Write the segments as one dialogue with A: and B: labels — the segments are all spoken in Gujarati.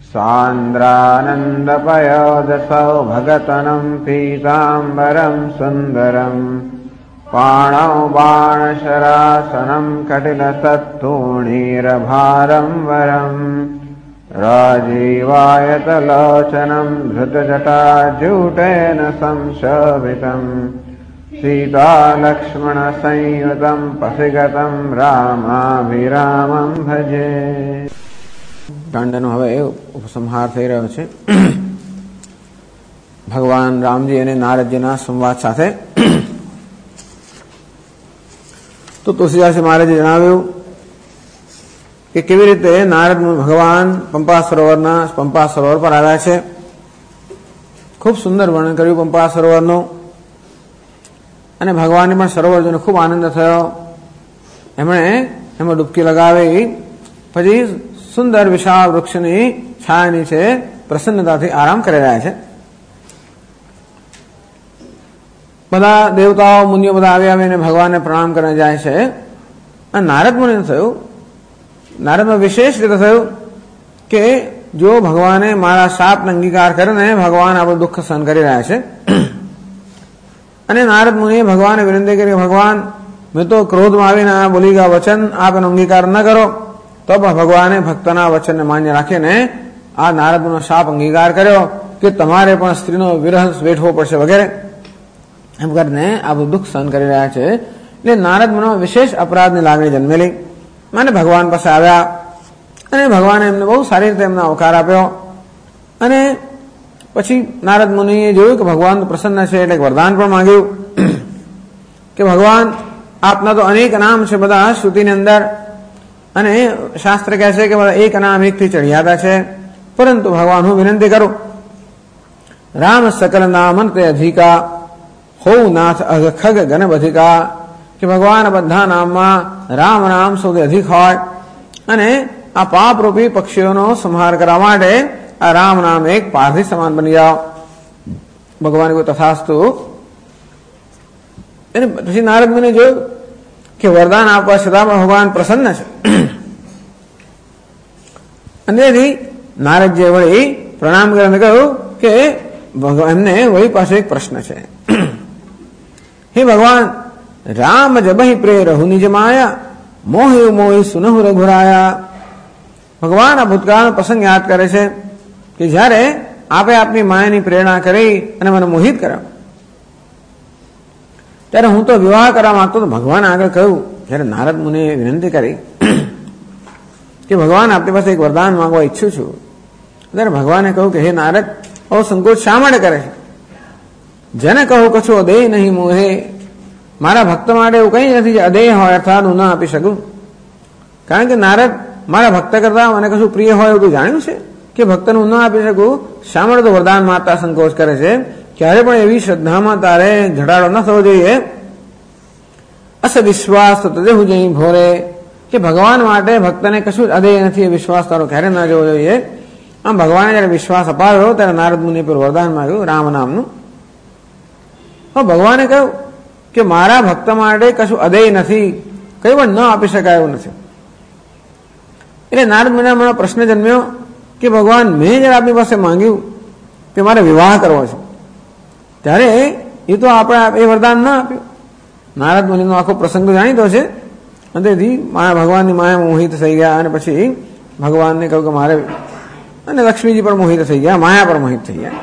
A: सान्द्रानन्दपयोदसौ भगतनं पीताम्बरं सुन्दरं पाणौ बाणशरासनं कटिलतत्तूणीरभारं वरम् राजीवायतलोचनं धृतजटाजूटेन संशोभितं सीतालक्ष्मणसंयुतं पथिगतं रामाभिरामं भजे। કાંડનો હવે ઉપસંહાર થઈ રહ્યો છે. ભગવાન રામજી અને નારદજીના સંવાદ સાથે તો તુલસીદાસજી મહારાજે જણાવ્યું કે કેવી રીતે નારદ ભગવાન પંપા સરોવર પર આવ્યા છે. ખૂબ સુંદર વર્ણન કર્યું પંપા સરોવરનું અને ભગવાનને પણ સરોવર જોઈને ખૂબ આનંદ થયો. એમણે એમાં ડૂબકી લગાવી પછી સુંદર વિશાળ વૃક્ષની છાયા નીચે પ્રસન્નતાથી આરામ કરી રહ્યા છે. બધા દેવતાઓ મુનિઓ બધા આવીને ભગવાનને પ્રણામ કરવા જાય છે. અને નારદ મુનિને થયું, નારદમાં વિશેષ રીતે થયું કે જો ભગવાને મારા શાપનો અંગીકાર કરીને ભગવાન આપણું દુઃખ સહન કરી રહ્યા છે. અને નારદ મુનિએ ભગવાનને વિનંતી કરી, ભગવાન મેં તો ક્રોધમાં આવીને બોલી ગયા વચન આપ એનો અંગીકાર ન કરો, તો પણ ભગવાને ભક્તના વચનને માન્ય રાખીને આ નારદનો શાપ અંગીકાર કર્યો કે તમારે પણ સ્ત્રીનો વિરહ વેઠવો પડશે વગેરે એમ કરીને આ બધું દુઃખ સહન કરી રહ્યા છે. એટલે નારદ મનમાં વિશેષ અપરાધની લાગણી જન્મેલી. અને ભગવાન પાસે આવ્યા અને ભગવાને એમને બહુ સારી રીતે એમને આવકાર આપ્યો. અને પછી નારદ મુનિએ જોયું કે ભગવાન પ્રસન્ન છે એટલે વરદાન પણ માંગ્યું કે ભગવાન આપના તો અનેક નામ છે બધા શ્રુતિની અંદર, અને શાસ્ત્ર કહે છે કે બધા એક નામ એકથી ચઢિયાતા છે, પરંતુ ભગવાન હું વિનંતી કરું, રામ સકલ નામન તે અધિકા હોઉ નાથ ખગ ગણ અધિકા, કે ભગવાન બધા નામમાં રામ નામ સૌથી અધિક હોય અને આ પાપરૂપી પક્ષીઓનો સંહાર કરવા માટે આ રામ નામ એક પારધી સમાન બની જાઓ. ભગવાન કોઈ તથાસ્તુ. એને પછી નારદ મુનિએ જોયું કે વરદાન આપવા છતાં પણ ભગવાન પ્રસન્ન છે. અને નારદજીએ વળી પ્રણામ કરીને કહ્યું કે એમને વળી પાસે એક પ્રશ્ન છે. હે ભગવાન, રામ જબહિ પ્રેર રહુ નિજ માયા, મોહી મોહી સુનહુ રઘુરાયા. ભગવાન આ ભૂતકાળનો પ્રસંગ યાદ કરે છે કે જયારે આપે આપની માયાની પ્રેરણા કરી અને મને મોહિત કર્યો, ત્યારે હું તો વિવાહ કરવા માંગતો હતો. ભગવાન આગળ કહ્યું, જયારે નારદ મુનિએ વિનંતી કરી કે ભગવાન આપની પાસે એક વરદાન માંગવા ઈચ્છું છું, ત્યારે ભગવાને કહ્યું કે હે નારદ, આવો સંકોચ શા માટે કરે છે? જેને કહું કશું અદેય નહીં મોહે, મારા ભક્ત માટે એવું કઈ નથી જે અદેય હોય અર્થાત હું ના આપી શકું. કારણ કે નારદ મારા ભક્ત કરતા મને કશું પ્રિય હોય એવું જાણ્યું છે કે ભક્તને હું ના આપી શકું. શા માટે તો વરદાન માતા સંકોચ કરે છે? ક્યારે પણ એવી શ્રદ્ધામાં તારે ઘટાડો ન થવો જોઈએ. અસ વિશ્વાસ તદેહુ જઈ ભોરે, કે ભગવાન માટે ભક્તને કશું જ અદેય નથી એ વિશ્વાસ તારો ક્યારે ના જવો જોઈએ. આમ ભગવાને જયારે વિશ્વાસ અપાવ્યો ત્યારે નારદ મુનિ પર વરદાન માંગ્યું રામ નામનું. ભગવાને કહ્યું કે મારા ભક્ત માટે કશું અદેય નથી, કઈ પણ ન આપી શકાય એવું નથી. એટલે નારદ મુનિના મને પ્રશ્ન જન્મ્યો કે ભગવાન મેં જયારે આપની પાસે માંગ્યું કે મારે વિવાહ કરવો છે, ત્યારે એ તો આપણે એ વરદાન ના આપ્યું. નારદ મુનિનો આખો પ્રસંગ તો જાણીતો છે. અને તેથી ભગવાનની માયા મોહિત થઈ ગયા અને પછી ભગવાનને કહ્યું કે મારે, અને લક્ષ્મીજી પણ મોહિત થઈ ગયા, માયા પર મોહિત થઈ ગયા.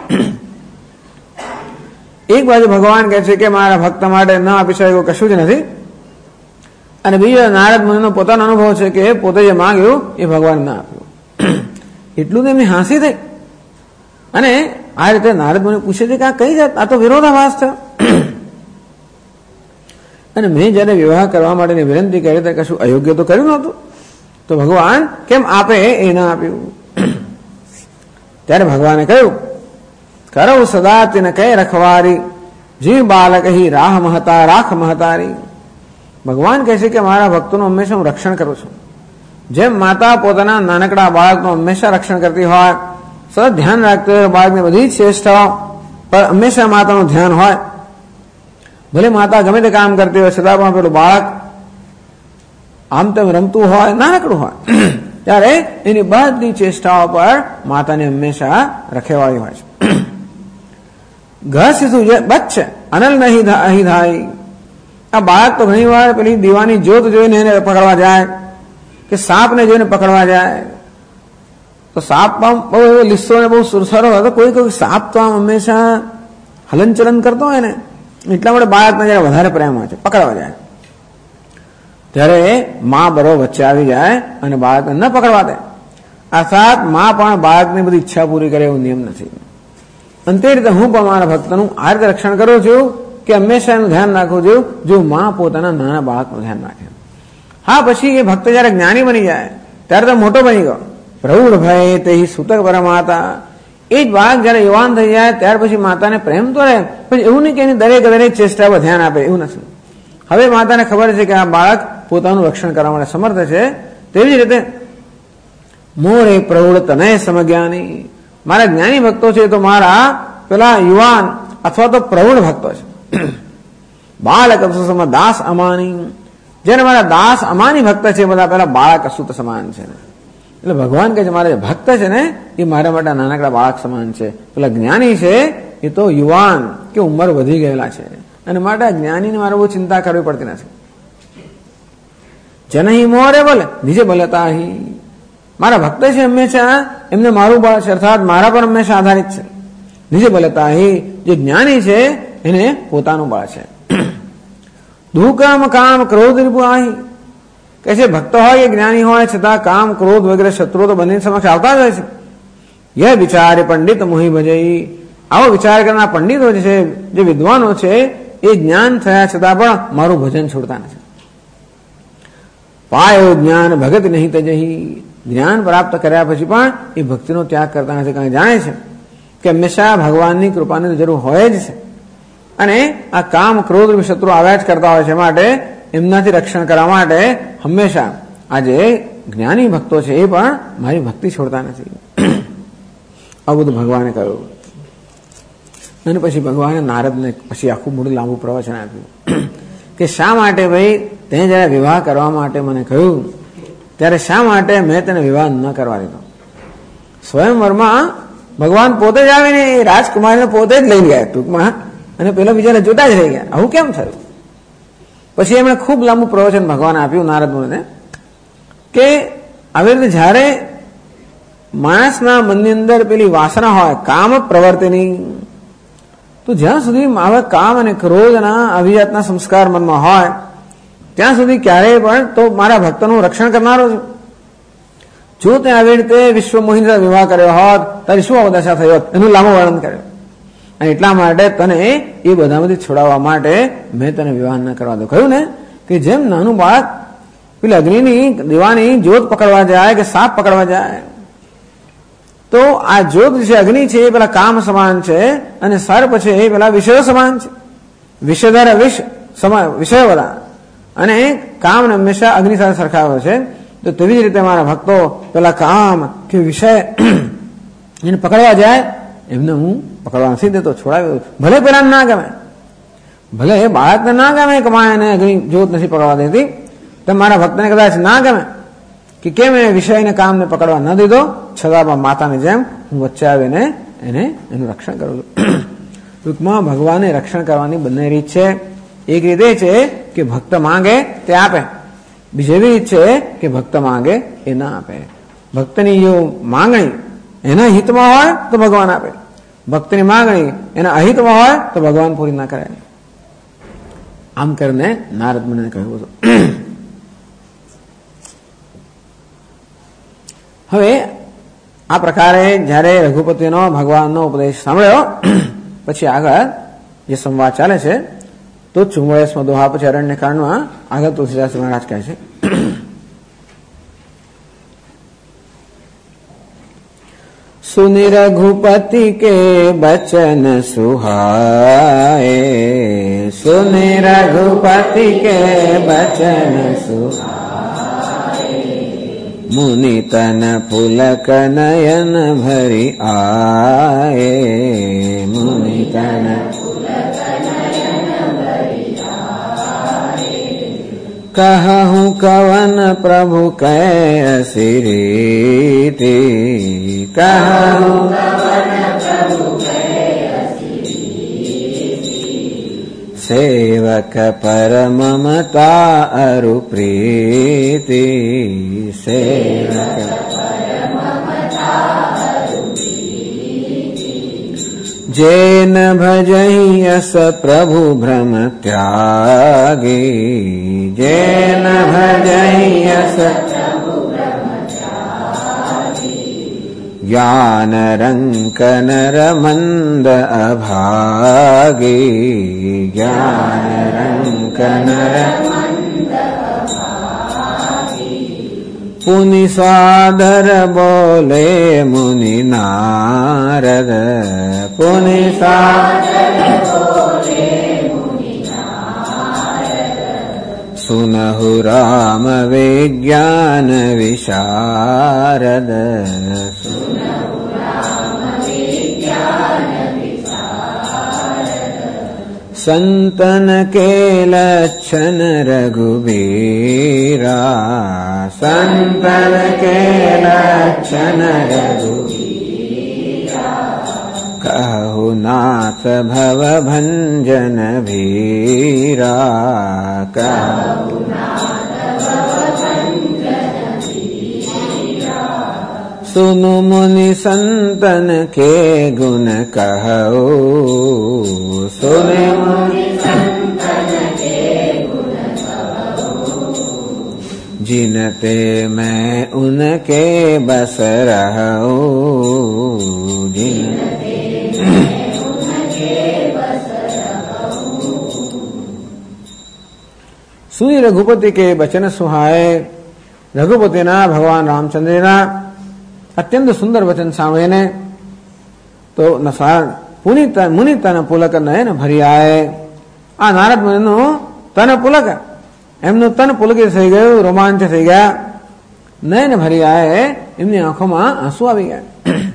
A: એક બાજુ ભગવાન કહે છે કે મારા ભક્ત માટે ન આપી શકાય કશું જ નથી, અને બીજો નારદ મુનિનો પોતાનો અનુભવ છે કે પોતે જે માંગ્યું એ ભગવાન ના આપ્યું. એટલું તો એમની હાંસી થઈ. અને આ રીતે નારદ મુનિ પૂછે છે કે આ કઈ જાત, આ તો વિરોધાભાસ થયો. અને મેં જયારે વિવાહ કરવા માટેની વિનંતી કરી ત્યારે કશું અયોગ્ય તો કર્યું નહોતું, તો ભગવાન કેમ આપે એ ના આપ્યું? ત્યારે ભગવાને કહ્યું, કરવ સદા તિન કહે રખવારી, જીવ બાલક હી રાહ મહતા રાખ મહતારી. ભગવાન કહે છે કે મારા ભક્તોનું હંમેશા હું રક્ષણ કરું છું. જેમ માતા પોતાના નાનકડા બાળકનું હંમેશા રક્ષણ કરતી હોય, સતત ધ્યાન રાખતી હોય, બાળકને બધી જ શ્રેષ્ઠ પર હંમેશા માતાનું ધ્યાન હોય. ભલે માતા ગમે તે કામ કરતી હોય છતાં પણ પેલું બાળક આમ તેમ રમતું હોય, નાનકડું હોય, ત્યારે એની બધી ચેષ્ટાઓ પર માતાને હંમેશા રખેવાળી હોય છે. ઘર શિશુ બચ્ચે અનલ નહીં અહીં થાય. આ બાળક તો ઘણી વાર પેલી દીવાની જ્યોત જોઈને એને પકડવા જાય કે સાપને જોઈને પકડવા જાય. તો સાપ બહુ એવો લીસો ને બહુ સુરસારો હતો. કોઈ સાપ તો આમ હંમેશા હલનચલન કરતો હોય ને, એટલા માટે બાળકને જયારે વધારે પ્રેમ હોય છે, પકડવા જાય. ત્યારે માં બરોબર વચ્ચે આવી જાય અને બાળકને ન પકડવા દે. અર્થાત માં પણ બાળકની બધી ઈચ્છા પૂરી કરે એવો નિયમ નથી. અને તે રીતે હું પણ મારા ભક્તનું આ રીતે રક્ષણ કરું છું કે હંમેશા એનું ધ્યાન રાખવું જોઈએ જો માં પોતાના નાના બાળકનું ધ્યાન રાખે. હા, પછી એ ભક્ત જયારે જ્ઞાની બની જાય ત્યારે તો મોટો બની ગયો. પ્રૌઢ ભય તે સૂતક પરમાતા. એ જ બાળક જયારે યુવાન થઈ જાય ત્યાર પછી માતાને પ્રેમ તો રહે, પછી એવું નહીં કે એની દરેક ચેષ્ટા પર ધ્યાન આપે, એવું નથી. હવે માતાને ખબર છે કે આ બાળક પોતાનું રક્ષણ કરવા માટે સમર્થ છે. તેવી જ રીતે મોરે પ્રૌઢ તનય સમજ્ઞાની. મારા જ્ઞાની ભક્તો છે તો મારા પેલા યુવાન અથવા તો પ્રૌઢ ભક્તો છે. બાળક દાસ અમાની. જેને મારા દાસ અમાની ભક્ત છે બધા પેલા બાળક અસુત સમાન છે. એટલે ભગવાન કહે છે મારા જે ભક્ત છે ને એ મારા માટે નાનકડા બાળક સમાન છે. પેલા જ્ઞાની છે એ તો યુવાન કે ઉંમર વધી ગયેલા છે અને માટે જ્ઞાનીને મારે બહુ ચિંતા કરવી પડતી નથી. જનહી મોરે બોલે નીચે બોલતા મારા ભક્ત છે હંમેશા એમને મારું બળ છે, અર્થાત મારા પર હંમેશા આધારિત છે. નીચે બોલતા જે જ્ઞાની છે એને પોતાનું બળ છે. દુકામ કામ ક્રોધ રીપુ આહી. કે છે ભક્ત હોય કે જ્ઞાની હોય છતાં કામ ક્રોધ વગેરે શત્રુઓ તો બંને સમક્ષ આવતા જ હોય છે. યહ વિચારે પંડિત મોહી ભજઈ. આવો વિચાર કરનાર પંડિતો છે, જે વિદ્વાનો છે, એ જ્ઞાન થયા છતાં પણ મારું ભજન છોડતા નથી. પાયો જ્ઞાન ભગત નહીં તજહી. જ્ઞાન પ્રાપ્ત કર્યા પછી પણ એ ભક્તિનો ત્યાગ કરતા નથી, કારણ જાણે છે કે હંમેશા ભગવાનની કૃપાની જરૂર હોય જ છે અને આ કામ ક્રોધ શત્રુ આવ્યા જ કરતા હોય છે. માટે એમનાથી રક્ષણ કરવા માટે હંમેશા આ જે જ્ઞાની ભક્તો છે એ પણ મારી ભક્તિ છોડતા નથી. આવું બધું ભગવાને કહ્યું. અને પછી ભગવાને નારદને પછી આખું મોટું લાંબુ પ્રવચન આપ્યું કે શા માટે ભાઈ તે જયારે વિવાહ કરવા માટે મને કહ્યું ત્યારે શા માટે મેં તેને વિવાહ ન કરવા દીધો. સ્વયંવરમાં ભગવાન પોતે જ આવીને રાજકુમારીને પોતે જ લઈ ગયા ટૂંકમાં, અને પેલા બીજાને જોતા જ રહી ગયા. આવું કેમ થયું? પછી એમણે ખૂબ લાંબુ પ્રવચન ભગવાન આપ્યું નારદ મુનિને કે આવી રીતે જયારે માણસના મનની અંદર પેલી વાસના હોય કામ પ્રવર્તની, તો જ્યાં સુધી હવે કામ અને ક્રોધના અભિજાતના સંસ્કાર મનમાં હોય ત્યાં સુધી ક્યારેય પણ તો મારા ભક્તનું રક્ષણ કરનારો છું. જો તે આવી રીતે વિશ્વ મોહિની સાથે વિવાહ કર્યો હોત તારી શું અવદશા થઈ હોત એનું લાંબુ વર્ણન કર્યું. અને એટલા માટે તને એ બધામાંથી છોડાવવા માટે મેં તને વિવાહ ન કરવા દો. કહ્યું ને કે જેમ નાનું બાળક પેલી અગ્નિની દીવાની જ્યોત પકડવા જાય કે સાપ પકડવા જાય, તો આ જ્યોત છે અગ્નિ છે એ પેલા કામ સમાન છે અને સર્પ છે એ પેલા વિષયો સમાન છે. વિષધર વિષય બધા અને કામને હંમેશા અગ્નિ સાથે સરખાવ્યો છે. તો તેવી જ રીતે મારા ભક્તો પેલા કામ કે વિષય એને પકડવા જાય એમને હું પકડવા નથી દેતો, છોડાવી. ભલે પેલા ના ગમે, ભલે બાળકને ના ગમે કે માં એને અગ્નિ જ્યોત નથી પકડવા દેતી, તો મારા ભક્તને કદાચ ના ગમે કે કેમ એ વિષયને કામને પકડવા ન દીધો, છતાં માતાની જેમ હું વચ્ચે આવીને એનું રક્ષણ કરું છું. ટૂંકમાં ભગવાને રક્ષણ કરવાની બંને રીત છે. એક રીત એ છે કે ભક્ત માંગે તે આપે, બીજી એવી રીત છે કે ભક્ત માંગે એ ના આપે. ભક્તની જો માંગણી એના હિતમાં હોય તો ભગવાન આપે, ભક્તની માંગણી એના અહિતમાં હોય તો ભગવાન પૂરી ના કરે. આમ કરીને નારદ મુનિને કહ્યું હતું. હવે આ પ્રકારે જયારે રઘુપતિનો ભગવાનનો ઉપદેશ સાંભળ્યો પછી આગળ જે સંવાદ ચાલે છે તો 44મો દોહા પછી અરણ્ય કાંડમાં આગળ તુલસીદાસ મહારાજ કહે છે सुनि रघुपति के बचन सुहाए, सुनि रघुपति के बचन सुहाए, मुनि तन पुलक नयन भरि आए, मुनि तन पुलक नयन भरि आए, कहूँ कवन प्रभु कैसी रीति, कहूँ सेवक पर ममता अरु प्रीति, सेवक जेन भजहि यस प्रभु भ्रम त्यागी, जेन भजहि यस ज्ञान रंक नर मंद अभागी, ज्ञान रंक नर पुनि सादर बोले मुनि नारद, पुनि सादर बोले मुनि नारद, सुनहु राम विज्ञान विशारद, सुनहु राम विज्ञान विशारद, संतन के लक्षण रघुबीरा, संतन के लक्षण रघुबीरा, कहु नाथ भव भंजन भीरा, कहु नाथ भव भंजन भीरा, सुनु मुनि संतन के गुण कहु, सुनु मुनि संतन के गुण कहु, जिनते मैं उनके बस रहूं, जिनते मैं उनके बस रहूं। सुनी रघुपति के बचन सुहाए, रघुपतिना भगवान रामचंद्रना અત્યંત સુંદર વચન સાંભળીને તો મુનિ તન પુલક નયન ભરી આય. આ નારદ મુનિનું તન પુલક, એમનું તન પુલકિત થઈ ગયું, રોમાંચ થઈ ગયા, નયન ભરી આય, એમની આંખોમાં આંસુ આવી ગયા.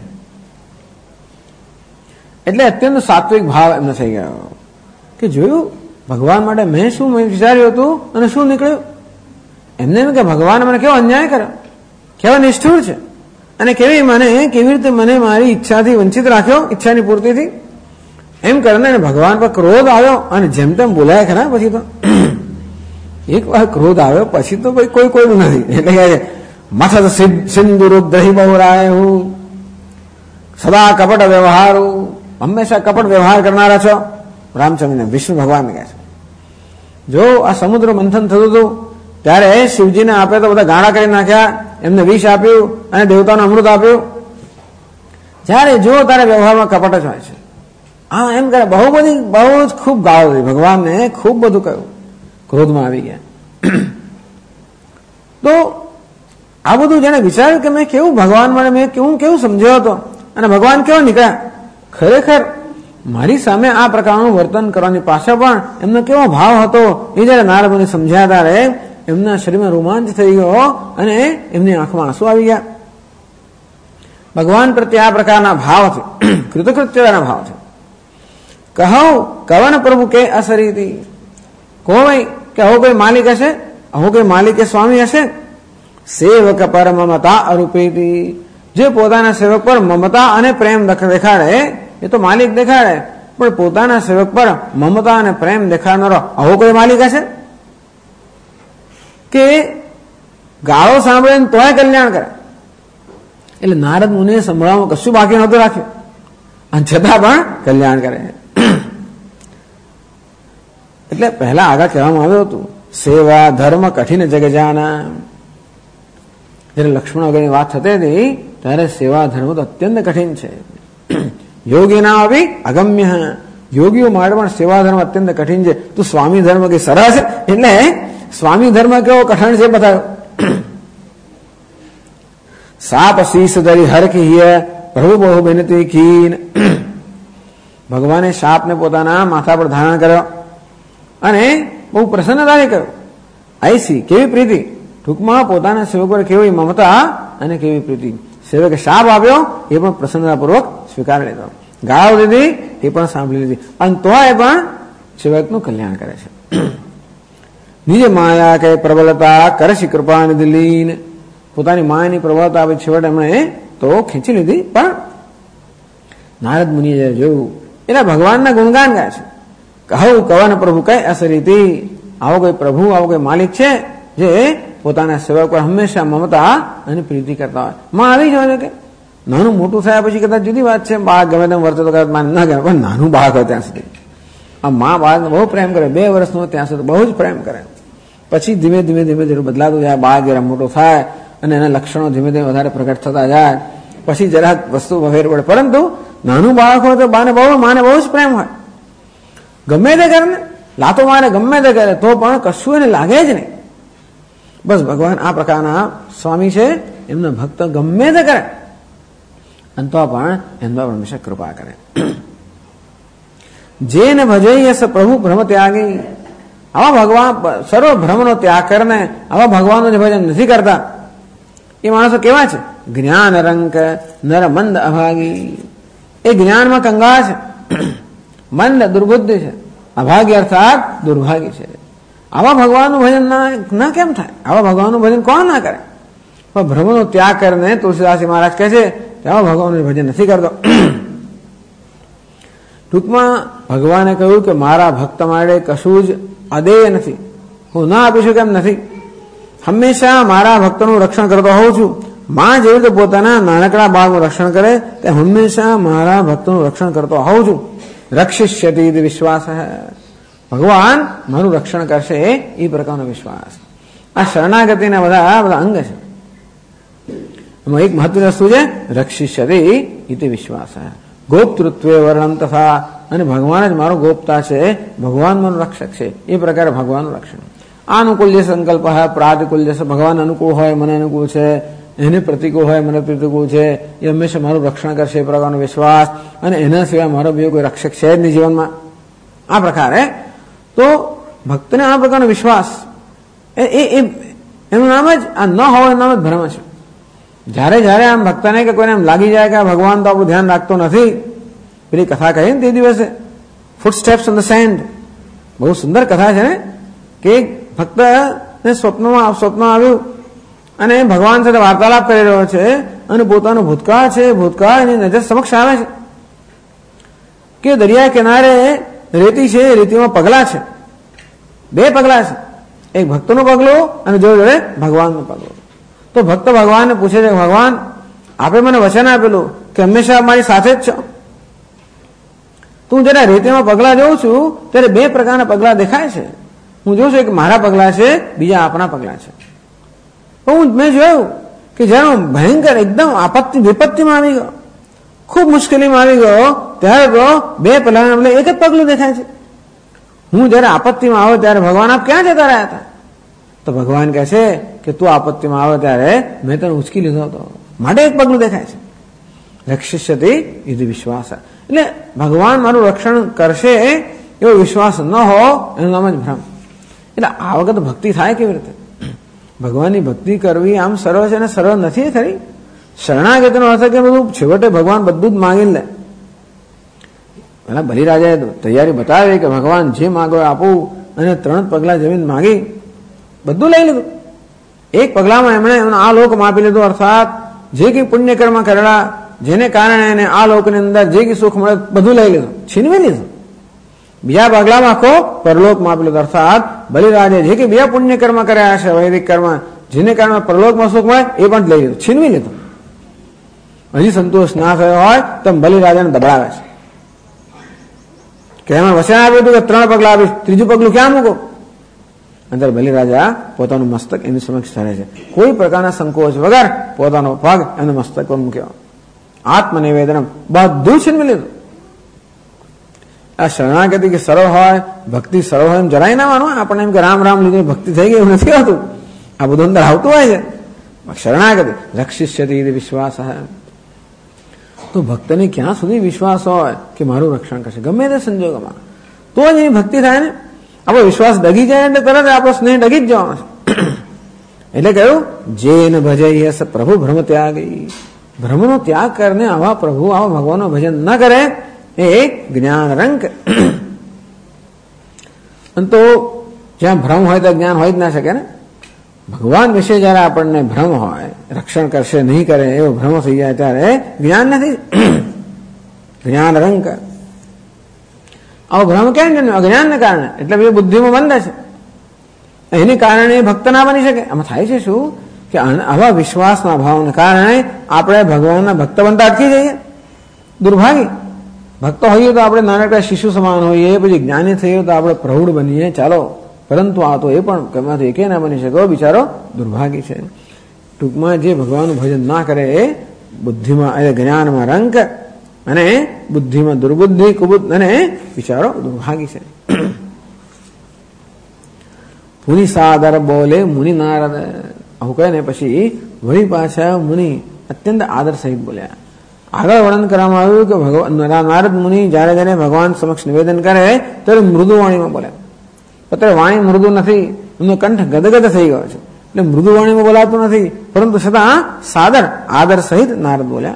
A: એટલે અત્યંત સાત્વિક ભાવ એમને થઈ ગયો કે જોયું ભગવાન માટે મેં શું વિચાર્યું હતું અને શું નીકળ્યું. એમને એમ કે ભગવાન મને કેવો અન્યાય કર્યો, કેવા નિષ્ઠુર છે, અને કેવી રીતે મને મારી ઈચ્છાથી વંચિત રાખ્યો, ઈચ્છાની પૂર્તિથી. એમ કરીને ભગવાન પર ક્રોધ આવ્યો અને જેમ તેમ બોલાયા ખરા. પછી તો એક વાર ક્રોધ આવ્યો પછી તો કોઈ કોઈનું નથી. એટલે કે મથત સિંધુ રુદ્રહી બહુરાય હું, સદા કપટ વ્યવહારું, હંમેશા કપટ વ્યવહાર કરનારા છો રામચંદ્રને વિષ્ણુ ભગવાન કહે છે. જો આ સમુદ્ર મંથન થતું હતું ત્યારે શિવજીને આપે તો બધા ગાળા કરી નાખ્યા, એમને વિષ આપ્યું અને દેવતાનું અમૃત આપ્યું. જયારે જો તારે વ્યવહારમાં કપટ જ હોય છે. હા એમ કરે બહુ જ ખૂબ ગાળો હતી ભગવાનને, ખૂબ બધું કહ્યું, ક્રોધમાં આવી ગયા. તો આ બધું જેને વિચાર્યું કે મેં કેવું ભગવાન મને મેં કેવું સમજ્યો હતો અને ભગવાન કેવો નીકળ્યા. ખરેખર મારી સામે આ પ્રકારનું વર્તન કરવાની પાછળ પણ એમનો કેવો ભાવ હતો એ જયારે નારદ મુનિ સમજ્યા ત્યારે એમના શરીરમાં રોમાંચ થઈ ગયો અને એમની આંખમાં આંસુ આવી ગયા. ભગવાન પ્રત્યે આ પ્રકારના ભાવ છે, કૃતકૃત્યના ભાવ છે. કહો કવન પ્રભુ કે અસરીતી, કહો ભાઈ કે આવો કોઈ માલિક હશે, આવો કોઈ માલિક કે સ્વામી હશે. સેવક પર મમતા અરૂપેતી, જે પોતાના સેવક પર મમતા અને પ્રેમ દેખાડે એ તો માલિક દેખાડે, પણ પોતાના સેવક પર મમતા અને પ્રેમ દેખાડનારો આવો કોઈ માલિક હશે કે ગાળો સાંભળીને તોય કલ્યાણ કરે. એટલે નારદ મુનિએ સંભળાવવામાં કશું બાકી નહોતું રાખ્યું અને છતાં પણ કલ્યાણ કરે. એટલે પહેલા આગળ કહેવામાં આવ્યું હતું સેવા ધર્મ કઠિન જગજાના. જયારે લક્ષ્મણ વગેરેની વાત થતી હતી ત્યારે સેવા ધર્મ તો અત્યંત કઠિન છે. યોગીના આવી અગમ્ય, યોગીઓ માટે પણ સેવા ધર્મ અત્યંત કઠિન છે. તું સ્વામી ધર્મ કે સરસ, એટલે સ્વામી ધર્મ કેવો કઠણ છે બતાવ્યો. સાપ શીશ ધરી હર કહીએ પ્રભુ બહુ વિનતી કીન. ભગવાને સાપને પોતાના માથા પર ધારણ કર્યો અને બહુ પ્રસન્નતાથી કર્યો. આઈસી કેવી પ્રીતિ, ટૂંકમાં પોતાના સેવક પર કેવી મમતા અને કેવી પ્રીતિ. સેવકે શાપ આપ્યો એ પણ પ્રસન્નતાપૂર્વક સ્વીકારી લીધો, ગાળો દીધી એ પણ સાંભળી લીધી અને તો એ પણ સેવકનું કલ્યાણ કરે છે. નિજ માયા કે પ્રબલતા કરશી કૃપા નિધિ લીન, પોતાની માયાની પ્રબળતા પછી છેવટે એમણે તો ખેંચી લીધી. પણ નારદ મુનિએ જયારે જોયું એટલે ભગવાનના ગુણગાન ગાય છે. કહું કવન પ્રભુ કઈ અસરીતી, આવો કોઈ પ્રભુ, આવો કોઈ માલિક છે જે પોતાના સેવક પર હંમેશા મમતા અને પ્રીતિ કરતા હોય. માં આવી જ હોય કે નાનું મોટું થયા પછી કદાચ જુદી વાત છે, બાળક ગમે તેમ વર્તે તો કદાચ માન ના ગમે, પણ નાનું બાળક હોય ત્યાં સુધી આ માં બાળકને બહુ પ્રેમ કરે. 2 વર્ષનો ત્યાં સુધી બહુ જ પ્રેમ કરે. પછી ધીમે ધીમે ધીમે ધીરે બદલાતું જાય. બાળક જરા મોટો થાય અને એના લક્ષણો ધીમે ધીમે વધારે પ્રગટ થતા જાય, પછી જરાક વસ્તુ ફેર પડે. પરંતુ નાનું બાળક હોય તો માને બહુ જ પ્રેમ હોય. ગમે તે કરે ને, લાતો મારે ગમે તે કરે તો પણ કશું એને લાગે જ નહીં. બસ ભગવાન આ પ્રકારના સ્વામી છે, એમના ભક્ત ગમે તે કરે અને તો પણ એમના પર હંમેશા કૃપા કરે. જેને ભજૈયસ પ્રભુ ભ્રમ ત્યાગી, આવા ભગવાન સર્વ ભ્રમનો ત્યાગ કરીને આવા ભગવાનનું જે ભજન નથી કરતા એ માણસો કેવા છે? જ્ઞાન રંક નર મંદ અભાગી, એ જ્ઞાનમાં કંગાળ છે, મંદ દુર્બુદ્ધિ છે, અભાગી અર્થાત દુર્ભાગી છે. આવા ભગવાનનું ભજન ના કેમ થાય? આવા ભગવાનનું ભજન કોણ ના કરે? પણ ભ્રમનો ત્યાગ કરીને તુલસીદાસજી મહારાજ કહે છે કે આવા ભગવાનનું ભજન નથી કરતો. ટૂંકમાં ભગવાને કહ્યું કે મારા ભક્ત માટે કશું જ અદેય નથી, હું ના આપી શકું એમ નથી. હંમેશા મારા ભક્તનું રક્ષણ કરતો હોઉં છું. માં જેવી રીતે પોતાના નાનકડા બાળનું રક્ષણ કરે તે હંમેશા મારા ભક્તનું રક્ષણ કરતો હોઉં છું. રક્ષિષ્યતિ વિશ્વાસ, ભગવાન મારું રક્ષણ કરશે એ પ્રકારનો વિશ્વાસ. આ શરણાગતિના બધા અંગ છે. એમાં એક મહત્વની વસ્તુ છે રક્ષિષ્યતિ ઇતિ વિશ્વાસ. ગોપતૃત્વે વર્ણન તથા, અને ભગવાન જ મારો ગોપતા છે, ભગવાન મારો રક્ષક છે, એ પ્રકારે ભગવાનનું રક્ષણ. આનુકૂલ્ય સંકલ્પ પ્રાતિકૂલ્ય, ભગવાન અનુકૂળ હોય મને અનુકૂળ છે, એને પ્રતિકૂળ હોય મને પ્રતિકૂળ છે, એ હંમેશા મારું રક્ષણ કરશે એ પ્રકારનો વિશ્વાસ. અને એના સિવાય મારો બીજો કોઈ રક્ષક છે જ નહીં જીવનમાં. આ પ્રકારે તો ભક્તને આ પ્રકારનો વિશ્વાસ એનું નામ જ આ ન હોય એનું નામ જ ભ્રમ છે. જયારે આમ ભક્તને કે કોઈને એમ લાગી જાય કે આ ભગવાન તો આપણું ધ્યાન રાખતો નથી, પેલી કથા કહી ને તે દિવસે ફૂટસ્ટેપ્સ ઓન ધ સેન્ડ, બહુ સુંદર કથા છે ને, કે ભક્તને સ્વપ્નમાં આવ્યું અને ભગવાન સાથે વાર્તાલાપ કરી રહ્યો છે અને પોતાનો ભૂતકાળ છે, ભૂતકાળ એની નજર સમક્ષ આવે છે કે દરિયા કિનારે રેતી છે, રેતીમાં પગલા છે, 2 પગલા છે, એક ભક્તનું પગલું અને જોડે ભગવાનનું પગલું. તો ભક્ત ભગવાનને પૂછે છે, ભગવાન આપે મને વચન આપેલું કે હંમેશા મારી સાથે જ છો. તું જરા રેતીમાં પગલા જોઉં છું ત્યારે 2 પ્રકારના પગલા દેખાય છે. હું જોઉં છું એક મારા પગલા છે, બીજા આપણા પગલા છે. મેં જોયું કે જયારે ભયંકર એકદમ વિપત્તિમાં આવી ગયો, ખૂબ મુશ્કેલીમાં આવી ગયો, ત્યારે તો 2 પગલાના બદલે એક જ પગલું દેખાય છે. હું જયારે આપત્તિમાં આવ્યો ત્યારે ભગવાન આપ ક્યાં જતા રહ્યા હતા? તો ભગવાન કહે છે કે તું આપત્તિમાં આવ્યો ત્યારે મેં તને ઉચકી લીધો હતો, માટે એક પગલું દેખાય છે. રક્ષિષ્યતિ ઇતિ વિશ્વાસ, એટલે ભગવાન મારું રક્ષણ કરશે એવો વિશ્વાસ ન હો એનું નામ જ ભ્રમ. એટલે આ વખત ભક્તિ થાય કેવી રીતે? ભગવાનની ભક્તિ કરવી આમ સરળ છે અને સરળ નથી ખરી. શરણાગતિનો અર્થ કે બધું છેવટે ભગવાન બધું જ માગી લે. પેલા બલિરાજાએ તૈયારી બતાવી કે ભગવાન જે માગો આપું, અને 3 પગલા જમીન માગી, બધું લઈ લીધું. એક પગલામાં એમણે આ લોકમાં આપી લીધું, અર્થાત જે કઈ પુણ્ય કર્મ કરેલા જેને કારણે એને આ લોકની અંદર જે કઈ સુખ મળે બધું લઈ લીધું, છીનવી લીધું. બીજા પગલામાં આખો પરલોકમાં આપી લીધું, અર્થાત બલિરાજે જે કઈ બીજા પુણ્ય કર્મ કર્યા છે, વૈદિક કર્મ, જેને કારણે પરલોકમાં સુખ મળે એ પણ લઈ લીધું, છીનવી લીધું. હજી સંતોષ ના થયો હોય તો બલિરાજાને દબાવે છે કે એમાં વચન આપ્યું હતું કે 3 પગલા આપીશ, 3જું પગલું ક્યાં મૂકો? અંદર બલિરાજા પોતાનું મસ્તક એની સમક્ષ ધરે છે, કોઈ પ્રકારના સંકોચ વગર પોતાનો પગ એના મસ્તક પર મૂક્યો, આત્મનિવેદન બધું છીનવી લીધું. આ શરણાગતિ કે સરળ હોય, ભક્તિ સરળ હોય એમ જરાય ના માનો. આપણને એમ કે રામ રામ લીધું ભક્તિ થઈ ગઈ, એવું નથી હોતું. આ બધું અંદર આવતું હોય છે. શરણાગતિ રક્ષિષ્યતિ વિશ્વાસ. તો ભક્તને ક્યાં સુધી વિશ્વાસ હોય કે મારું રક્ષણ કરશે ગમે તે સંજોગોમાં, તો જ એની ભક્તિ થાય ને. આપણો વિશ્વાસ ડગી જાય એટલે તરત આપણો સ્નેહ ડગી જ જવાનો છે. એટલે કહ્યું જેન ભજયસ પ્રભુ ભ્રમ ત્યાગી, ભ્રમનો ત્યાગ કરીને આવા પ્રભુ આવા ભગવાનનું ભજન ન કરે એ જ્ઞાન રંક. તો જ્યાં ભ્રમ હોય તો જ્ઞાન હોય જ ના શકે ને. ભગવાન વિશે જયારે આપણને ભ્રમ હોય, રક્ષણ કરશે નહીં કરે એવો ભ્રમ થઈ જાય ત્યારે જ્ઞાન નથી, જ્ઞાન રંગ. આવો ભ્રમ કેમ જન્મ્યો? અજ્ઞાનને કારણે. એટલે એ બુદ્ધિમાં બંધ છે, એને કારણે ભક્ત ના બની શકે. આમાં થાય છે શું કે આવા વિશ્વાસના ભાવને કારણે આપણે ભગવાનના ભક્ત બનતા અટકી જઈએ. દુર્ભાગ્ય. ભક્ત હોઈએ તો આપણે નાનકડા શિશુ સમાન હોઈએ, પછી જ્ઞાની થઈએ તો આપણે પ્રૌઢ બનીએ, ચાલો. પરંતુ આ તો એ પણ કમાતો એકે ના બની શકે, બિચારો દુર્ભાગ્ય છે. ટૂંકમાં જે ભગવાનનું ભજન ના કરે એ બુદ્ધિમાં જ્ઞાનમાં રંક અને બુદ્ધિમાં દુર્બુદ્ધિ કુબુદ્ધ અને બિચારો દુર્ભાગ્ય છે. મુનિ સાદર બોલે મુનિ નારદ. આવું કહે ને પછી વળી પાછા મુનિ અત્યંત આદર સહિત બોલ્યા. આગળ વર્ણન કરવામાં આવ્યું કે ભગવાન નારદ મુનિ જયારે જયારે ભગવાન સમક્ષ નિવેદન કરે ત્યારે મૃદુ વાણીમાં બોલે. અત્યારે વાણી મૃદુ નથી, એમનો કંઠ ગદગદ થઈ ગયો છે, એટલે મૃદુ વાણીમાં બોલાતું નથી, પરંતુ છતાં સાદર આદર સહિત નારદ બોલ્યા.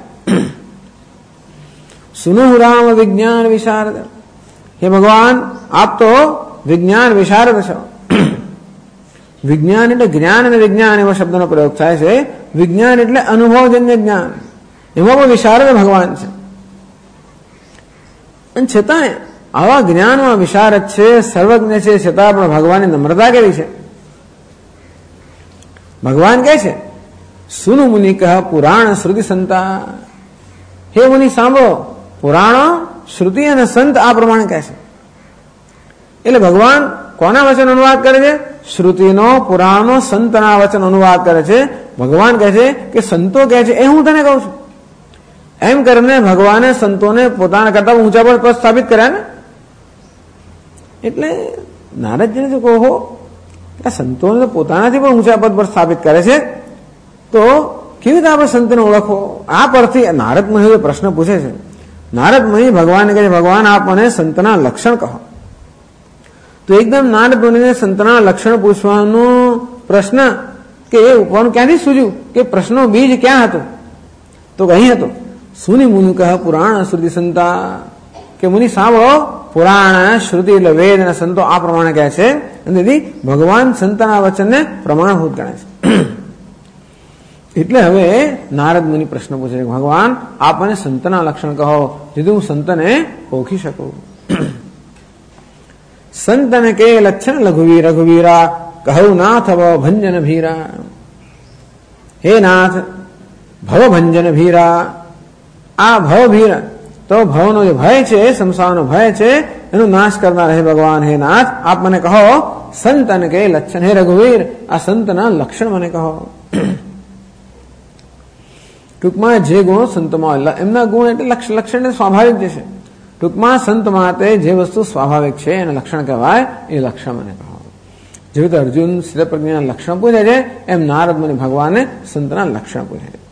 A: સુનો રામ વિજ્ઞાન વિશારદ. હે ભગવાન, આપ તો વિજ્ઞાન વિશારદ છો. વિજ્ઞાન એટલે જ્ઞાન અને વિજ્ઞાન એવા શબ્દનો પ્રયોગ થાય છે. વિજ્ઞાન એટલે અનુભવજન્ય જ્ઞાન, એમાં પણ વિશારદ ભગવાન છે. અને છતાં આવા જ્ઞાનમાં વિશારદ છે, સર્વજ્ઞ છે, છતાં પણ ભગવાનની નમ્રતા કેવી છે. ભગવાન કહે છે સુનુ મુનિ કહ પુરાણ શ્રુતિ સંતા. હે મુનિ સાંભળો, પુરાણો શ્રુતિ અને સંત આ પ્રમાણે કહે છે. એટલે ભગવાન કોના વચન અનુવાદ કરે છે? શ્રુતિનો, પુરાણનો, સંતના વચન અનુવાદ કરે છે. ભગવાન કહે છે કે સંતો કહે છે એ હું તને કહું છું. એમ કરીને ભગવાને સંતોને પોતાના કરતા ઊંચા પર સ્થાપિત કર્યા ને. એટલે નારદજીને જો કહો સંતોને તો પોતાનાથી પણ ઊંચા પદ પર સ્થાપિત કરે છે, તો કેવી રીતે આપણે સંતને ઓળખવો? આ પરથી નારદ મુનિ પ્રશ્ન પૂછે છે. નારદ મુનિ ભગવાનને કહે છે ભગવાન આપ મને સંતના લક્ષણ કહો. તો એકદમ નારદ મુનિને સંતના લક્ષણ પૂછવાનો પ્રશ્ન કે એ ઉપવાનું ક્યાંથી સૂજ્યું કે પ્રશ્નો બીજ ક્યાં હતું? તો અહીં હતો. સુનિ મુનિ કહ પુરાણ શ્રુતિ સંતા. કે મુનિ સાંભળો, પુરાણ શ્રુતિ એટલે વેદ અને સંતો આ પ્રમાણે કહે છે. તેથી ભગવાન સંતના વચનને પ્રમાણભૂત ગણે છે. એટલે હવે નારદ મુનિ પ્રશ્ન પૂછે છે ભગવાન આપ મને સંતના લક્ષણ કહો, જેથી હું સંતને ઓળખી શકું. સંતને કે લક્ષણ લઘુવીર રઘુવીરા કહું નાથ ભવ ભંજન ભીરા. હે નાથ ભવ ભંજન ભીરા. આ ભવ ભીર તો ભવનો જે ભય છે, સંસારનો ભય છે, એનો નાશ કરનાર હે ભગવાન. હે નાથ આપ મને કહો સંતને કે લક્ષણ. હે રઘુવીર આ સંતના લક્ષણ મને કહો. ટૂંકમાં જે ગુણો સંતમાં એમના ગુણ એટલે લક્ષણ સ્વાભાવિક જે છે. ટૂંકમાં સંત માટે જે વસ્તુ સ્વાભાવિક છે એને લક્ષણ કહેવાય, એ લક્ષણ મને કહો. જેવી રીતે અર્જુન સ્થિર પ્રજ્ઞાના લક્ષણ પૂછે છે, એમ નારદ મુનિ ભગવાનને સંતના લક્ષણ પૂછે છે.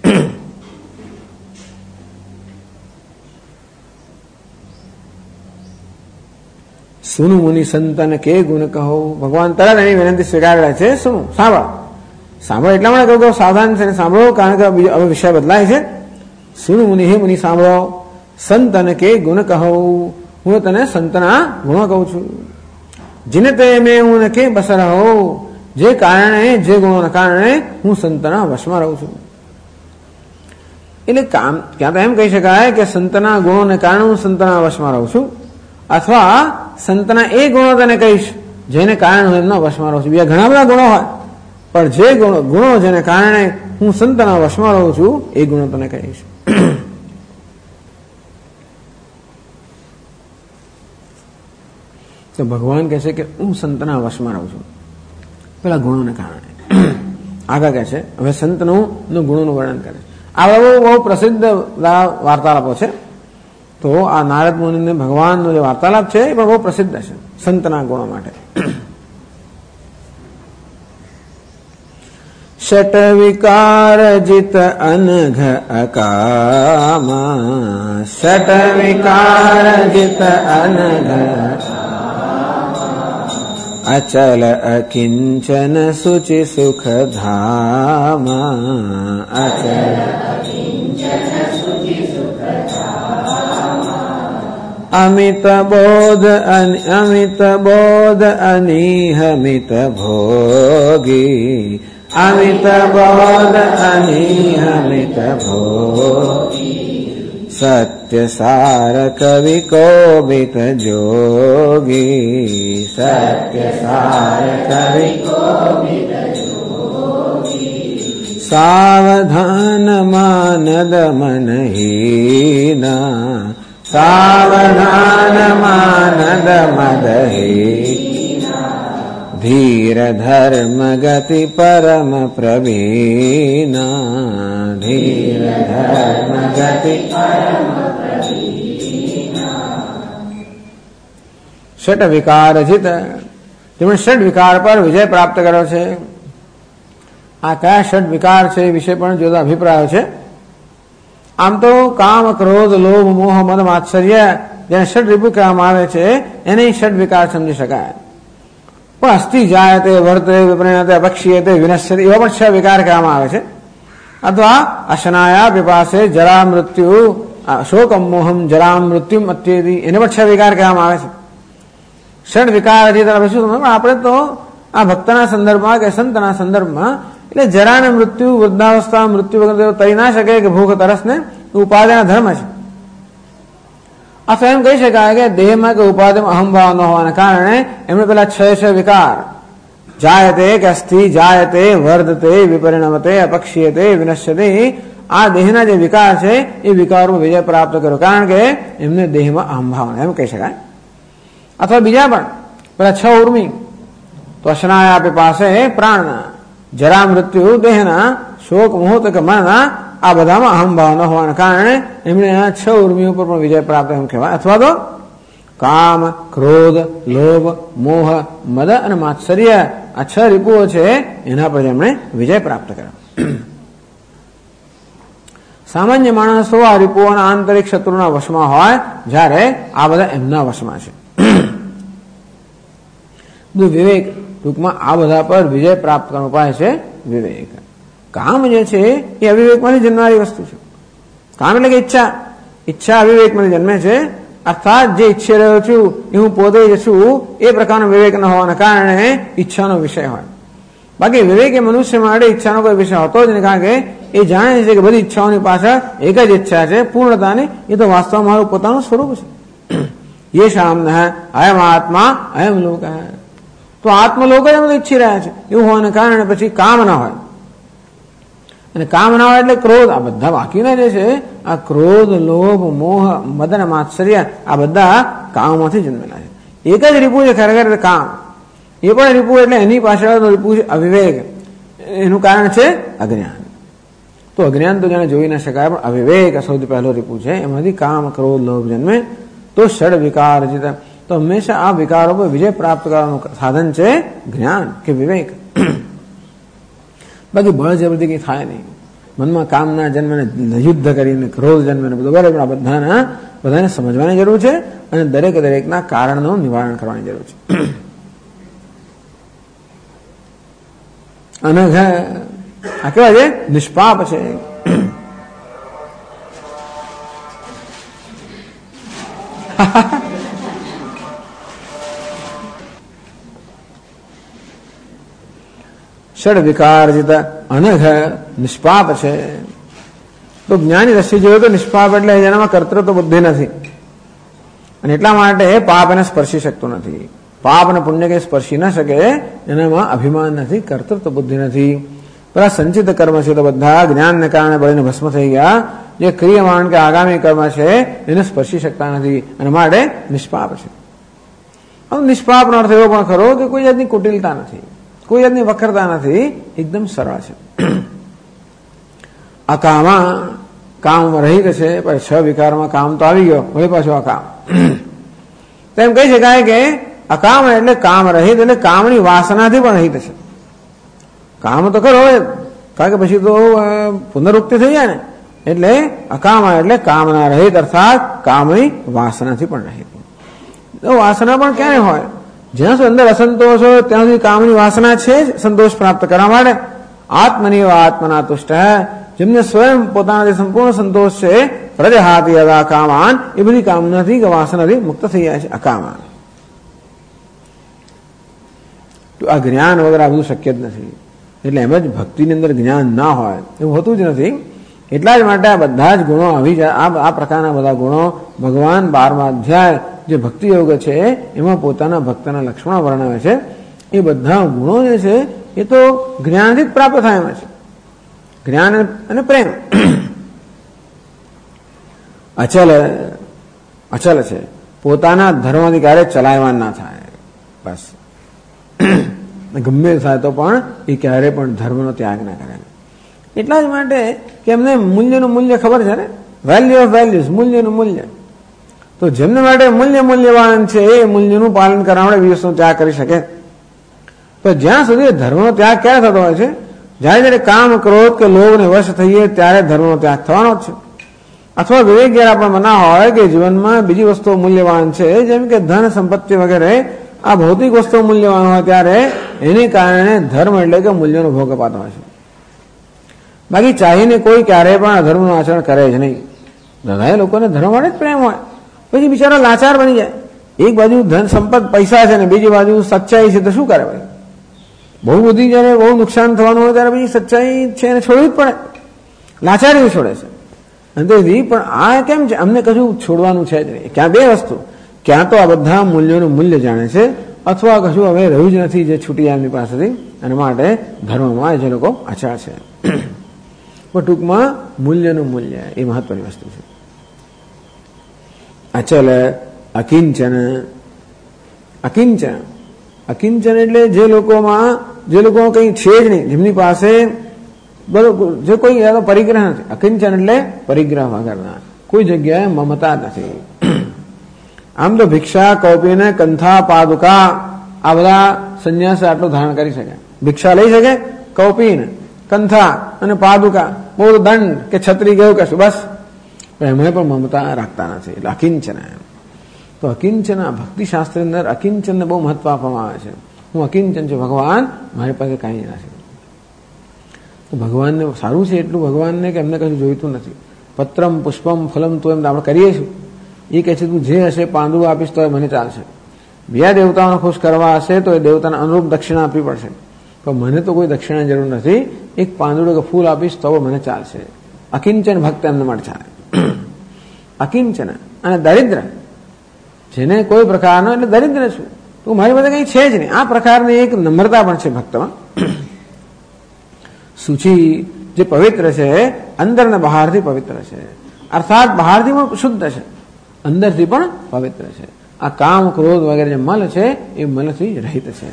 A: સુનુ મુનિ સંતન કે ગુણ કહો. ભગવાન તરત એની વિનંતી સ્વીકારે છે. સુનુ સાંભળો. સાંભળો એટલા માટે કહું સાવધાન છે સાંભળો, કારણ કે હવે વિષય બદલાય છે. સુનુ મુનિ હે મુનિ સાંભળો, સંતન કે ગુણ કહો. હું તને સંતના ગુણો કહું છું. જીને તે મેં હું કે બસર હો. જે કારણે જે ગુણોના કારણે હું સંતના વશમાં રહું છું. એટલે કામ ક્યાં તો એમ કહી શકાય કે સંતના ગુણોને કારણે હું સંતના વશમાં રહું છું, અથવા સંતના એ ગુણો તને કહીશ જેને કારણે હું એમના વશમાં રહું છું. બીજા ઘણા બધા ગુણો હોય, પણ જે ગુણો જેને કારણે હું સંતના વશમાં રહું છું એ ગુણો તને કહીશ. તો ભગવાન કહે છે કે હું સંતના વશમાં રહું છું પેલા ગુણોને કારણે. આગળ કહે છે હવે સંતનું ગુણોનું વર્ણન કરે. આ બહુ પ્રસિદ્ધ વાર્તાલાપો છે. તો આ નારદ મુનિને ભગવાનનો જે વાર્તાલાપ છે એ પણ બહુ પ્રસિદ્ધ છે સંતના ગુણો માટે. ષટ વિકાર જીત અનઘ અકામા. ષટ વિકાર જીત અનઘ અચલ અકિંચન સુચિ સુખ ધામા. અચલ अमित बोध अनिहमित भोगी, अमित बोध अनिहमित भोगी, सत्य सार कवि कोबित जोगी, सत्य सार कवि कोबित जोगी, सावधान मानद मन हीना, सावधान मानद मद हीना, धीर धर्म गति परम प्रवीणा, धीर धर्म गति परम प्रवीणा। षट विकार जित, જેમણે ષટ વિકાર પર વિજય પ્રાપ્ત કર્યો છે. આ કયા ષટ વિકાર છે એ વિશે પણ જુદા અભિપ્રાયો છે. આમ તો કામ, ક્રોધ, લોભ, મોહ, મદ, માત્સર્ય જેને ષટ રિપુ કહેવામાં આવે છે એને ષટ વિકાર સમજી શકાય. પણ અસ્થિ જાયતે, વર્તે, વિપરિણતે, અપક્ષીયતે, વિનશ્યતે એવા પણ 6 વિકાર કહેવામાં આવે છે. અથવા અશનાયા, પીપાસે, જરા, મૃત્યુ, શોકમ, મોહમ, જરા, મૃત્યુમ, અત્યેતિ એને પણ 6 વિકાર કહેવામાં આવે છે. ષટ વિકાર જે તરફ શું સમજ, આપણે તો આ ભક્તના સંદર્ભમાં કે સંતના સંદર્ભમાં એટલે જરા ને મૃત્યુ, વૃદ્ધાવસ્થા, મૃત્યુ વગર તરી ના શકે કે ભૂખ તરસ ને ઉપાધિના ધર્મ છે. અથવા એમ કહી શકાય કે દેહમાં કે ઉપાધિમાં અહંભાવ ન હોવાના કારણે એમણે પેલા 6 વિકાર જાયતે કે અસ્થિ, જાયતે, વર્ધતે, વિપરિણમતે, અપક્ષીયતે, વિનશ્યતે આ દેહના જે વિકાર છે એ વિકારો વિજય પ્રાપ્ત કર્યો, કારણ કે એમને દેહમાં અહંભાવ એમ કહી શકાય. અથવા બીજા પણ પેલા 6 ઉર્મી તો અશનાયા પીપાસે પ્રાણના, જરા મૃત્યુ દેહના, શોક મોહ કે મનના આ બધામાં અહંભાવ ન હોવાના કારણે એમણે આ 6 ઉર્મિઓ પર પણ વિજય પ્રાપ્ત એમ કહેવાય. અથવા તો કામ, ક્રોધ, લોભ, મોહ, મદ અને માત્સર્ય આ 6 રિપુઓ છે એના પર એમણે વિજય પ્રાપ્ત કર્યો. સામાન્ય માણસો આ રિપુઓના આંતરિક શત્રુના વશમાં હોય, જ્યારે આ બધા એમના વશમાં છે. વિવેક ટૂંકમાં આ બધા પર વિજય પ્રાપ્ત કરવાનો ઉપાય છે વિવેક. કામ જે છે એ અવિવેકમાંથી જન્મનારી વસ્તુ છે. કામ એટલે કે ઈચ્છા, ઈચ્છા અવિવેકમાંથી જન્મે છે. અર્થાત જે ઈચ્છી રહ્યો છું એ હું પોતે જ છું એ પ્રકારનો વિવેક ન હોવાના કારણે ઈચ્છાનો વિષય હોય. બાકી વિવેક એ મનુષ્ય માટે ઈચ્છાનો કોઈ વિષય હોતો જ નહીં, કારણ કે એ જાણે છે કે બધી ઈચ્છાઓની પાછળ એક જ ઈચ્છા છે પૂર્ણતાની, એ તો વાસ્તવમાં મારું પોતાનું સ્વરૂપ છે. ये शाम अयम आत्मा अयम लोक है, तो आत्मलोक જ અમે ઈચ્છી રહ્યા છે એવું હોવાને કારણે પછી કામ ના હોય, અને કામ ના હોય એટલે ક્રોધ. આ બધા બાકીના જે છે આ ક્રોધ, લોભ, મોહ, મદ અને માત્સર્ય આ બધા કામમાંથી જન્મેલા છે. એક જ રીપુ છે ખરેખર કામ, એ પણ રીપુ એટલે એની પાછળ રીપુ છે અવિવેક. એનું કારણ છે અજ્ઞાન. તો અજ્ઞાન તો જાણે જોઈ ના શકાય, પણ અવિવેક સૌથી પહેલો રીપુ છે. એમાંથી કામ, ક્રોધ, લોભ જન્મે તો ષડ વિકાર છે. તો હંમેશા આ વિકારો પર વિજય પ્રાપ્ત કરવાનું સાધન છે જ્ઞાન કે વિવેક. બાકી બળજબરથી કઈ થાય નહીં. મનમાં કામના જન્મને યુદ્ધ કરીને ક્રોધ જન્મને બધું બરાબર આ બધાને સમજવાની જરૂર છે, અને દરેકના કારણનું નિવારણ કરવાની જરૂર છે. અનઘ આ કેવા છે? નિષ્પાપ છે. ષડ વિકાર જીતા અનઘ નિષ્પાપ છે. તો જ્ઞાની દ્રષ્ટિ જોઈએ તો નિષ્પાપ એટલે જેનામાં કર્તૃત્વ બુદ્ધિ નથી, અને એટલા માટે પાપ એને સ્પર્શી શકતું નથી. પાપ અને પુણ્ય કે સ્પર્શી ન શકે એનામાં અભિમાન નથી, કર્તૃત્વ બુદ્ધિ નથી. પેલા સંચિત કર્મ છે તો બધા જ્ઞાનને કારણે બળીને ભસ્મ થઈ ગયા. જે ક્રિયમાન કે આગામી કર્મ છે એને સ્પર્શી શકતા નથી, અને માટે નિષ્પાપ છે. હવે નિષ્પાપનો અર્થ એવો પણ ખરો કે કોઈ જાતની કુટિલતા નથી, કોઈ જાતની વક્રતા નથી, એકદમ સરળ છે. અકામા કામમાં રહિત છે, પણ 6 વિકારમાં કામ તો આવી ગયો, વળી પાછું અકામ. તો એમ કહી શકાય કે અકામ એટલે કામ રહિત, એટલે કામની વાસનાથી પણ રહિત છે. કામ તો ખરો હોય, કારણ કે પછી તો પુનરુક્તિ થઈ જાય ને. એટલે અકામ એટલે કામના રહિત, અર્થાત કામની વાસનાથી પણ રહિત. તો વાસના પણ ક્યારે હોય? જ્યાં સુધી અંદર અસંતોષ હોય ત્યાં સુધી કામની વાસના છે સંતોષ પ્રાપ્ત કરવા માટે. આત્મની આત્મના તુષ્ટ, જેમને સ્વયં પોતાનાથી સંપૂર્ણ સંતોષ છે પ્રજહાતિ યદા કામાન, એ બધી કામનાથી કે વાસનાથી મુક્ત થઈ જાય છે અકામાન. તો આ જ્ઞાન વગર આ બધું શક્ય જ નથી. એટલે એમ જ ભક્તિની અંદર જ્ઞાન ના હોય એવું હોતું જ નથી. એટલા જ માટે આ બધા જ ગુણો આવી જાય. આ પ્રકારના બધા ગુણો ભગવાન 12મા અધ્યાય જે ભક્તિ યોગ છે એમાં પોતાના ભક્તના લક્ષણો વર્ણવે છે. એ બધા ગુણો જે છે એ તો જ્ઞાનથી જ પ્રાપ્ત થાય એમ છે. જ્ઞાન અને પ્રેમ અચલ છે. પોતાના ધર્મથી ક્યારેય ચલાવવાન ના થાય. બસ ગમે થાય તો પણ એ ક્યારેય પણ ધર્મનો ત્યાગ ના કરે. એટલા જ માટે કે એમને મૂલ્યનું મૂલ્ય ખબર છે ને, વેલ્યુ ઓફ વેલ્યુઝ, મૂલ્યનું મૂલ્ય. તો જેમને માટે મૂલ્યવાન છે એ મૂલ્યનું પાલન કરવા માટે વિષયનો ત્યાગ કરી શકે. તો જ્યાં સુધી ધર્મનો ત્યાગ ક્યારે થતો હોય છે? જ્યારે કામ, ક્રોધ કે લોભને વશ થઈએ ત્યારે ધર્મનો ત્યાગ થવાનો જ છે. અથવા વિવેક જયારે આપણને ના હોય કે જીવનમાં બીજી વસ્તુઓ મૂલ્યવાન છે, જેમ કે ધન, સંપત્તિ વગેરે આ ભૌતિક વસ્તુઓ મૂલ્યવાન હોય ત્યારે એને કારણે ધર્મ એટલે કે મૂલ્યનો ભોગ અપાતો હોય છે. બાકી ચાહીને કોઈ ક્યારેય પણ અધર્મનું આચરણ કરે જ નહીં. બધા લોકોને ધર્મ માટે જ પ્રેમ હોય, પછી બિચારા લાચાર બની જાય. એક બાજુ ધન સંપત્તિ પૈસા છે ને બીજી બાજુ સચ્ચાઈ છે, તો શું કરે ભાઈ? બહુ બધી જયારે બહુ નુકસાન થવાનું હોય ત્યારે પછી સચ્ચાઈ છે એને છોડવી જ પડે. લાચારી છોડે છે. અંતેથી પણ આ કેમ છે? અમને કશું છોડવાનું છે જ નહીં. ક્યાં બે વસ્તુ, ક્યાં તો આ બધા મૂલ્યોનું મૂલ્ય જાણે છે, અથવા કશું હવે રહ્યું જ નથી જે છૂટી જાય એમની પાસેથી, અને માટે ધર્મમાં જે લોકો અચળ છે. પણ ટૂંકમાં મૂલ્યનું મૂલ્ય એ મહત્વની વસ્તુ છે. અચલ, અકિંચન. અકિંચન એટલે જે લોકો કંઈ છે જ નહીં, જેમની પાસે જે કોઈ પરિગ્રહ નથી. અકિંચન એટલે પરિગ્રહ વગરના, કોઈ જગ્યાએ મમતા નથી. આમ તો ભિક્ષા, કૌપીને, કંથા, પાદુકા આ બધા સંન્યાસી આટલું ધારણ કરી શકે. ભિક્ષા લઈ શકે, કૌપીન, કંથા અને પાદુકા, બહુ દંડ કે છત્રી ગયું કશું, બસ. એમાં પણ મમતા રાખતા નથી. એટલે અકિંચન. તો અકિંચન ભક્તિ શાસ્ત્રની અંદર અકિંચનને બહુ મહત્વ આપવામાં આવે છે. હું અકિંચન છું, ભગવાન મારી પાસે કાંઈ નથી. તો ભગવાનને સારું છે એટલું ભગવાનને કે એમને કશું જોઈતું નથી. પત્રમ, પુષ્પમ, ફલમ તો એમ આપણે કરીએ છીએ. એ કહે છે તું જે હશે પાંદડું આપીશ તો મને ચાલશે. બીજા દેવતાઓને ખુશ કરવા હશે તો એ દેવતાને અનુરૂપ દક્ષિણા આપવી પડશે. પણ મને તો કોઈ દક્ષિણાની જરૂર નથી. એક પાંદડું કે ફૂલ આપીશ તો મને ચાલશે. અકિંચન ભક્ત એમને માટે ચાલે. અકિંચન અને દરિદ્ર, જેને કોઈ પ્રકારનો એટલે દરિદ્ર છું, તું મારી પાસે કંઈ છે જ નહીં, આ પ્રકારની એક નમ્રતા પણ છે ભક્તમાં. શુચિ, જે પવિત્ર છે, અંદર ને બહારથી પવિત્ર છે. અર્થાત બહારથી પણ શુદ્ધ છે, અંદરથી પણ પવિત્ર છે. આ કામ, ક્રોધ વગેરે જે મલ છે એ મલથી રહિત છે.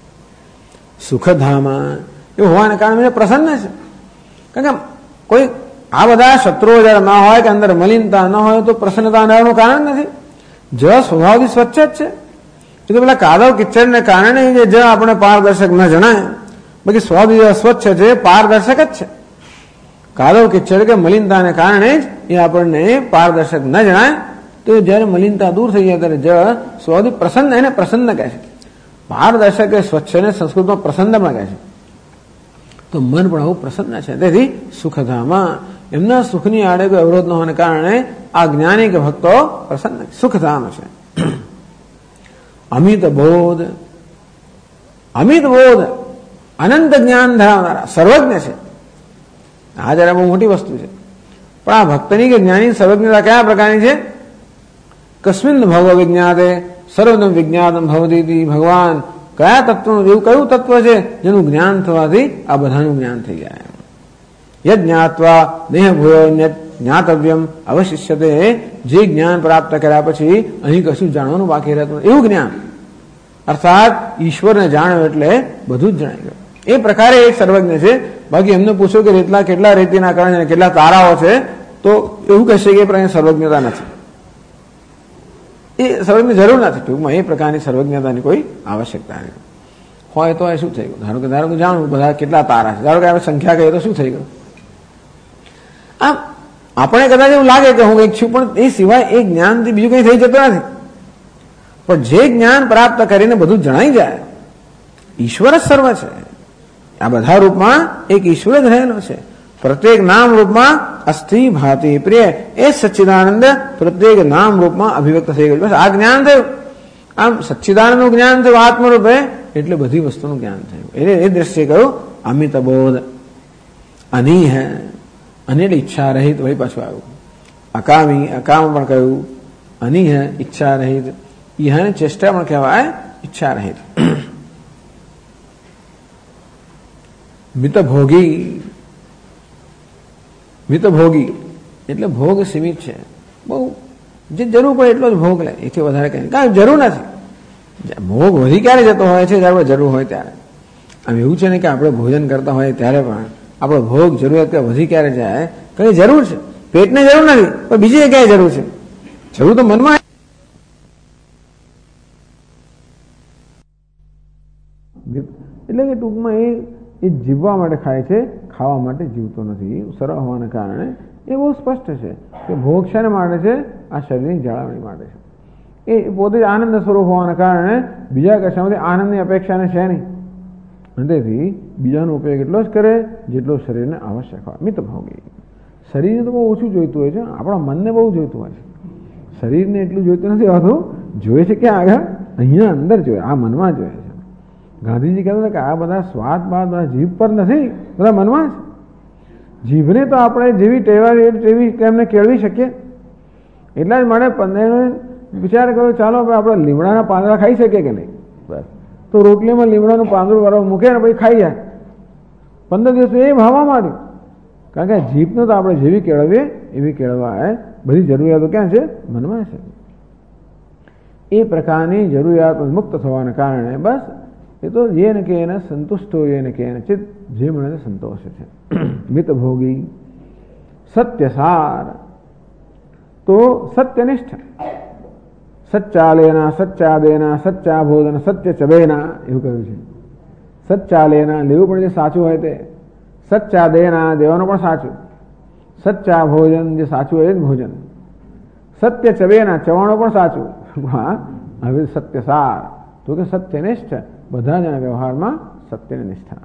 A: સુખધામા એવું હોવાને કારણે પ્રસન્ન છે. કારણ કે કોઈ આ બધા શત્રુઓ જયારે ના હોય કે અંદર મલિનતા ન હોય તો પ્રસન્નતા આવવાનું કારણ નથી. જ સ્વભાવથી સ્વચ્છ જ છે. એ તો પેલા કાદવ કિચડને કારણે જે જ આપણે પારદર્શક ન જણાય, બાકી સ્વભાવ સ્વચ્છ છે, પારદર્શક જ છે. કાદવ કિચડ કે મલિનતાને કારણે જ એ આપણને પારદર્શક ન જણાય. તો જયારે મલિનતા દૂર થઈ જાય ત્યારે જ સ્વભાવથી પ્રસન્ન, એને પ્રસન્ન કહે છે. પારદર્શક એ સ્વચ્છને સંસ્કૃતમાં પ્રસન્ન પણ કહે છે. તો મન પણ આવું પ્રસન્ન છે. તેથી સુખધામા, એમના સુખની આડે કોઈ અવરોધ ન હોવાને કારણે આ જ્ઞાની કે ભક્તો પ્રસન્ન સુખધામ છે. અમિત બોધ, અનંત જ્ઞાન ધરાવનારા, સર્વજ્ઞ છે. આ જરા બહુ મોટી વસ્તુ છે. પણ આ ભક્તની કે જ્ઞાની સર્વજ્ઞતા કયા પ્રકારની છે? કસ્મિન ભવ વિજ્ઞાતે સર્વદમ વિજ્ઞાતમ ભવતી. ભગવાન કયા તત્વનું, એવું કયું તત્વ છે જેનું જ્ઞાન થવાથી આ બધાનું જ્ઞાન થઈ જાય? યદ જ્ઞાત્વા દેહ ભૂયો જ્ઞાતવ્યમ અવશિષ્યતે. જે જ્ઞાન પ્રાપ્ત કર્યા પછી અહીં કશું જાણવાનું બાકી રહેતું નથી, એવું જ્ઞાન. અર્થાત ઈશ્વરને જાણ્યો એટલે બધું જ જણાઈ ગયું. એ પ્રકારે એક સર્વજ્ઞ છે. બાકી એમને પૂછો કે કેટલા રેતીના કણ અને કેટલા તારાઓ છે, તો એવું કહેશે કે એ સર્વજ્ઞતા નથી. એ સર્વજ્ઞ જરૂર નથી. ટૂંકમાં એ પ્રકારની સર્વજ્ઞતાની કોઈ આવશ્યકતા નથી. હોય તો એ શું થઈ ગયું? ધારો કે જાણવું બધા કેટલા તારા છે, ધારો કે આપણે સંખ્યા કહીએ તો શું થઈ ગયું? આમ આપણે કદાચ એવું લાગે કે હું કંઈક છું, પણ એ સિવાય એ જ્ઞાનથી બીજું કંઈ થઈ જતું નથી. પણ જે જ્ઞાન પ્રાપ્ત કરીને બધું જણાઈ જાય, ઈશ્વર જ સર્વ છે. આ બધા રૂપમાં એક ઈશ્વર જ રહેલો છે. પ્રત્યેક નામ રૂપમાં અસ્થિ ભાતિ પ્રિય એ સચ્ચિદાનંદ પ્રત્યેક નામ રૂપમાં અભિવ્યક્ત થઈ ગયું. બસ આ જ્ઞાન થયું. આમ સચ્ચિદાનંદનું જ્ઞાન થયું આત્મરૂપે એટલે બધી વસ્તુનું જ્ઞાન થયું. એટલે એ દ્રષ્ટિએ કહ્યું અમિત બોધ અની હે અને એટલે ઈચ્છા રહિત. વળી પાછું આવ્યું અકામી અકામ પણ કહ્યું અની હે ઈચ્છા રહિત. ઈહાને ચેષ્ટા પણ કહેવાય ઈચ્છા રહિત. મિતભોગી મિતભોગી એટલે ભોગ સીમિત છે. બહુ જે જરૂર પડે એટલો જ ભોગ લે, એથી વધારે કંઈ કારણ જરૂર નથી. ભોગ વધી ક્યારે જતો હોય છે? જ્યારે જરૂર હોય ત્યારે. આમ એવું છે ને કે આપણે ભોજન કરતા હોય ત્યારે પણ આપણો ભોગ જરૂરિયાત વધી ક્યારે જાય? કઈ જરૂર છે, પેટને જરૂર નથી પણ બીજી જગ્યાએ જરૂર છે. જરૂર તો મનમાં એટલે કે ટૂંકમાં એ જીવવા માટે ખાય છે, ખાવા માટે જીવતો નથી. સરળ હોવાને કારણે એ બહુ સ્પષ્ટ છે કે ભોગ શાને માટે છે? આ શરીરની જાળવણી માટે છે. એ પોતે જ આનંદ સ્વરૂપ હોવાના કારણે બીજા કશામાંથી આનંદની અપેક્ષાને છે નહીં. અને તેથી બીજાનો ઉપયોગ એટલો જ કરે જેટલો શરીરને આવશ્યક હોય. મિતભોગી શરીરને તો બહુ ઓછું જોઈતું હોય છે, આપણા મનને બહુ જોઈતું હોય છે. શરીરને એટલું જોઈતું નથી હોતું. જોઈએ છે ક્યાં આગળ? અહીંયા અંદર જોઈએ, આ મનમાં જોઈએ છે. ગાંધીજી કહેતા હતા કે આ બધા સ્વાદ બાદ બધા જીભ પર નથી, બધા મનમાં છે. જીભને તો આપણે જેવી ટેવાવી તેવી એમને કેળવી શકીએ. એટલા જ માટે વિચાર કર્યો ચાલો આપણે લીમડાના પાંદડા ખાઈ શકીએ કે નહીં? બસ તો રોટલીમાં લીમડાનું પાંદડું બરાબર મૂકે ને પછી ખાઈ જાય. 15 દિવસ એ ભાવવા માંડ્યું. કારણ કે જીભને તો આપણે જેવી કેળવીએ એવી કેળવાય. બધી જરૂરિયાતો ક્યાં છે? મનમાં છે. એ પ્રકારની જરૂરિયાતો મુક્ત થવાના કારણે બસ એ તો જે ને કે એને સંતુષ્ટો એને કે એને ચિત્ત જે મને સંતોષ છે. મિતભોગી સત્યસાર તો સત્યનિષ્ઠ. સચ્ચાલેના સચ્ચાદેના સચ્ચા ભોજન સત્ય ચબેના એવું કહ્યું છે. સચ્ચાલેના લેવું પણ જે સાચું હોય તે, સચ્ચાદેના દેવાનું પણ સાચું, સચ્ચા ભોજન જે સાચું હોય એ જ ભોજન, સત્ય ચબેના ચવાણું પણ સાચું. હા હવે સત્યસાર તો કે સત્યનિષ્ઠ બધા જ વ્યવહારમાં સત્યની નિષ્ઠા.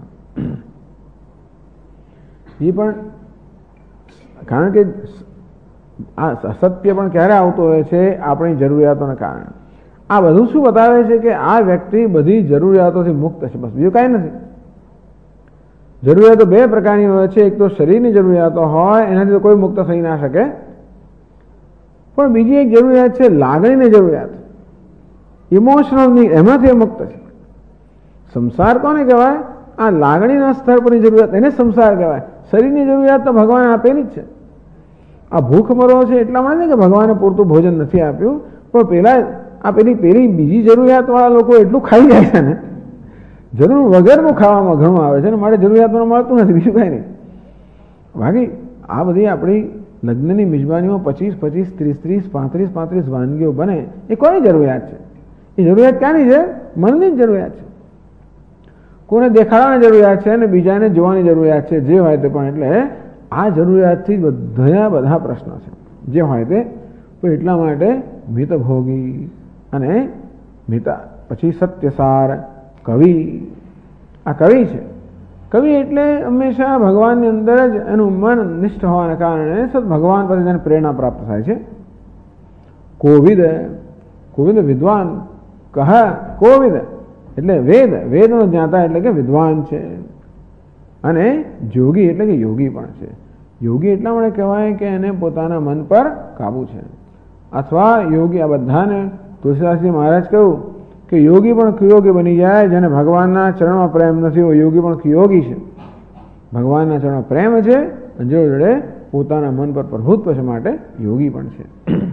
A: એ પણ કારણ કે આ સત્ય પણ ક્યારે આવતો હોય છે? આપણી જરૂરિયાતોના કારણે. આ બધું શું બતાવે છે? કે આ વ્યક્તિ બધી જરૂરિયાતોથી મુક્ત છે. બસ બીજું કાંઈ નથી. જરૂરિયાતો બે પ્રકારની હોય છે. એક તો શરીરની જરૂરિયાતો હોય, એનાથી તો કોઈ મુક્ત થઈ ના શકે. પણ બીજી એક જરૂરિયાત છે લાગણીની જરૂરિયાત, ઇમોશનલની, એમાંથી એ મુક્ત છે. સંસાર કોને કહેવાય? આ લાગણીના સ્તર પરની જરૂરિયાત, એને સંસાર કહેવાય. શરીરની જરૂરિયાત તો ભગવાને આપેલી જ છે. આ ભૂખ મરો છે એટલા માટે કે ભગવાને પૂરતું ભોજન નથી આપ્યું, પણ પેલા આ પેલી બીજી જરૂરિયાત વાળા લોકો એટલું ખાઈ જાય છે ને, જરૂર વગરનું ખાવામાં ઘણું આવે છે ને, માટે જરૂરિયાતમાં મળતું નથી, બીજું કાંઈ નહીં. બાકી આ બધી આપણી લગ્નની મિજબાનીમાં 25, 30, 35 વાનગીઓ બને, એ કોની જરૂરિયાત છે? એ જરૂરિયાત ક્યાંની છે? મનની જ જરૂરિયાત છે. કોને દેખાડવાની જરૂરિયાત છે અને બીજાને જોવાની જરૂરિયાત છે, જે હોય તે. પણ એટલે આ જરૂરિયાતથી બધા પ્રશ્નો છે જે હોય તે. તો એટલા માટે મિતભોગી અને મિતા. પછી સત્યસાર કવિ. આ કવિ છે. કવિ એટલે હંમેશા ભગવાનની અંદર જ એનું મન નિષ્ઠ હોવાના કારણે ભગવાન પછી તેને પ્રેરણા પ્રાપ્ત થાય છે. કોવિદ. કોવિદ વિદ્વાન. કહ કોવિદ એટલે વેદનો જ્ઞાતા એટલે કે વિદ્વાન છે. અને જોગી એટલે કે યોગી પણ છે. યોગી એટલા માટે કહેવાય કે એને પોતાના મન પર કાબુ છે. અથવા યોગી, આ બધાને તુલસીદાસજી મહારાજ કહ્યું કે યોગી પણ કુયોગી બની જાય. જેને ભગવાનના ચરણમાં પ્રેમ નથી હોય યોગી પણ કુયોગી છે. ભગવાનના ચરણમાં પ્રેમ છે અને જોડે પોતાના મન પર પ્રભુત્વ છે, માટે યોગી પણ છે.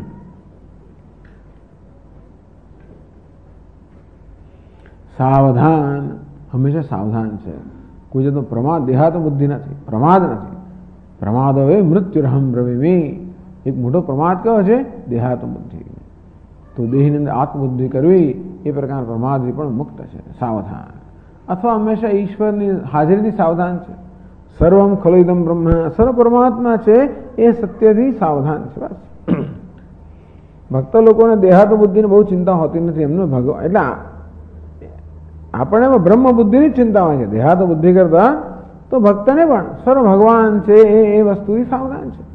A: સાવધાન, હંમેશા સાવધાન છે. કોઈ જતો પ્રમાદ, દેહાતો બુદ્ધિ નથી, પ્રમાદ નથી. પ્રમાદ હવે મૃત્યુરહમ બ્રવીમી. એક મોટો પ્રમાદ કયો છે? દેહાતો બુદ્ધિ. તો દેહની અંદર આત્મબુદ્ધિ કરવી એ પ્રકાર પ્રમાદથી પણ મુક્ત છે. સાવધાન અથવા હંમેશા ઈશ્વરની હાજરીથી સાવધાન છે. સર્વમ ખલુદમ બ્રહ્મ, સર્વ પરમાત્મા છે એ સત્યથી સાવધાન છે. બસ ભક્ત લોકોને દેહાતો બુદ્ધિની બહુ ચિંતા હોતી નથી. એમનો ભગવાન એટલે આપણને બ્રહ્મ બુદ્ધિની જ ચિંતા હોય છે. દેહાતો બુદ્ધિ કરતા તો તો ભક્તને પણ સર્વ ભગવાન છે એ વસ્તુથી સાવધાન છે.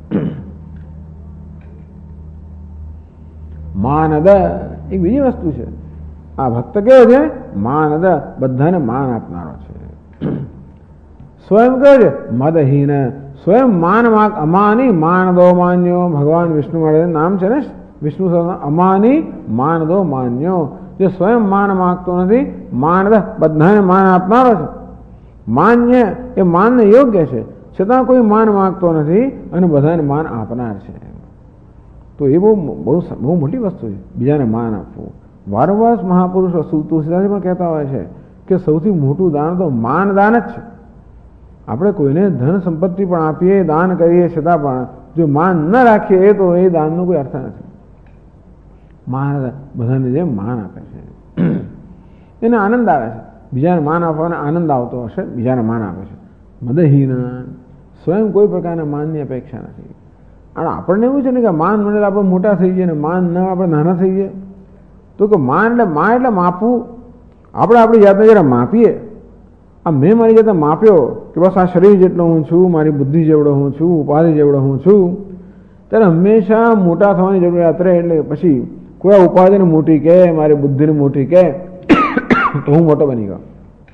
A: માનદ એક બીજી વસ્તુ છે. આ ભક્ત કેવો છે? માનદ, બધાને માન આપનારો છે. સ્વયં કેવો છે? મદહીન, સ્વયં માન અમાની માનદો માન્યો. ભગવાન વિષ્ણુ માટે નામ છે ને વિષ્ણુ અમાની માનદો માન્યો. જે સ્વયં માન માગતો નથી, માનદ બધાને માન આપનારો છે. માન્ય એ માનને યોગ્ય છે, છતાં કોઈ માન માગતો નથી અને બધાને માન આપનાર છે. તો એ બહુ મોટી વસ્તુ છે, બીજાને માન આપવું. વારંવાર મહાપુરુષો તુલસીદાસજી પણ કહેતા હોય છે કે સૌથી મોટું દાન તો માન દાન જ છે. આપણે કોઈને ધન સંપત્તિ પણ આપીએ, દાન કરીએ, છતાં પણ જો માન ન રાખીએ તો એ દાનનો કોઈ અર્થ નથી. માન બધાને જે માન આપે છે એને આનંદ આવે છે. બીજાને માન આપવાને આનંદ આવતો હશે, બીજાને માન આપે છે. મદહીન, સ્વયં કોઈ પ્રકારના માનની અપેક્ષા નથી. અને આપણને એવું છે ને કે માન મળે આપણે મોટા થઈ જઈએ ને માન ન આપણે નાના થઈ જઈએ. તો કે માન એટલે માપવું. આપણે આપણી જાતને જરા માપીએ. આ મેં મારી જાતે માપ્યો કે બસ આ શરીર જેટલો હું છું, મારી બુદ્ધિ જેવડો હું છું, ઉપાધિ જેવડો હું છું, ત્યારે હંમેશા મોટા થવાની જરૂરિયાત રહે. એટલે પછી કોઈ ઉપાધિને મોટી કહે, મારી બુદ્ધિને મોટી કહે તો હું મોટો બની ગયો.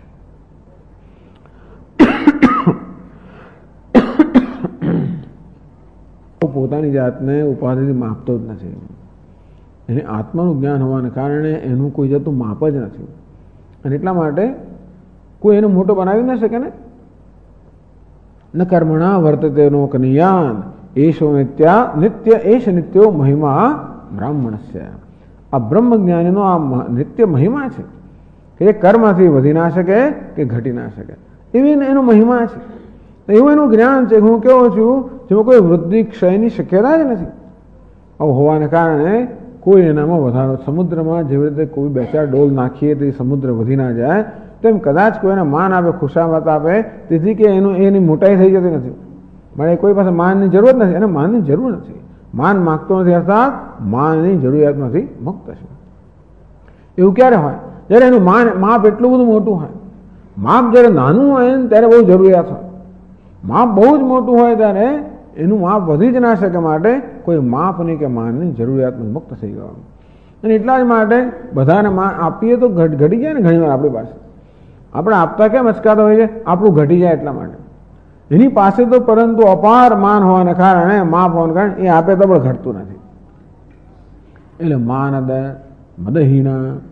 A: પોતાની જાતને ઉપાધિથી માપતો જ નથી. એને આત્માનું જ્ઞાન હોવાને કારણે એનું કોઈ જાતનું માપ જ નથી. અને એટલા માટે કોઈ એને મોટો બનાવી ન શકે ને. ન કર્મણા વર્તતે નો કનયાન એશો નિત્ય એશ નિત્યો મહિમા બ્રાહ્મણસ્ય. આ બ્રહ્મ જ્ઞાનીનો આ નિત્ય મહિમા છે કે એ કર્મથી વધી ના શકે કે ઘટી ના શકે. એવી એનો મહિમા છે. એવું એનું જ્ઞાન છે. હું કેવો છું જેમાં કોઈ વૃદ્ધિ ક્ષયની શક્યતા જ નથી. આવું હોવાને કારણે કોઈ એનામાં વધારો. સમુદ્રમાં જેવી રીતે કોઈ બે ચાર ડોલ નાખીએ તો સમુદ્ર વધી ના જાય, તેમ કદાચ કોઈને માન આપે, ખુશામત આપે, તેથી કે એની મોટાઈ થઈ જતી નથી. મારે કોઈ પાસે માનની જરૂરત નથી. એને માનની જરૂર નથી. માન માગતો નથી, અર્થાત માનની જરૂરિયાતમાંથી મુક્ત છે. એવું ક્યારે હોય? જ્યારે એનું માપ એટલું બધું મોટું હોય. માપ જ્યારે નાનું હોય ને ત્યારે બહુ જરૂરિયાત હોય. માપ બહુ જ મોટું હોય ત્યારે એનું માપ વધી જ ના શકે. માટે કોઈ માપની કે માનની જરૂરિયાતમાં મુક્ત થઈ ગયો. અને એટલા જ માટે બધાને માન આપીએ તો ઘટી જાય ને ઘણીવાર આપણી પાસે. આપણે આપતા કેમ અચકાતા હોય છે? આપણું ઘટી જાય એટલા માટે. એની પાસે તો પરંતુ અપાર માન હોવાને કારણે, માપ હોવાને કારણે એ આપે તો પણ ઘટતું નથી. એટલે માનદ, મદહીન,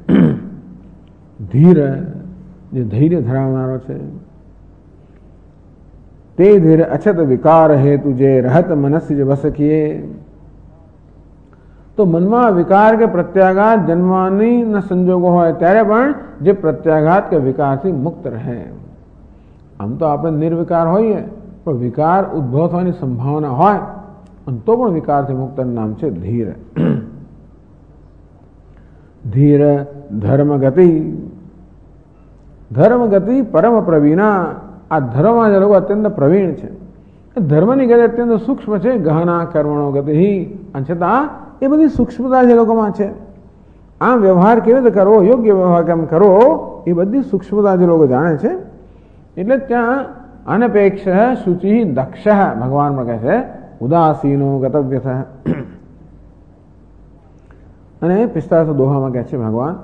A: ધીર, જે ધૈર્ય ધરાવનારો છે તે ધીર અછત વિકાર હેતુ જે રહત મનસ્ય જે વસકીએ. તો મનમાં વિકાર કે પ્રત્યાઘાત જન્મવાની સંજોગો હોય ત્યારે પણ જે પ્રત્યાઘાત કે વિકારથી મુક્ત રહે. આમ તો આપણે નિર્વિકાર હોઈએ પણ વિકાર ઉદ્ભવ થવાની સંભાવના હોય અને તો પણ વિકારથી મુક્તનું નામ છે ધીર. ધીર ધર્મગતિ, ધર્મગતિ પરમ પ્રવીણા. આ ધર્મમાં જે લોકો અત્યંત પ્રવીણ છે, ધર્મની ગતિ અત્યંત સૂક્ષ્મ છે. ગહના કર્મણો ગતિ, અને છતાં એ બધી સૂક્ષ્મતા જે લોકોમાં છે. આમ વ્યવહાર કેવી રીતે કરવો, યોગ્ય વ્યવહાર કેમ કરવો, એ બધી સૂક્ષ્મતા જે લોકો જાણે છે. એટલે ત્યાં અનપેક્ષ શુચિ દક્ષ ભગવાનમાં કહે છે ઉદાસીનો ગતવ્ય. અને 45 દોહામાં કહે છે ભગવાન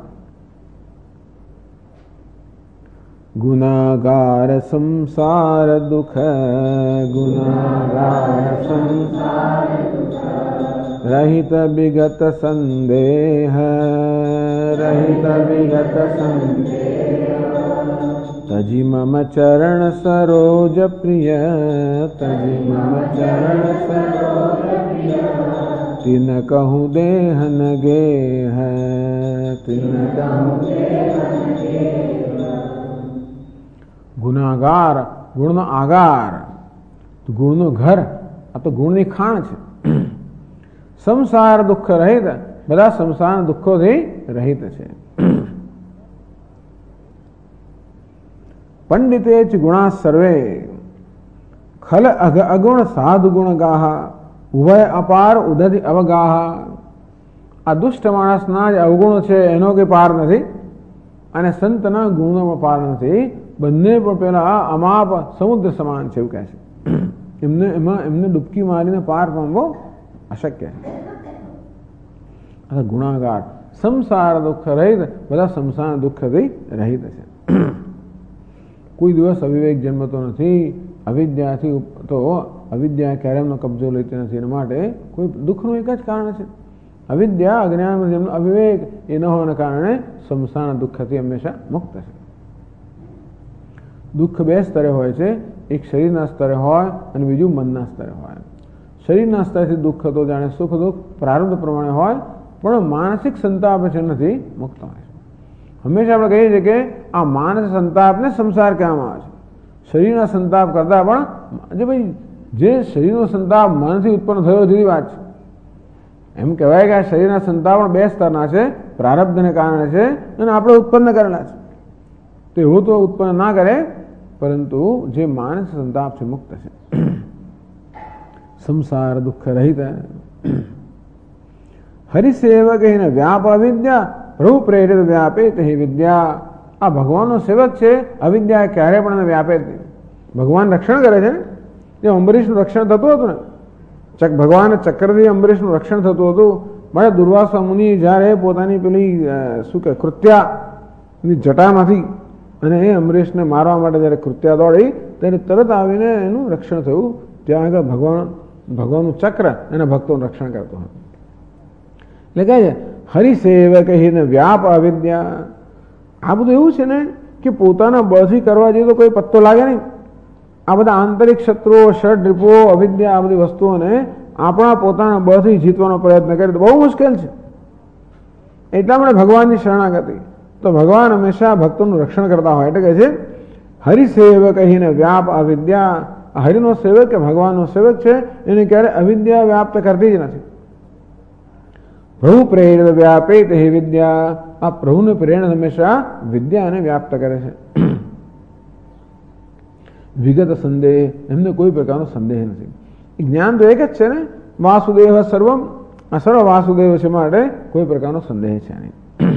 A: ગુનાગાર સંસાર દુઃખ, ગુનાગાર સંસાર રહિત વિગત સંદેહ, રહિત વિગત સંદેહ તજી મમ ચરણ સરોજ પ્રિય, તજી મમ ચરણ સરોજ પ્રિય તિન કહું દેહ ન ગેહ, તિન કહું દેહ ન ગેહ. ગુનાગાર, ગુણનો આગાર, ગુણનું ઘર. આ તો ગુણની ખાણ છે. સંસાર દુઃખ રહિત, બધા સંસાર દુઃખોથી રહિત છે. પંડિતે ચ ગુણા સર્વે ખલ અગુણ સાધુ ગુણ ગાહા, ઉભય અપાર ઉદધિ અવગાહા. આ દુષ્ટ માણસના જે અવગુણો છે એનો કોઈ પાર નથી. અને સંતના ગુણોમાં પાર નથી. બંને પણ પેલા અમાપ સમુદ્ર સમાન છે એવું કહે છે. એમને ડૂબકી મારીને પાર પામવો અશક્ય છે. ગુણાગાર સંસાર દુઃખ રહિત, બધા સંસાર દુઃખથી રહિત છે. કોઈ દિવસ અવિવેક જન્મતો નથી. અવિદ્યાથી તો અવિદ્યા ક્યારે એમનો કબજો લેતી નથી. એના માટે કોઈ દુઃખનું એક જ કારણ છે, અવિદ્યા, અજ્ઞાન, જેમનો અવિવેક એ ન હોવાના કારણે સંસારના દુઃખથી હંમેશા મુક્ત છે. દુઃખ બે સ્તરે હોય છે, એક શરીરના સ્તરે હોય અને બીજું મનના સ્તરે હોય. શરીરના સ્તરેથી દુઃખ તો જાણે સુખ દુઃખ પ્રારબ્ધ પ્રમાણે હોય, પણ માનસિક સંતાપ છે નથી મુક્ત હોય છે. હંમેશા આપણે કહીએ છીએ કે આ માનસિક સંતાપને સંસાર કહેવામાં આવે છે. શરીરના સંતાપ કરતા પણ જે શરીરનો સંતાપ મનથી ઉત્પન્ન થયો જુદી વાત છે. એમ કહેવાય કે આ શરીરના સંતાપ પણ બે સ્તરના છે, પ્રારબ્ધને કારણે છે અને આપણે ઉત્પન્ન કરેલા છે. તો એવું તો ઉત્પન્ન ના કરે, પરંતુ જે માનસ સંતાપ છે મુક્ત છે. સંસાર દુઃખ રહિત. હરિસેવક વ્યાપ અવિદ્યા પ્રભુ પ્રેરિત વ્યાપે તે વિદ્યા. આ ભગવાનનો સેવક છે, અવિદ્યા ક્યારે પણ વ્યાપે જ નહીં. ભગવાન રક્ષણ કરે છે ને, જે અંબરીશનું રક્ષણ થતું હતું ને, ભગવાન ચક્રથી અંબરીશનું રક્ષણ થતું હતું. મારે દુર્વાસા મુનિ જ્યારે પોતાની પેલી શું કે કૃત્યાની જટામાંથી અને એ અંબરીશને મારવા માટે જ્યારે કૃત્યા દોડી, ત્યારે તરત આવીને એનું રક્ષણ થયું. ત્યાં આગળ ભગવાનનું ચક્ર એના ભક્તોનું રક્ષણ કરતું હતું. એટલે કહે છે હરિસેવક વ્યાપ અવિદ્યા. આ બધું એવું છે ને કે પોતાના બળથી કરવા જઈએ તો કોઈ પત્તો લાગે નહીં. આ બધા આંતરિક શત્રુઓ, ષડ રીપુઓ, અવિદ્યા, આ બધી વસ્તુઓને આપણા પોતાના બળથી જીતવાનો પ્રયત્ન કરે તો બહુ મુશ્કેલ છે. એટલા માટે ભગવાનની શરણાગતિ. તો ભગવાન હંમેશા ભક્તોનું રક્ષણ કરતા હોય. એટલે કહે છે હરિસેવક વ્યાપ અવિદ્યા. હરિનો સેવક કે ભગવાનનો સેવક છે એને ક્યારે અવિદ્યા વ્યાપ્ત કરતી જ નથી. પ્રભુ પ્રેરિત વ્યાપે તે વિદ્યા. આ પ્રભુને પ્રેરણા હંમેશા વિદ્યાને વ્યાપ્ત કરે છે. વિગત સંદેહ, એમને કોઈ પ્રકારનો સંદેહ નથી. જ્ઞાન તો એક જ છે ને, વાસુદેવ સર્વમ. આ સર્વ વાસુદેવ છે માટે કોઈ પ્રકારનો સંદેહ છે નહીં.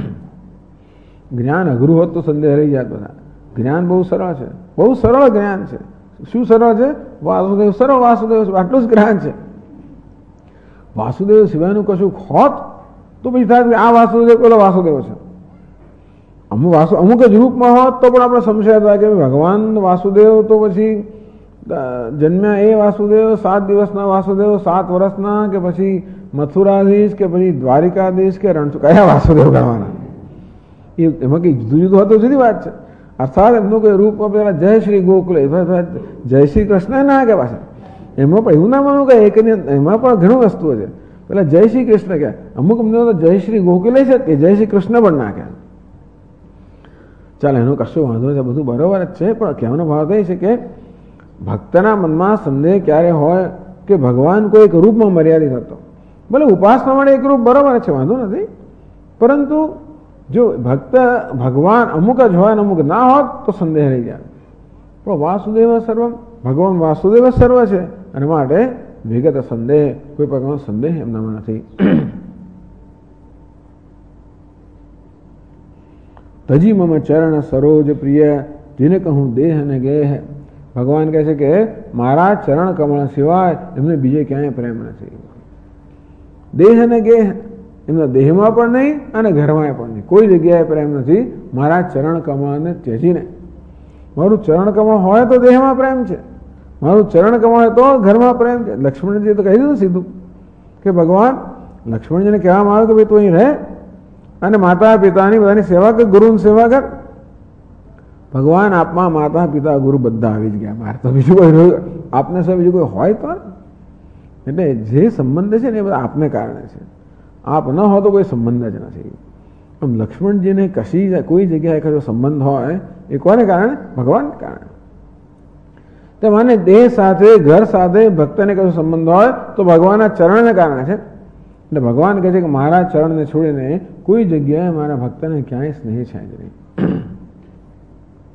A: જ્ઞાન અઘરું હોત તો સંદેહ રહી જાય બધા. જ્ઞાન બહુ સરળ છે, બહુ સરળ જ્ઞાન છે. શું સરળ છે? વાસુદેવ સર્વ વાસુદેવ છે, આટલું જ જ્ઞાન છે. વાસુદેવ સિવાયનું કશું હોત તો પછી થાય આ વાસુદેવ પેલો વાસુદેવ છે. અમુક જ રૂપમાં હોત તો પણ આપણે સંશય થાય કે ભગવાન વાસુદેવ તો પછી જન્મ્યા એ વાસુદેવ, 7 દિવસના વાસુદેવ, 7 વર્ષના, કે પછી મથુરાધીશ, કે પછી દ્વારિકાધીશ, કે કયા વાસુદેવ ગણવાના? એમાં કઈ જુદું જુદું હતું જુદી વાત છે. અર્થાત એમનું કોઈ રૂપ પેલા જય શ્રી ગોકુલ, જય શ્રી કૃષ્ણ ના કે પાછા એમાં પણ એવું ના માનું કે એમાં પણ ઘણું વસ્તુઓ છે. પેલા જય શ્રી કૃષ્ણ ક્યાં? અમુક અમને તો જય શ્રી ગોકુલે છે કે જય શ્રી કૃષ્ણ પણ ના ક્યાં. ચાલ, એનો કશો વાંધો નથી, બધું બરોબર જ છે. પણ કહેવાનો ભાવ એ છે કે ભક્તના મનમાં સંદેહ ક્યારે હોય કે ભગવાન કોઈ એક રૂપમાં મર્યાદિત હતો. ભલે ઉપાસના માટે એક રૂપ બરોબર છે, વાંધો નથી, પરંતુ જો ભક્ત ભગવાન અમુક જ હોય અને અમુક ના હોત તો સંદેહ રહી જાય. પણ વાસુદેવ સર્વમ, ભગવાન વાસુદેવ સર્વ છે અને માટે વિગત સંદેહ, કોઈ પ્રકારનો સંદેહ એમનામાં નથી. તજી મમ ચરણ સરોજ પ્રિય, જેને કહું દેહ અને ગેહ. ભગવાન કહે છે કે મારા ચરણ કમળ સિવાય એમને બીજે ક્યાંય પ્રેમ નથી. દેહ અને ગેહ, એમના દેહમાં પણ નહીં અને ઘરમાં પણ નહીં, કોઈ જગ્યાએ પ્રેમ નથી મારા ચરણ કમળને ત્યજીને. મારું ચરણ કમળ હોય તો દેહમાં પ્રેમ છે, મારું ચરણ કમળ હોય તો ઘરમાં પ્રેમ છે. લક્ષ્મણજી તો કહી દીધું સીધું કે ભગવાન લક્ષ્મણજીને કહેવામાં આવ્યું કે ભાઈ તું અહીં રહે અને માતા પિતાની બધાની સેવા કર, ગુરુની સેવા કર. ભગવાન આપમાં માતા પિતા ગુરુ બધા આવી જ ગયા. મારે તો બીજું કોઈ આપને સિવાય બીજું કોઈ હોય તો. એટલે જે સંબંધ છે ને એ બધા આપને કારણે છે. આપ ન હો તો કોઈ સંબંધ જ નથી. આમ લક્ષ્મણજીને કશી કોઈ જગ્યાએ કશો સંબંધ હોય એ કોને કારણે? ભગવાનને કારણે. તે માને દેહ સાથે, ઘર સાથે ભક્તને કશો સંબંધ હોય તો ભગવાનના ચરણને કારણે છે. એટલે ભગવાન કહે છે કે મારા ચરણને છોડીને કોઈ જગ્યાએ મારા ભક્તને ક્યાંય સ્નેહ છે જ નહીં.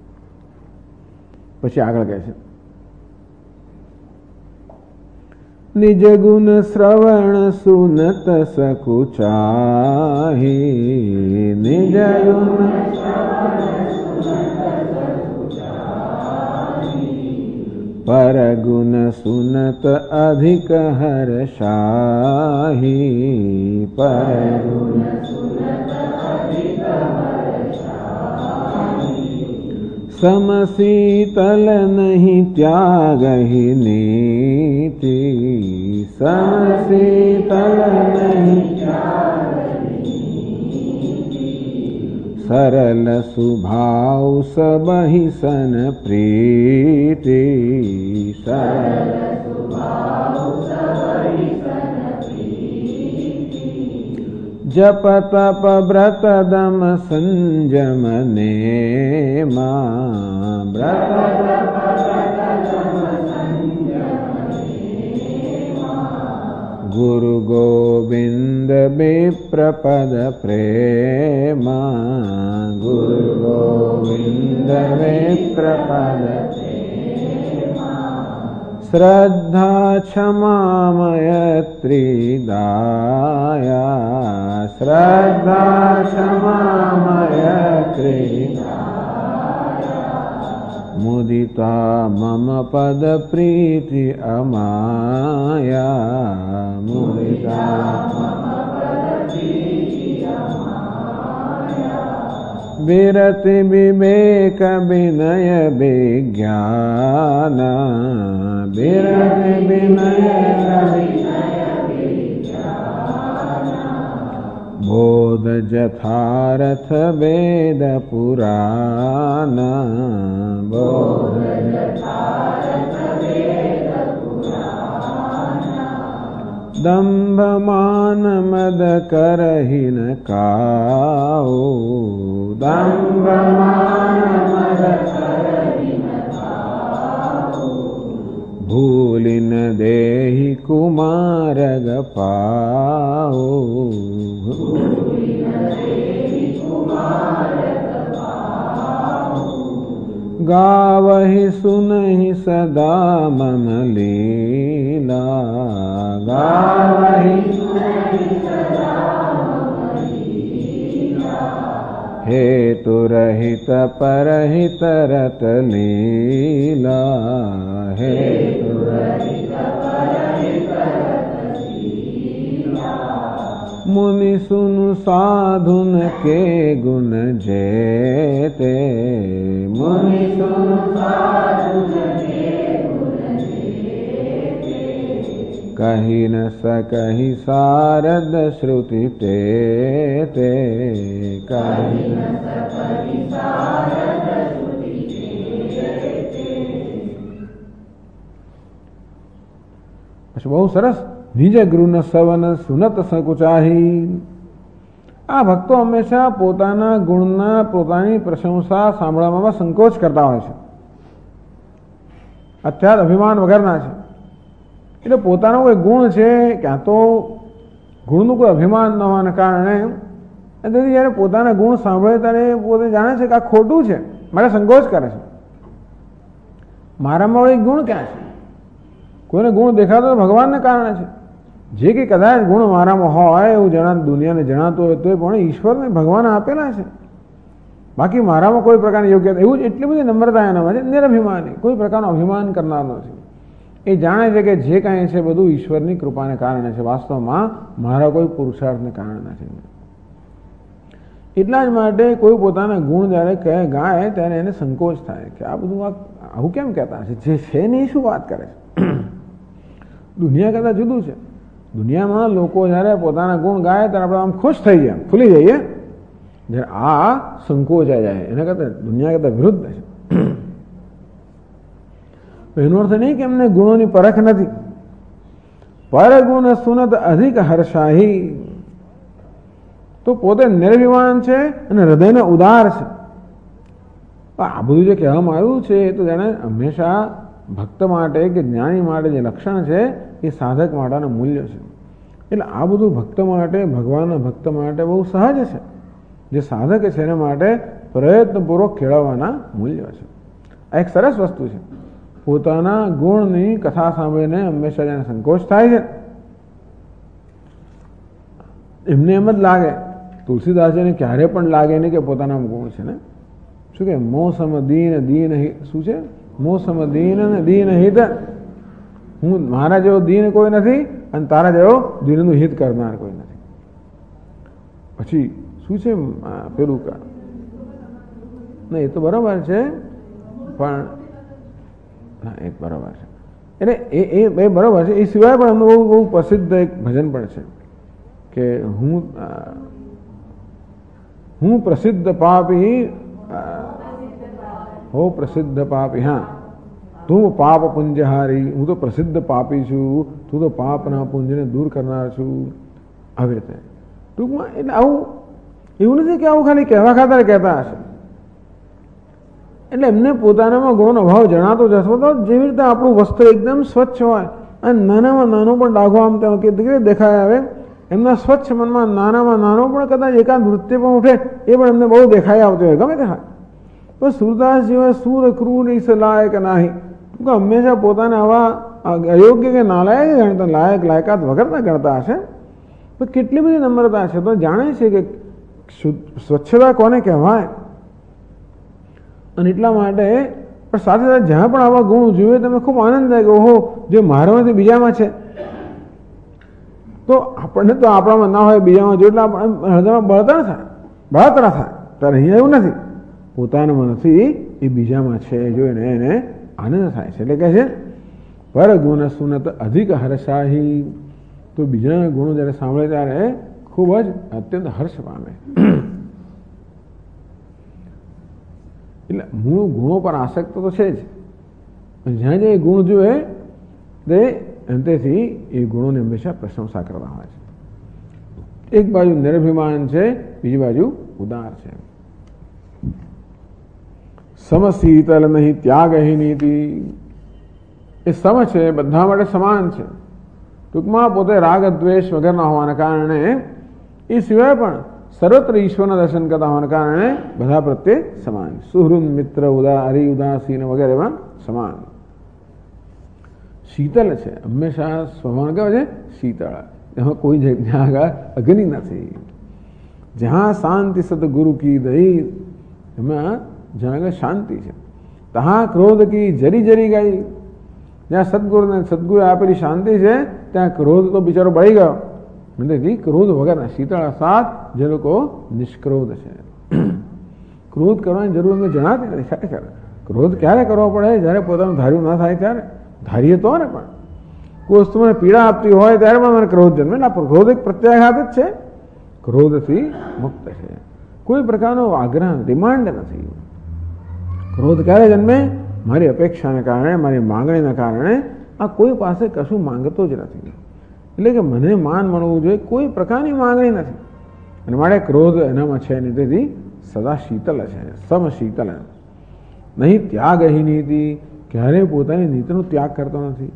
A: પછી આગળ કહે છે निज गुण श्रवण सुनत सकुचाही, निज गुण पर गुण सुनत अधिक हर्षाही, पर गुण सुनत अधिक हर्षाही। समशीतल नहीं त्यागहि नीति, समशीतल नहीं सरल सुभाव सबहि सन प्रीति, सरल सुभाव सबहि सन प्रीति। जप तप व्रत दम संयम नेमा, व्रत तप दम संयम नेमा। गुरु गोविंद विप्रपद प्रेमा, गुरु गोविंद विप्रपद प्रेमा। श्रद्धा क्षमा मैत्री दाया, श्रद्धा क्षमा मैत्री दाया। मुदिता मम पद प्रीति अमाया, मुदिता मम पद प्रीति अमाया। विरति विवेक विनय विज्ञान, विरति विनय विज्ञान। बोध जथारथ वेद पुराण, बोध जथारथ वेद पुराण। दंभ मान मद करहि न काओ, दंभ मान मद करहि न काओ। भूलि न देहि कुमारग पाओ, भूलि न देहि कुमारग पाओ। गावहि सुनहि सदा मम लीला, गावहि सुनहि सदा मम लीला। हेतु रहित परहित रत लीला, हेतु रहित परहित रत लीला। मुनि सुनु साधुन के गुण जेते, मुनि सुनु साधुन के गुण जेते। कहि न सकहि सारद श्रुति तेते, कहि न सकहि सारद श्रुति तेते। બહુ સરસ. નિજ ગુરુના સવન સુનત સકુચાહી. આ ભક્તો હંમેશા પોતાના ગુણના પોતાની પ્રશંસા સાંભળવામાં સંકોચ કરતા હોય છે, અત્યાર અભિમાન વગરના છે. એટલે પોતાનો કોઈ ગુણ છે, ક્યાં તો ગુણનું કોઈ અભિમાન ન હોવાના કારણે તેથી જ્યારે પોતાના ગુણ સાંભળે ત્યારે પોતે જાણે છે કે આ ખોટું છે, મારે સંકોચ કરે છે. મારામાં એક ગુણ ક્યાં છે? કોઈને ગુણ દેખાતો ભગવાનને કારણે છે. જે કે કદાચ ગુણ મારામાં હોય એવું દુનિયાને જણાતું હોય તો પણ ઈશ્વરને ભગવાને આપેલા છે. બાકી મારામાં કોઈ પ્રકારની યોગ્યતા, એવું એટલી બધી નમ્રતા એનામાં છે, નિરભિમાની, કોઈ પ્રકારનો અભિમાન કરનાર નથી. એ જાણે છે કે જે કાંઈ છે બધું ઈશ્વરની કૃપાને કારણે છે, વાસ્તવમાં મારા કોઈ પુરુષાર્થને કારણે નથી. એટલા જ માટે કોઈ પોતાના ગુણ જ્યારે ગાય ત્યારે એને સંકોચ થાય કે આ બધું આવું કેમ કહેતા છે, જે છે ને એ શું વાત કરે છે. દુનિયા કરતાં જુદું છે. દુનિયામાં લોકો જ્યારે પોતાના ગુણ ગાય ત્યારે આપણે આમ ખુશ થઈ જાય, ખુલી જઈએ. જ્યારે આ સંકોચાઈ જાય, એના કરતાં દુનિયા કરતાં વિરુદ્ધ છે. એનો અર્થ નહીં કે એમને ગુણોની પરખ નથી. પરગુણ સુનત અધિક હર્ષાહી, તો પોતે નિર્વિવાન છે અને હૃદયને ઉદાર છે. આ બધું જે કહેવામાં આવ્યું છે એ તો જાણે હંમેશા ભક્ત માટે કે જ્ઞાની માટે જે લક્ષણ છે એ સાધક માટેના મૂલ્ય છે. એટલે આ બધું ભક્ત માટે, ભગવાનના ભક્ત માટે બહુ સહજ છે. જે સાધક છે એના માટે પ્રયત્નપૂર્વક કેળવવાના મૂલ્ય છે. આ એક સરસ વસ્તુ છે. પોતાના ગુણની કથા સાંભળીને હંમેશા જેને સંકોચ થાય છે એમને એમ જ લાગે, તુલસીદાસજીને ક્યારે પણ લાગે નહીં કે પોતાના ગુણ છે ને. શું કે મોસમ દીન દીન શું છે? મોસમ દીન ને દીન હિત. હું મારા જેવો દીન કોઈ નથી અને તારા જેવો દીનનું હિત કરનાર કોઈ નથી. પછી શું છે પેલું ના એ તો બરાબર છે પણ હા એ બરાબર છે એટલે એ બરાબર છે. એ સિવાય પણ એમનું બહુ પ્રસિદ્ધ એક ભજન પણ છે કે હું પ્રસિદ્ધ પાપી હો પ્રસિદ્ધ પાપી. હા, તું પાપ પુંજહારી. હું તો પ્રસિદ્ધ પાપી છું, તું તો પાપના પુંજને દૂર કરનાર છું. આવી રીતે ટૂંકમાં એટલે આવું એવું નથી કે આવું ખાલી કહેવા ખાતર કહેતા હશે. એટલે એમને પોતાનામાં ગુણનો ભાવ જણાતો જ હશે. તો જેવી રીતે આપણું વસ્ત્ર એકદમ સ્વચ્છ હોય અને નાનામાં નાનો પણ ડાઘો આમ દેખાય આવે, એમના સ્વચ્છ મનમાં નાનામાં નાનો પણ કદાચ એકાદ નૃત્ય પણ ઉઠે એ પણ એમને બહુ દેખાઈ આવતો હોય ગમે તે હોય. પણ સુરદાસ જેવા સૂર ક્રૂર ઈસ લાયક નાહી. હંમેશા પોતાને આવા અયોગ્ય કે નાલાયક ગણતા, લાયકાત વગરના ગણતા હશે. પણ કેટલી બધી નમ્રતા છે. તો જાણે છે કે સ્વચ્છતા કોને કહેવાય. અને એટલા માટે પણ સાથે સાથે જ્યાં પણ આવા ગુણ જોઈએ તમે ખૂબ આનંદ થાય કે ઓહો જે મારામાંથી બીજામાં છે. તો આપણને તો આપણામાં ના હોય બીજામાં જોઈએ એટલે હૃદયમાં બળતરા થાય. ત્યારે અહીંયા એવું નથી, પોતાનામાં નથી એ બીજામાં છે જોઈને એને આનંદ થાય છે. એટલે કહે છે પર ગુણ સુનત અધિક હર્ષાહી. તો બીજાના ગુણો જ્યારે સાંભળે ત્યારે ખૂબ જ અત્યંત હર્ષ પામે. એટલે મૂળ ગુણો પર આસક્ત તો છે જ. જ્યાં જ્યાં એ ગુણ જોઈએ તે અંતેથી એ ગુણોની હંમેશા પ્રશંસા કરવા હોય છે. એક બાજુ નિરભિમાન છે, બીજી બાજુ ઉદાર છે. સમ શીતલ નહીં ત્યાગ અહીં નીતિ. એ સમ છે, બધા માટે સમાન છે. ટૂંકમાં પોતે રાગ દ્વેષ વગરના હોવાના કારણે એ સિવાય પણ સર્વત્ર ઈશ્વરના દર્શન કરતા હોવાના કારણે બધા પ્રત્યે સમાન. સુહૃદ મિત્ર હરિ ઉદાસીન વગેરેમાં સમાન. શીતલ છે, હંમેશા સ્વભાવ કહે છે શીતળ. એમાં કોઈ જગ્યા આગળ અગ્નિ નથી. જ્યાં શાંતિ સદગુરુ કી દઈ, એમાં જ્યાં આગળ શાંતિ છે. તહા ક્રોધ કી જરી જરી ગઈ. જ્યાં સદગુરુ આપેલી શાંતિ છે ત્યાં ક્રોધ તો બિચારો બળી ગયો. એટલે ક્રોધ વગરના શીતળ સાત જે લોકો નિષ્ક્રોધ છે. ક્રોધ કરવાની જરૂર અમને જણાતી નથી. ખરેખર ક્રોધ ક્યારે કરવો પડે? જ્યારે પોતાનું ધાર્યું ના થાય ત્યારે. ધારીએ તો ને પણ કોઈ વસ્તુ મને પીડા આપતી હોય ત્યારે પણ મને ક્રોધ જન્મે. એટલે ક્રોધ એક પ્રત્યાઘાત જ છે. ક્રોધથી મુક્ત છે. કોઈ પ્રકારનો આગ્રહ ડિમાન્ડ નથી. ક્રોધ ક્યારે જન્મે? મારી અપેક્ષાને કારણે, મારી માંગણીના કારણે આ કોઈ પાસે કશું માંગતો જ નથી. એટલે કે મને માન મળવું જોઈએ, કોઈ પ્રકારની માંગણી નથી. અને માટે ક્રોધ એનામાં છે નહીં. તેથી સદા શીતલ છે, સમ શીતલ. નહીં ત્યાગ અહીં નીતિ. ક્યારેય પોતાની નીતિનો ત્યાગ કરતો નથી.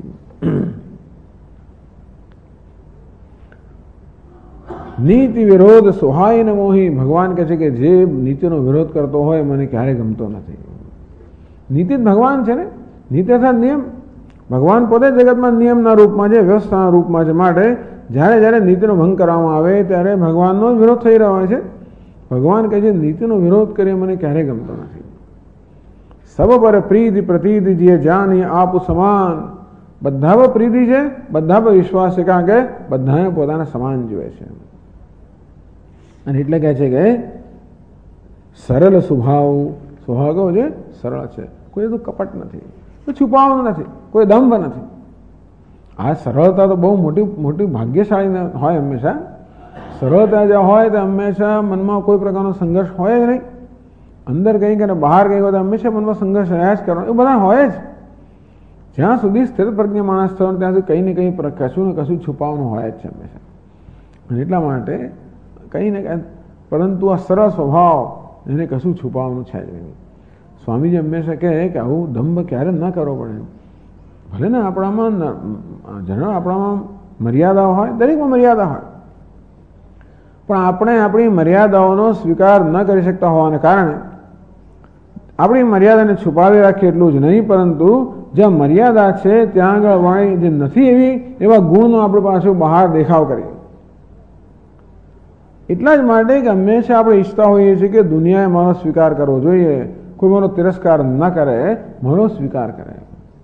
A: નીતિ વિરોધ સોહાય ન મોહી. ભગવાન કહે છે કે જે નીતિનો વિરોધ કરતો હોય મને ક્યારેય ગમતો નથી. નીતિ જ ભગવાન છે ને. નીતિ અર્થાત નિયમ. ભગવાન પોતે જગતમાં નિયમના રૂપમાં છે, વ્યવસ્થાના રૂપમાં છે. માટે જ્યારે જ્યારે નીતિનો ભંગ કરવામાં આવે ત્યારે ભગવાનનો જ વિરોધ થઈ રહ્યો હોય છે. ભગવાન કહે છે નીતિનો વિરોધ કરીએ મને ક્યારેય ગમતો નથી. સબ પર પ્રીતિ પ્રતીતિ જે જાની આપ સમાન. બધા પર પ્રીતિ છે, બધા પર વિશ્વાસ છે, કારણ કે બધાને પોતાના સમાન જોઈએ છે. અને એટલે કહે છે કે સરળ સ્વભાવ. સ્વભાવ કેવો છે? સરળ છે. કોઈ તો કપટ નથી, કોઈ છુપાવવાનું નથી, કોઈ દંભ નથી. આ સરળતા તો બહુ મોટી મોટી ભાગ્યશાળી હોય. હંમેશા સરળતા જ્યાં હોય તો હંમેશા મનમાં કોઈ પ્રકારનો સંઘર્ષ હોય જ નહીં. અંદર કંઈક અને બહાર કંઈક હોય તો હંમેશા મનમાં સંઘર્ષ રહ્યા જ કરવાનો. એ બધા હોય જ. જ્યાં સુધી સ્થિર પ્રજ્ઞ માણસ થયો ત્યાં સુધી કંઈ ને કંઈ કશું ને કશું છુપાવવાનું હોય જ છે હંમેશા. અને એટલા માટે કંઈ ને કંઈ, પરંતુ આ સરળ સ્વભાવ એને કશું છુપાવવાનું છે જ નહીં. સ્વામીજી હંમેશા કહે કે આવું દંભ ક્યારે ન કરવો પડે. ભલે ને આપણામાં મર્યાદાઓ હોય, દરેકમાં મર્યાદા હોય, પણ આપણે આપણી મર્યાદાઓનો સ્વીકાર ન કરી શકતા હોવાને કારણે આપણી મર્યાદાને છુપાવી રાખીએ એટલું જ નહીં, પરંતુ જ્યાં મર્યાદા છે ત્યાં આગળ વાણી જે નથી એવી એવા ગુણનો આપણે પાછું બહાર દેખાવ કરીએ. એટલા જ માટે કે હંમેશા આપણે ઈચ્છતા હોઈએ છીએ કે દુનિયાએ મારો સ્વીકાર કરવો જોઈએ, કોઈ મારો તિરસ્કાર ન કરે, મારો સ્વીકાર કરે.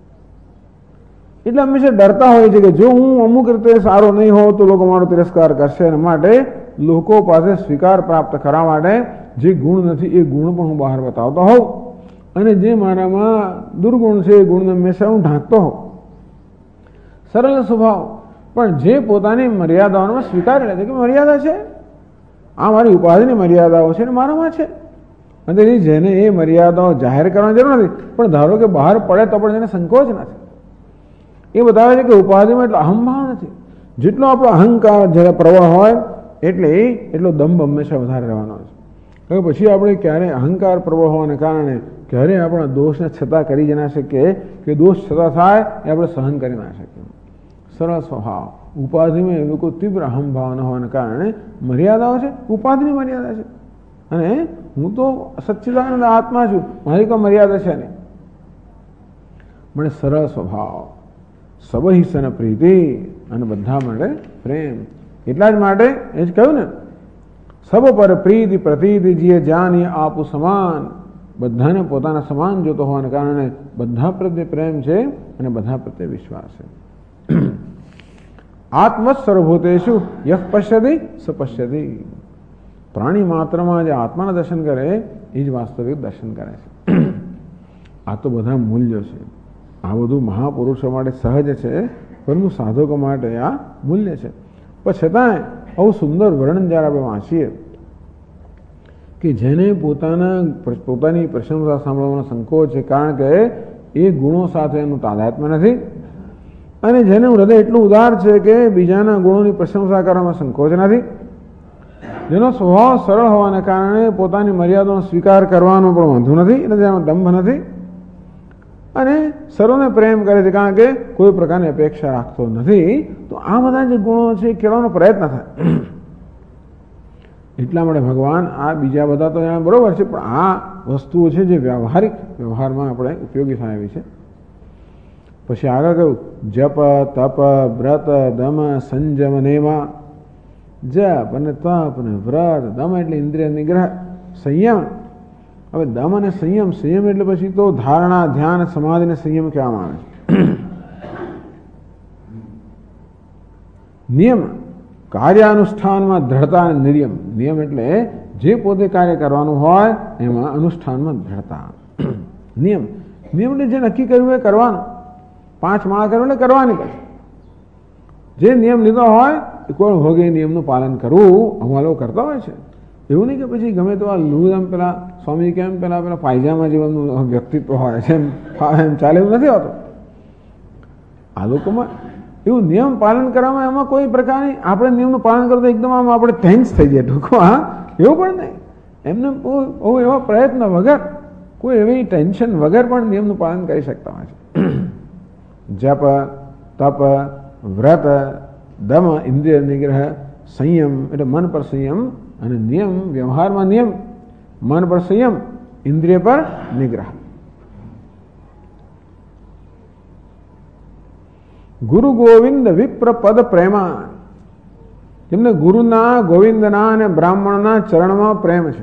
A: એટલે હંમેશા ડરતા હોય છે કે જો હું અમુક રીતે સારો નહીં હોઉં તો લોકો મારો તિરસ્કાર કરશે, અને માટે લોકો પાસે સ્વીકાર પ્રાપ્ત કરવા માટે જે ગુણ નથી એ ગુણ પણ હું બહાર બતાવતો હોઉં, અને જે મારામાં દુર્ગુણ છે એ ગુણને હંમેશા હું ઢાંકતો હોઉં. સરળ સ્વભાવ, પણ જે પોતાની મર્યાદાઓનો સ્વીકાર લે છે કે મર્યાદા છે, આ મારી ઉપાધિની મર્યાદાઓ છે ને મારામાં છે, અને જેને એ મર્યાદાઓ જાહેર કરવાની જરૂર નથી, પણ ધારો કે બહાર પડે તો પણ જેને સંકોચ નથી. એ બતાવે છે કે ઉપાધિમાં એટલો અહંભાવ નથી. જેટલો આપણો અહંકાર જ્યારે પ્રવાહ હોય એટલો દંભ હંમેશા વધારે રહેવાનો છે. હવે પછી આપણે ક્યારે અહંકાર પ્રવાહ હોવાને કારણે ક્યારે આપણા દોષને છતાં કરી જ ના શકીએ, કે દોષ છતાં થાય એ આપણે સહન કરી ના શકીએ. સરળ સ્વભાવ, ઉપાધિમાં એવું કોઈ તીવ્ર અહંભાવ ન હોવાને કારણે મર્યાદાઓ છે, ઉપાધિની મર્યાદા છે, અને હું તો સચ્ચિદાનંદ આત્મા છું, મારી કોઈ મર્યાદા છે નહીં. મને સરળ સ્વભાવ, સબહી સન પ્રીતિ, અને બધા માટે પ્રેમ. એટલા જ માટે એ જ કહ્યું ને, સબ પર પ્રીતિ પ્રતીતિ જીએ જાની આપું સમાન. બધાને પોતાના સમાન જોતો હોવાને કારણે બધા પ્રત્યે પ્રેમ છે અને બધા પ્રત્યે વિશ્વાસ છે. આત્મવત સર્વભૂતેષુ યઃ પશ્યતિ સ પશ્યતિ. પ્રાણી માત્રમાં જે આત્માના દર્શન કરે એ જ વાસ્તવિક દર્શન કરે છે. આ તો બધા મૂલ્યો છે. આ બધું મહાપુરુષો માટે સહજ છે, પરંતુ સાધકો માટે આ મૂલ્ય છે. પણ છતાંય આવું સુંદર વર્ણન જ્યારે આપણે વાંચીએ કે જેને પોતાની પ્રશંસા સાંભળવાનો સંકોચ છે, કારણ કે એ ગુણો સાથે એનું તાદાત્મ્ય નથી, અને જેનું હૃદય એટલું ઉદાર છે કે બીજાના ગુણોની પ્રશંસા કરવામાં સંકોચ નથી, જેનો સ્વભાવ સરળ હોવાને કારણે પોતાની મર્યાદાનો સ્વીકાર કરવાનો પણ વાંધો નથી, એટલે જેનો દંભ નથી, અને સર્વને પ્રેમ કરે છે, કારણ કે કોઈ પ્રકારની અપેક્ષા રાખતો નથી. તો આ બધા જે ગુણો છે કેળવવાનો પ્રયત્ન થાય. એટલા માટે ભગવાન આ બીજા બધા તો બરોબર છે, પણ આ વસ્તુઓ છે જે વ્યવહારિક વ્યવહારમાં આપણે ઉપયોગી થાય એવી છે. પછી આગળ કહ્યું જપ તપ વ્રત દમ સંજમ નેમા. જપ અને તપ અને વ્રત, દમ એટલે ઇન્દ્રિય નિગ્રહ, સંયમ. હવે દમ અને સંયમ, સંયમ એટલે પછી તો ધારણા ધ્યાન સમાધિને સંયમ કહેવામાં આવે છે. નિયમ, કાર્યાનુષ્ઠાનમાં દ્રઢતા અને નિયમ. નિયમ એટલે જે પોતે કાર્ય કરવાનું હોય એમાં અનુષ્ઠાનમાં દ્રઢતા. નિયમ, નિયમ એટલે જે નક્કી કર્યું એ કરવાનું. 5 માળા કરવું એટલે કરવાની. પછી જે નિયમ લીધો હોય એ કોઈ ભોગે નિયમનું પાલન કરવું અમારા લોકો કરતા હોય છે. એવું નહીં કે પછી ગમે તો આ લુગદામ પેલા સ્વામી કેમ પેલા પાયજામા જીવનનું વ્યક્તિત્વ હોય છે એમ ચાલે, એવું નથી હોતું. આ લોકોમાં એવું નિયમ પાલન કરવામાં એમાં કોઈ પ્રકારની આપણે નિયમનું પાલન કરતા એકદમ આમ આપણે ટેન્સ થઈ જાય ટૂંકમાં, એવું પણ નહીં. એમને બહુ એવા પ્રયત્ન વગર, કોઈ એવી ટેન્શન વગર પણ નિયમનું પાલન કરી શકતા હોય છે. જપ તપ વ્રત દમ ઇન્દ્રિય નિગ્રહ, સંયમ એટલે મન પર સંયમ, અને નિયમ વ્યવહારમાં નિયમ, મન પર સંયમ, ઇન્દ્રિય પર નિગ્રહ. ગુરુ ગોવિંદ વિપ્ર પદ પ્રેમા. જેમને ગુરુના, ગોવિંદના અને બ્રાહ્મણના ચરણમાં પ્રેમ છે.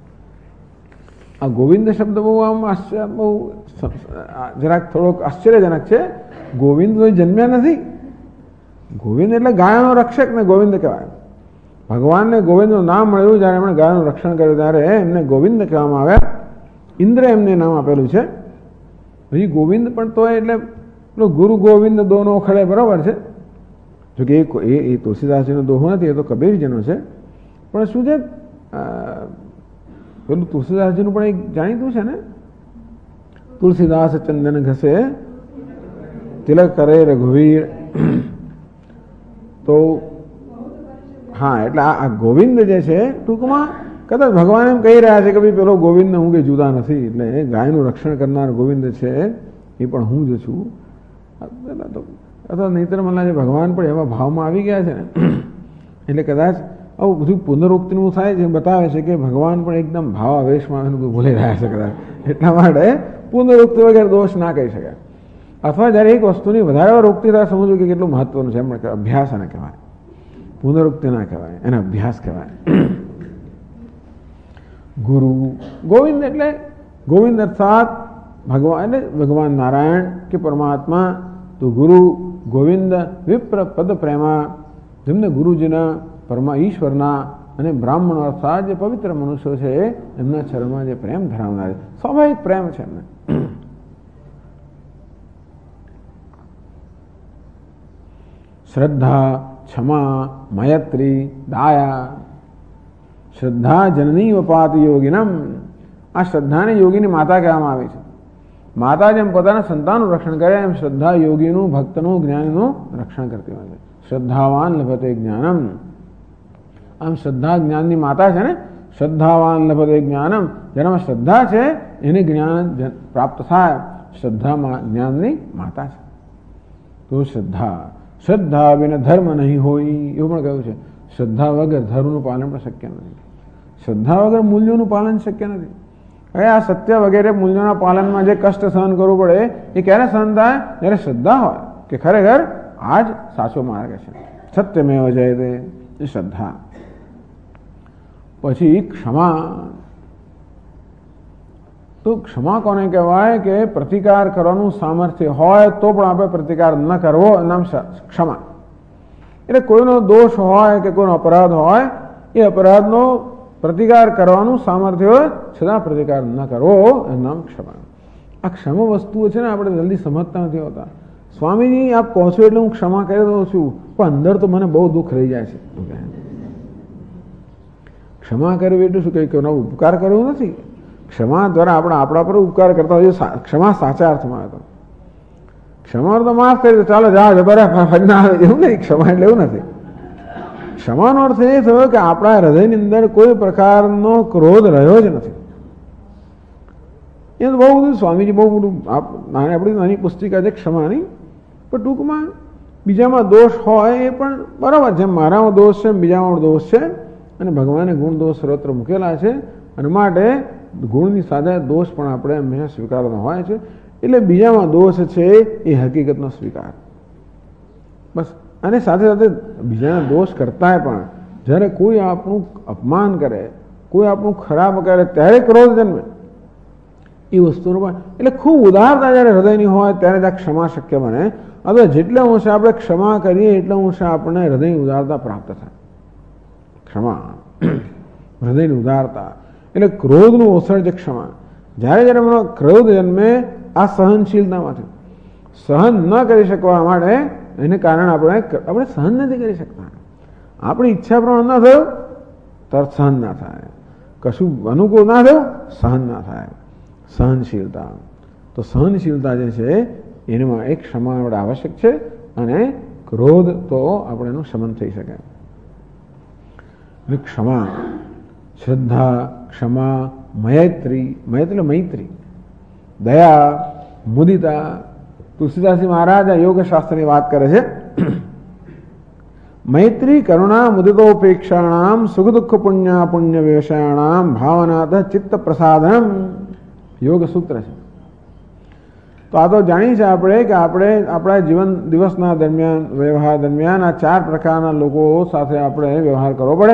A: આ ગોવિંદ શબ્દ બહુ આમ બહુ જરાક થોડોક આશ્ચર્યજનક છે. ગોવિંદ કોઈ જન્મ્યા નથી. ગોવિંદ એટલે ગાયનો રક્ષક ને ગોવિંદ કહેવાય. ભગવાનને ગોવિંદનું નામ મળ્યું જ્યારે એમણે ગાયનું રક્ષણ કર્યું ત્યારે એમને ગોવિંદ કહેવામાં આવ્યા. ઇન્દ્ર એમને નામ આપેલું છે. પછી ગોવિંદ પણ તો એટલે ગુરુ ગોવિંદ દોનો ખડે બરાબર છે. જોકે એ તુલસીદાસજીનો દોહો નથી, એ તો કબીરજીનો છે. પણ શું છે, પેલું તુલસીદાસજીનું પણ એક જાણીતું છે ને, તુલસીદાસ ચંદન ઘસે તિલક કરે રઘુવીર. તો હા, એટલે આ ગોવિંદ જે છે ટૂંકમાં કદાચ ભગવાન એમ કહી રહ્યા છે કે ભાઈ પેલો ગોવિંદ હું કે જુદા નથી, એટલે ગાયનું રક્ષણ કરનાર ગોવિંદ છે એ પણ હું જ છું. અથવા નહીતર મને લાગે ભગવાન પણ એવા ભાવમાં આવી ગયા છે ને, એટલે કદાચ આવું બધું પુનરુક્તિનું થાય છે, બતાવે છે કે ભગવાન પણ એકદમ ભાવાવેશમાં ભૂલી રહ્યા છે કદાચ, એટલા માટે પુનરુક્તિ વગેરે દોષ ના કહી શકાય. અથવા જ્યારે એક વસ્તુની વધારે વાર ઉક્તિ થાય સમજવું કે કેટલું મહત્વનું છે, એમ અભ્યાસ એને કહેવાય, પુનરુક્તિ ના કહેવાય, એને અભ્યાસ કહેવાય. ગુરુ ગોવિંદ એટલે ગોવિંદ અર્થાત ભગવાન, એટલે ભગવાન નારાયણ કે પરમાત્મા. તો ગુરુ ગોવિંદ વિપ્ર પદ પ્રેમા, જેમને ગુરુજીના ઈશ્વરના અને બ્રાહ્મણો અર્થાત જે પવિત્ર મનુષ્યો છે એમના ચરણમાં જે પ્રેમ ધરાવનાર, સ્વાભાવિક પ્રેમ છે એમને. શ્રદ્ધા, ક્ષમા, મૈત્રી, દાયા. શ્રદ્ધા જનની વપાત યોગિનમ. આ શ્રદ્ધાને યોગીની માતા કહેવામાં આવે છે. માતા જેમ પોતાના સંતાનનું રક્ષણ કરે એમ શ્રદ્ધા યોગીનું, ભક્તનું, જ્ઞાનીનું રક્ષણ કરતી હોય છે. શ્રદ્ધાવાન લભતે જ્ઞાનમ. આમ શ્રદ્ધા જ્ઞાનની માતા છે ને. શ્રદ્ધાવાન લભતે જ્ઞાનમ, જેનામાં શ્રદ્ધા છે એને જ્ઞાન પ્રાપ્ત થાય. શ્રદ્ધામાં જ્ઞાનની માતા છે. તો શ્રદ્ધા વિના ધર્મ નહીં હોય, એવું પણ કહ્યું છે. શ્રદ્ધા વગર ધર્મનું પાલન પણ શક્ય નથી. શ્રદ્ધા વગર મૂલ્યોનું પાલન શક્ય નથી. હવે આ સત્ય વગેરે મૂલ્યોના પાલનમાં જે કષ્ટ સહન કરવું પડે એ ક્યારે સહન થાય? જ્યારે શ્રદ્ધા હોય કે ખરેખર આ જ સાચો માર્ગ છે, સત્યમેવ જયતે, એ શ્રદ્ધા. પછી ક્ષમા. તો ક્ષમા કોને કહેવાય? કે પ્રતિકાર કરવાનું સામર્થ્ય હોય તો પણ આપણે પ્રતિકાર ન કરવો, નામ ક્ષમા. એટલે કોઈનો દોષ હોય કે કોઈનો અપરાધ હોય, એ અપરાધનો પ્રતિકાર કરવાનું સામર્થ્ય હોય છતાં પ્રતિકાર ન કરવો, એનું નામ ક્ષમા. આ ક્ષમા વસ્તુઓ છે ને આપણે જલ્દી સમજતા નથી હોતા. સ્વામીજી આપ કહો છો એટલે હું ક્ષમા કરી દઉં છું, પણ અંદર તો મને બહુ દુઃખ રહી જાય છે. ક્ષમા કરવી એટલે શું? કંઈ કોઈનો ઉપકાર કરવો નથી. ક્ષમા દ્વારા આપણે આપણા પર ઉપકાર કરતા હોઈએ. ક્ષમા સાચા અર્થમાં આવે તો ક્ષમા તો માફ કરી દો, ચાલો જા બરાબર ના આવે, એવું નહીં. ક્ષમા એટલે એવું નથી. ક્ષમાનો અર્થ એ થયો કે આપણા હૃદયની અંદર કોઈ પ્રકારનો ક્રોધ રહ્યો જ નથી. એ તો બહુ બધું સ્વામીજી બહુ બધું આપણી નાની પુસ્તિકા છે ક્ષમાની, પણ ટૂંકમાં બીજામાં દોષ હોય એ પણ બરાબર, જેમ મારામાં દોષ છે બીજામાં દોષ છે, અને ભગવાને ગુણ દોષ સર્વત્ર મૂકેલા છે, અને માટે ગુણની સાથે દોષ પણ આપણે હંમેશા સ્વીકારવાનો હોય છે. એટલે બીજામાં દોષ છે એ હકીકતનો સ્વીકાર, બસ. અને સાથે સાથે બીજાના દોષ કરતાંય પણ જ્યારે કોઈ આપણું અપમાન કરે, કોઈ આપણું ખરાબ કરે ત્યારે ક્રોધ જન્મે, એ વસ્તુનું પણ. એટલે ખૂબ ઉદારતા જ્યારે હૃદયની હોય ત્યારે જ આ ક્ષમા શક્ય બને. હવે જેટલા અંશે આપણે ક્ષમા કરીએ એટલા અંશે આપણને હૃદયની ઉદારતા પ્રાપ્ત થાય. ક્ષમા, હૃદયની ઉદારતા એટલે ક્રોધનું ઓસર્જ ક્ષમા. જ્યારે જ્યારે મને ક્રોધ જન્મે આ સહનશીલતામાંથી, સહન ન કરી શકવા માટે એને કારણે આપણે સહન નથી કરી શકતા. આપણી ઈચ્છા પ્રમાણે ન થયું તરત સહન ના થાય, કશું અનુકૂળ ના થયું સહન ના થાય. સહનશીલતા. તો સહનશીલતા જે છે એમાં એક ક્ષમા આપણે આવશ્યક છે, અને ક્રોધ તો આપણે એનું શમન થઈ શકે. ક્ષમા, શ્રદ્ધા, ક્ષમા, મૈત્રી, મૈત્રી, દયા, મુદિતા. તુલસીદાસજી મહારાજ આ યોગશાસ્ત્રની વાત કરે છે. મૈત્રી, કરુણા, મુદિતોપેક્ષાણામ, સુખ દુઃખ પુણ્ય વ્યવસાયાણામ ભાવનાત ચિત્ત પ્રસાદનમ. યોગ સૂત્ર છે. તો આ તો જાણીએ છીએ આપણે કે આપણે આપણા જીવન દિવસના દરમિયાન, વ્યવહાર દરમિયાન આ 4 પ્રકારના લોકો સાથે આપણે વ્યવહાર કરવો પડે.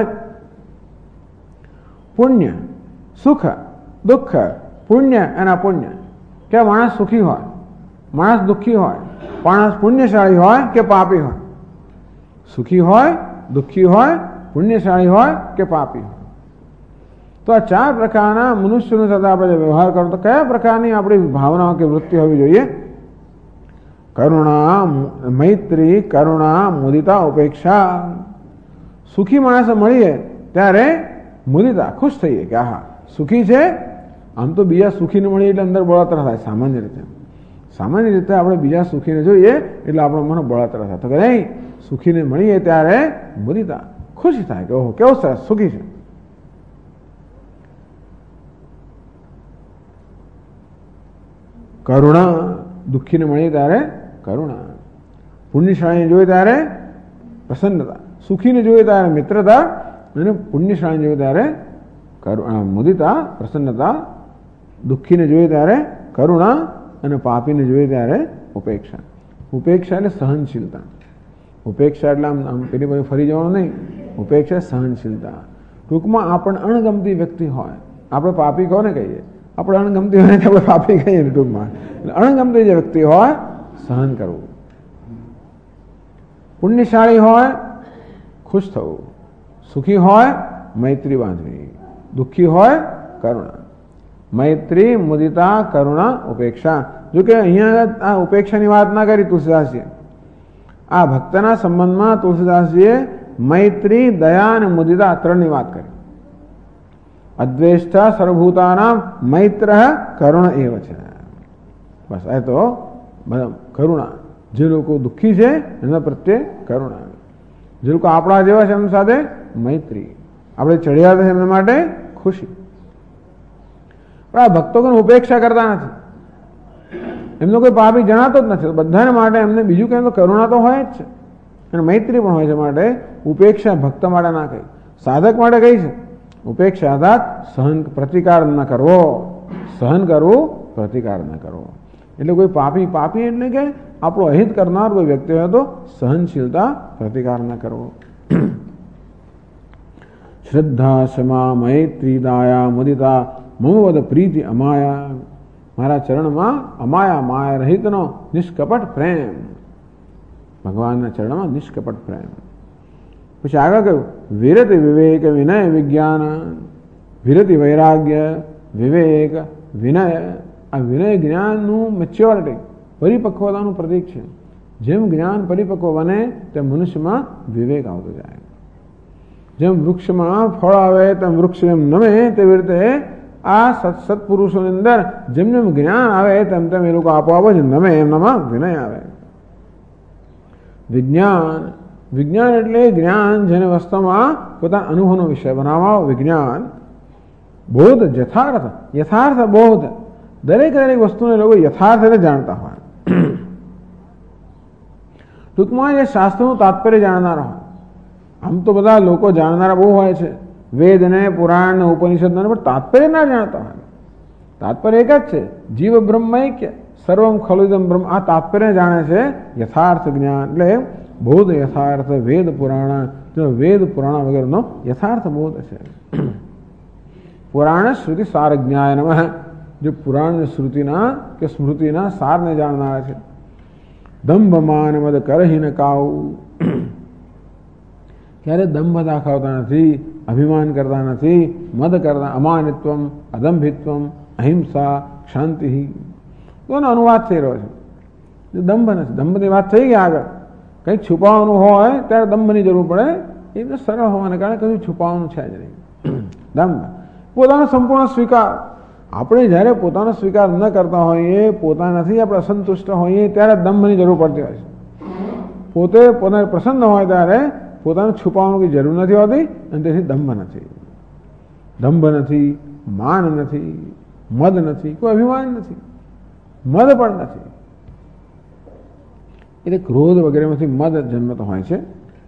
A: પુણ્ય, સુખ, દુઃખ. પુણ્ય અને અપુણ્ય. કે માણસ સુખી હોય, માણસ દુઃખી હોય, માણસ પુણ્યશાળી હોય કે પાપી હોય, સુખી હોય, દુઃખી હોય, પુણ્યશાળી હોય કે પાપી હોય. તો આ 4 પ્રકારના મનુષ્યોની સાથે આપણે વ્યવહાર કરો તો કયા પ્રકારની આપણી ભાવનાઓ કે વૃત્તિ હોવી જોઈએ? કરુણા, મૈત્રી, કરુણા, મુદિતા, ઉપેક્ષા. સુખી માણસ મળીએ ત્યારે મુદિતા, ખુશ થઈએ કે આહા સુખી છે. આમ તો બીજા સુખીને મળીએ એટલે અંદર બળતરા થાય. સામાન્ય રીતે આપણે બીજા સુખીને જોઈએ એટલે આપણો મન બળતરા થાય. તો કે નહીં, સુખીને મળીએ ત્યારે મુદિતા, ખુશી થાય કે ઓહો કેવો સરસ સુખી છે. કરુણા, દુઃખીને મળીએ ત્યારે કરુણા. પુણ્યશાળીને જોઈએ ત્યારે પ્રસન્નતા, સુખીને જોઈએ ત્યારે મિત્રતા, અને પુણ્યશાળી જોઈએ ત્યારે મુદિતા પ્રસન્નતા, દુઃખીને જોઈએ ત્યારે કરુણા અને પાપીને જોઈએ ત્યારે ઉપેક્ષા. ઉપેક્ષા એટલે સહનશીલતા. ઉપેક્ષા એટલે આમ પેલી બધી ફરી જવાનું નહીં. ઉપેક્ષા સહનશીલતા. ટૂંકમાં આપણને અણગમતી વ્યક્તિ હોય, આપણે પાપી કોને કહીએ? આપણે અણગમતી હોય આપણે પાપી કહીએ ને ટૂંકમાં. અણગમતી જે વ્યક્તિ હોય સહન કરવું. પુણ્યશાળી હોય ખુશ થવું, સુખી હોય મૈત્રી બાંધવી, દુઃખી હોય કરુણા. મૈત્રી, મુદિતા, કરુણા, ઉપેક્ષા. જો કે અહીંયા આ ઉપેક્ષાની વાત ના કરી તુલસીદાસજીએ. આ ભક્તના સંબંધમાં તુલસીદાસજીએ મૈત્રી, દયા અને મુદિતા ત્રણની વાત કરી. અદ્વેષ્ટા સર્વભૂતાનામ મૈત્ર કરુણ એવ છે. બસ આ તો કરુણા. જે લોકો દુઃખી છે એના પ્રત્યે કરુણા. જે લોકો આપણા જેવા છે એમની સાથે મૈત્રી. આપણે ચડિયાતા છે એમના માટે ખુશી. પણ આ ભક્તો કોઈ ઉપેક્ષા કરતા નથી. એમનો કોઈ પાપી જણાતો જ નથી. બધાને માટે એમને બીજું કંઈ તો કરુણા તો હોય જ છે અને મૈત્રી પણ હોય છે. માટે ઉપેક્ષા ભક્ત માટે ના કહી, સાધક માટે કહી છે. ઉપેક્ષા અર્થાત સહન, પ્રતિકાર ન કરવો. સહન કરવું, પ્રતિકાર ન કરવો. એટલે કોઈ પાપી, પાપી એટલે કે આપણો અહિત કરનાર કોઈ વ્યક્તિ હોય તો સહનશીલતા, પ્રતિકાર ન કરવો. શ્રદ્ધા, ક્ષમા, મૈત્રી, દાયા, મુદિતા, મમવદ પ્રીતિ અમાયા. મારા ચરણમાં અમાયા, માયા રહિતનો નિષ્કપટ પ્રેમ. ભગવાનના ચરણમાં નિષ્કપટ પ્રેમ. પછી આગળ કહ્યું વિરતિ, વિવેક, વિનય, વિજ્ઞાન. વિરતિ વૈરાગ્ય, વિવેક, વિનય. આ વિનય જ્ઞાનનું મેચ્યોરિટી, પરિપક્વતાનું પ્રતીક છે. જેમ જ્ઞાન પરિપક્વ બને તેમ મનુષ્યમાં વિવેક આવતો જાય. જેમ વૃક્ષમાં ફળ આવે તેમ વૃક્ષ એમ નમે, તેવી રીતે આ સત્પુરુષોની અંદર જેમ જેમ જ્ઞાન આવે તેમ તેમ એ લોકો આપોઆપ જ નમે, એમનામાં વિનય આવે. વિજ્ઞાન, વિજ્ઞાન એટલે જ્ઞાન જેને વાસ્તવમાં પોતાના અનુભવનો વિષય બનાવવા, વિજ્ઞાન. બોધ, યથાર્થ, યથાર્થ બોધ. દરેક દરેક વસ્તુને લોકો યથાર્થ રીતે જાણતા હોય. ટૂંકમાં એ શાસ્ત્રનું તાત્પર્ય જાણનારા હોય. આમ તો બધા લોકો જાણનારા બહુ હોય છે, વેદ ને પુરાણ ને ઉપનિષદ ને, પણ તાત્પર્ય ના જાણતા હોય. તાત્પર્ય એક જ છે, જીવ બ્રહ્મૈક્ય સર્વમ ખલુદમ બ્રહ્મ. આ તાત્પર્ય જાણે છે યથાર્થ જ્ઞાન. એટલે બોધ યથાર્થ, વેદ પુરાણ, વેદ પુરાણ વગેરેનો યથાર્થ બોધ છે. પુરાણ શ્રુતિ સાર જ્ઞાય નમઃ. જે પુરાણ શ્રુતિના કે સ્મૃતિના સારને જાણનારા છે. દંભ માન મદ કરહીન કાઉ. ક્યારે દંભ દાખવતા નથી, અભિમાન કરતા નથી, મદ કરતા, અમાનિત્વમ, અદંભિત્વમ, અહિંસા, શાંતિ. એનો અનુવાદ થઈ રહ્યો છે. દંભ નથી. દંભની વાત થઈ ગઈ આગળ. કંઈક છુપાવવાનું હોય ત્યારે દંભની જરૂર પડે. એ સરળ હોવાને કારણે કશું છુપાવવાનું છે જ નહીં. દંભ પોતાનો સંપૂર્ણ સ્વીકાર. આપણે જ્યારે પોતાનો સ્વીકાર ન કરતા હોઈએ, પોતાનાથી આપણે અસંતુષ્ટ હોઈએ ત્યારે દંભની જરૂર પડતી હોય છે. પોતે પોતાને પ્રસન્ન હોય ત્યારે પોતાને છુપાવવાનું કોઈ જરૂર નથી હોતી અને તેથી દંભ નથી. દંભ નથી, માન નથી, મદ નથી, કોઈ અભિમાન નથી, મદ પણ નથી. એટલે ક્રોધ વગેરેમાંથી મદ જન્મતો હોય છે.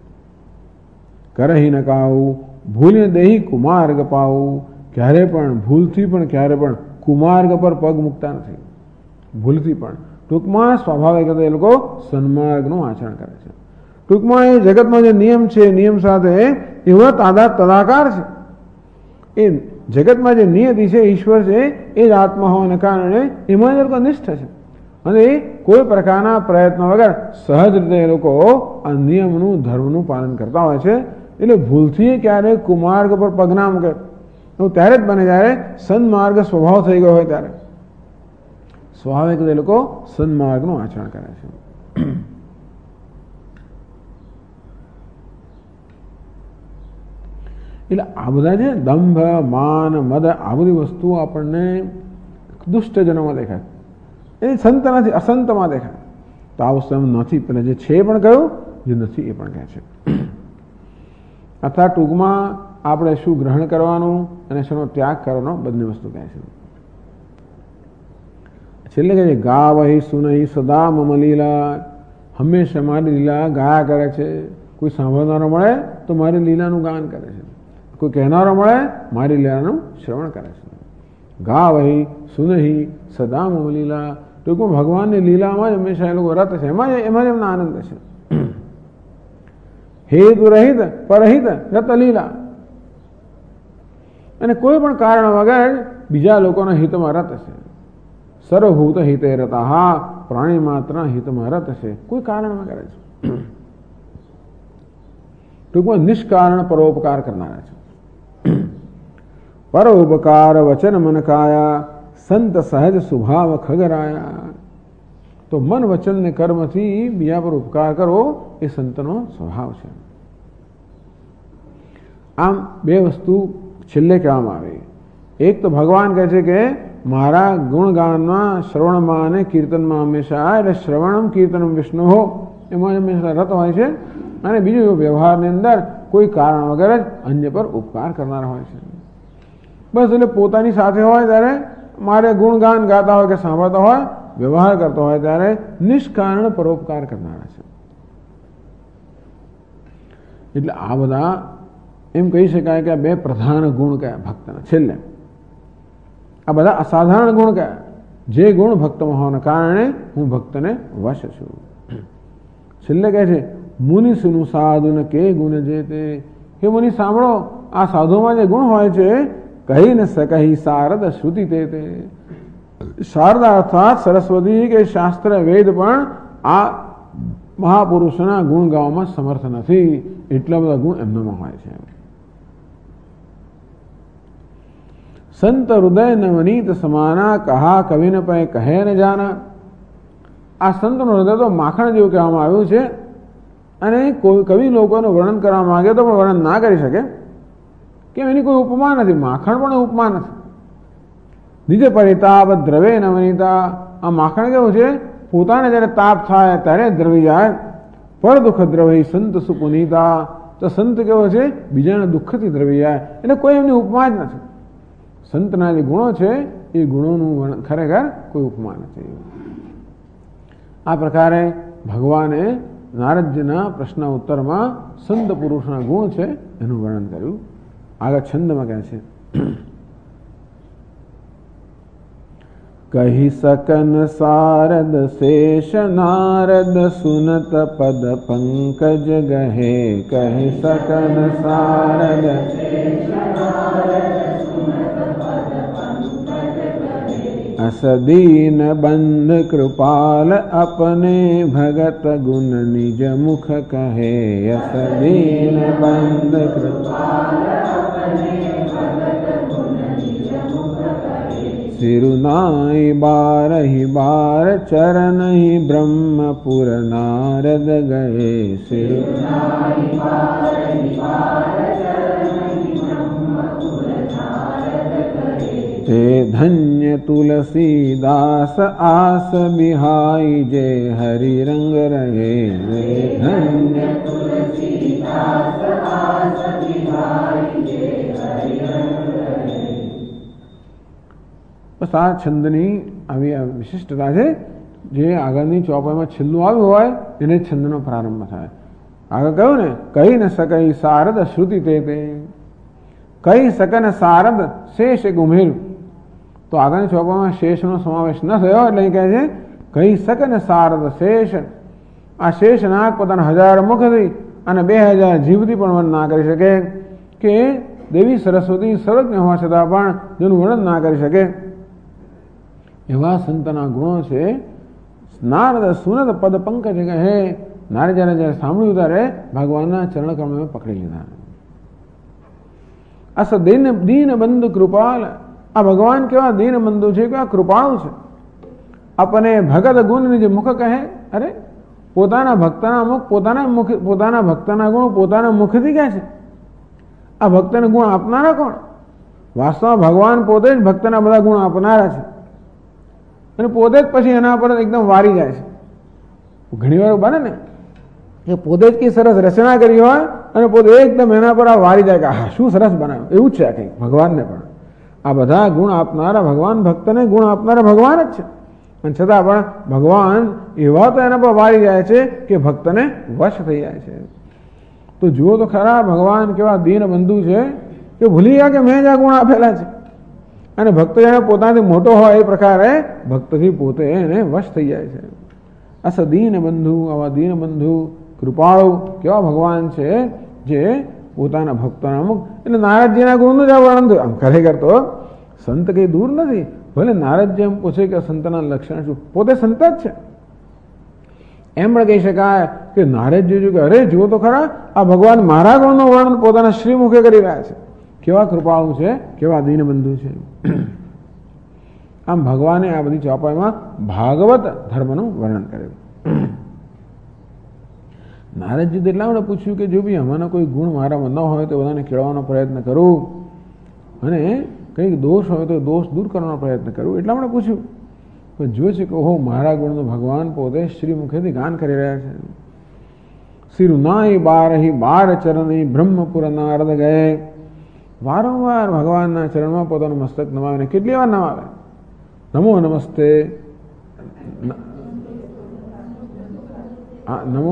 A: કરહી નકાવું, ભૂલીને દેહી કુમાર્ગ પાવું. ક્યારે પણ ભૂલથી પણ ક્યારે પણ કુમાર્ગ પર પગ મૂકતા નથી. ભૂલથી પણ. ટૂંકમાં સ્વાભાવિક એ લોકો સન્માર્ગનું આચરણ કરે છે. ટૂંકમાં એ જગતમાં જે નિયમ છે, નિયમ સાથે એવો તદાકાર છે. એ જગતમાં જે નિયતિ છે, ઈશ્વર છે, એ જ આત્મા હોવાને કારણે એમાં એ લોકો નિષ્ઠ છે. અને કોઈ પ્રકારના પ્રયત્ન વગર સહજ રીતે એ લોકો આ નિયમનું, ધર્મનું પાલન કરતા હોય છે. એટલે ભૂલથી ક્યારેય કુમાર્ગ પર પગ ના મૂકે. એવું ત્યારે જ બને જ્યારે સન્માર્ગ સ્વભાવ થઈ ગયો હોય ત્યારે. સ્વાભાવિક એ લોકો સન્માર્ગનું આચરણ કરે છે. એટલે આ બધા છે દંભ, માન, મદ, આ બધી વસ્તુઓ આપણને દુષ્ટજનોમાં દેખાય. એ સંત નથી, અસંતમાં દેખાય. તો આ વસ્તુ એમ નથી. પેલા જે છે એ પણ કહ્યું, જે નથી એ પણ કહે છે. અર્થાત ટૂંકમાં આપણે શું ગ્રહણ કરવાનું અને શેનો ત્યાગ કરવાનો બધી વસ્તુ કહે છે. છેલ્લે કહે છે ગાવહી સુનહી સદા મમ લીલા. હંમેશા મારી લીલા ગાયા કરે છે. કોઈ સાંભળનારો મળે તો મારી લીલાનું ગાન કરે છે. કોઈ કહેનારો મળે મારી લીલાનું શ્રવણ કરે છે. ગાવહી સુનહી સદા મમ લીલા, ટૂંકમાં ભગવાનની લીલામાં જ હંમેશા એ લોકો રત છે, એમાં જ એમના આનંદ છે. હેતુ રહિત પરહિત રત લીલા, અને કોઈ પણ કારણ વગર બીજા લોકોના હિતમાં રત છે. સર્વભૂત હિતે રતા, હા પ્રાણી માત્રના હિતમાં રત છે, કોઈ કારણ વગર છે. ટૂંકમાં નિષ્કારણ પરોપકાર કરનારા છે. પરોપકાર વચન મન કાયા, સંત સહજ સ્વભાવ ખગરાયા. તો મન વચન ને કર્મથી બીજા પર ઉપકાર કરવો એ સંતનો સ્વભાવ છે. આમ બે વસ્તુ છેલ્લે કહેવામાં આવી. એક તો ભગવાન કહે છે કે મારા ગુણગાનમાં શ્રવણમાં અને કીર્તનમાં હંમેશા, એટલે શ્રવણમ કીર્તનમ વિષ્ણુ હો, એમાં હંમેશા રત હોય છે. અને બીજું વ્યવહારની અંદર કોઈ કારણ વગર જ અન્ય પર ઉપકાર કરનારા હોય છે. બસ એટલે પોતાની સાથે હોય ત્યારે મારે ગુણગાન ગાતા હોય કે સાંભળતા હોય, વ્યવહાર કરતો હોય ત્યારે નિષ્કારણ પરોપકાર કરનારા છે. એટલે આ બધા એમ કહી શકાય કે આ બે પ્રધાન ગુણ કયા ભક્તના. છેલ્લે આ બધા અસાધારણ ગુણ કયા, જે ગુણ ભક્તમાં હોવાના કારણે હું ભક્તને વશ છું. છેલ્લે કહે છે મુનિ સુનું સાધુ ને કે ગુણ જે તે, હે મુનિ સાંભળો, આ સાધુમાં જે ગુણ હોય છે કહી ન શકહી શારદ શ્રુતિ તે. શારદા અર્થાત સરસ્વતી કે શાસ્ત્ર વેદ પણ આ મહાપુરુષના ગુણ ગાવામાં સમર્થ નથી, એટલા બધા ગુણ એમનામાં હોય છે. સંત હૃદય નવનીત સમાના, કહા કવિ ન પય કહે ન જાના. આ સંતનું હૃદય તો માખણ જેવું કહેવામાં આવ્યું છે, અને કોઈ કવિ લોકોનું વર્ણન કરવા માંગે તો પણ વર્ણન ના કરી શકે, કેમ એની કોઈ ઉપમા નથી. માખણ પણ ઉપમા નથી. નિજ પરિતાપ દ્રવે નવનીતા, આ માખણ કેવું છે, પોતાને જ્યારે તાપ થાય ત્યારે દ્રવી જાય. પર દુઃખ દ્રવી સંત સુપુનીતા, તો સંત કેવો છે, બીજાના દુઃખથી દ્રવી જાય, એટલે કોઈ એમની ઉપમા જ નથી. સંતના જે ગુણો છે એ ગુણોનું ખરેખર કોઈ ઉપમા નથી. આ પ્રકારે ભગવાને નારદજીના પ્રશ્ન ઉત્તરમાં સંત પુરુષના ગુણ છે એનું વર્ણન કર્યું. આગળ છંદમાં કહે છે કહી સકન સારદ શેષ નારદ સુનત પદ પંકજ ગહે. કહી સકન સારદ असदीन बंध कृपाल अपने भगत गुण निज मुख कहे. असदीन बंध कृपाल अपने भगत गुण निज मुख कहे. सिरुनाई बारहि बार चरण ही ब्रह्मपुर नारद गए. सिरुनाई बारहि बार ते धन्य तुलसीदास आस बिहाई जे हरि रंग रहे. धन्य तुलसीदास आस बिहाई जे हरि रंग रहे. बस आ छंदनी આવી વિશિષ્ટતા છે, જે આગળની ચોપાઈમાં છેલ્લું આવ્યું હોય એને છંદનો પ્રારંભ થાય. આગળ કહ્યું ને કહી ન શકઈ શારદ શ્રુતિ તે. કહી શકન શારદ શેષ એક ઉમેર્યું, તો આગળની ચોપામાં શેષનો સમાવેશ ન થયો, એટલે કહે છે કહી શકે ને શારદ શેષ. આ શેષ નાગ પોતાના 1000 મુખથી અને 2000 જીવથી પણ વર્ણન ના કરી શકે, કે દેવી સરસ્વતી સર્વજ્ઞ હોવા છતાં પણ જેનું વર્ણન ના કરી શકે એવા સંતના ગુણો છે. નારદ સુનત પદ પંકજ કહે. નારદ જ્યારે સાંભળ્યું ત્યારે ભગવાનના ચરણકમળને પકડી લીધા. અસ દીન બંધુ કૃપાલ, આ ભગવાન કેવા દીન બંધુ છે, કેવા કૃપાળુ છે. अपने भगत गुण निज मुख कहे. अरे પોતાના ભક્તના મુખ પોતાના ભક્તના ગુણ પોતાના મુખથી કહે છે. આ ભક્તને ગુણ આપનારા કોણ? વાસ્તવમાં ભગવાન પોતે જ ભક્તના બધા ગુણ આપનારા છે, અને પોતે જ પછી એના પર એકદમ વારી જાય છે. ઘણી વાર બને ને કે પોતે જ કઈ સરસ રચના કરી હોય અને પોતે એકદમ એના પર આ વારી જાય કે હા શું સરસ બનાવ્યું, એવું જ છે. કંઈક ભગવાનને પણ આ બધા ગુણ આપનારા ભગવાન, ભક્તને ગુણ આપનારા ભગવાન જ છે, અને છતાં પણ ભગવાન એવા તો એના પર વારી જાય છે કે ભક્તને વશ થઈ જાય છે. તો જુઓ તો ખરા ભગવાન કેવા દીન બંધુ છે, કે ભૂલી ગયા કે મેં જ આ ગુણ આપેલા છે. અને ભક્ત જાણે પોતાથી મોટો હોય એ પ્રકારે ભક્તથી પોતે એને વશ થઈ જાય છે. અસ દીન બંધુ, આવા દીન બંધુ કૃપાળુ કેવા ભગવાન છે જે પોતાના ભક્તોના અમુક, એટલે નારદજીના ગુણનું જ આ વર્ણન થયું. આમ ખરેખર તો સંત કઈ દૂર નથી. ભલે નારદજી એમ પૂછે કે સંતના લક્ષણ શું, પોતે સંત જ છે એમ પણ કહી શકાય કે નારદજી જો કે અરે જુઓ તો ખરા, આ ભગવાન મારા ગુણનું વર્ણન પોતાના શ્રીમુખે કરી રહ્યા છે. કેવા કૃપાળુ છે, કેવા દીનબંધુ છે. આમ ભગવાને આ બધી ચોપાઈમાં ભાગવત ધર્મનું વર્ણન કર્યું. નારદજી એટલા માટે પૂછ્યું કે જો બી આમાંનો કોઈ ગુણ મારામાં ન હોય તો બધાને કેળવવાનો પ્રયત્ન કરું, અને કંઈક દોષ હોય તો દોષ દૂર કરવાનો પ્રયત્ન કરું, એટલા માટે પૂછ્યું. પણ જો છે કે ઓહો, મારા ગુણનું ભગવાન પોતે શ્રી મુખેથી ગાન કરી રહ્યા છે. સિરુનાઈ બારહી બાર ચરણી બ્રહ્મપુર નારદ ગયે. વારંવાર ભગવાનના ચરણમાં પોતાનું મસ્તક નમાવીને કેટલી વાર નમાવે. નમો નમસ્તે, નમો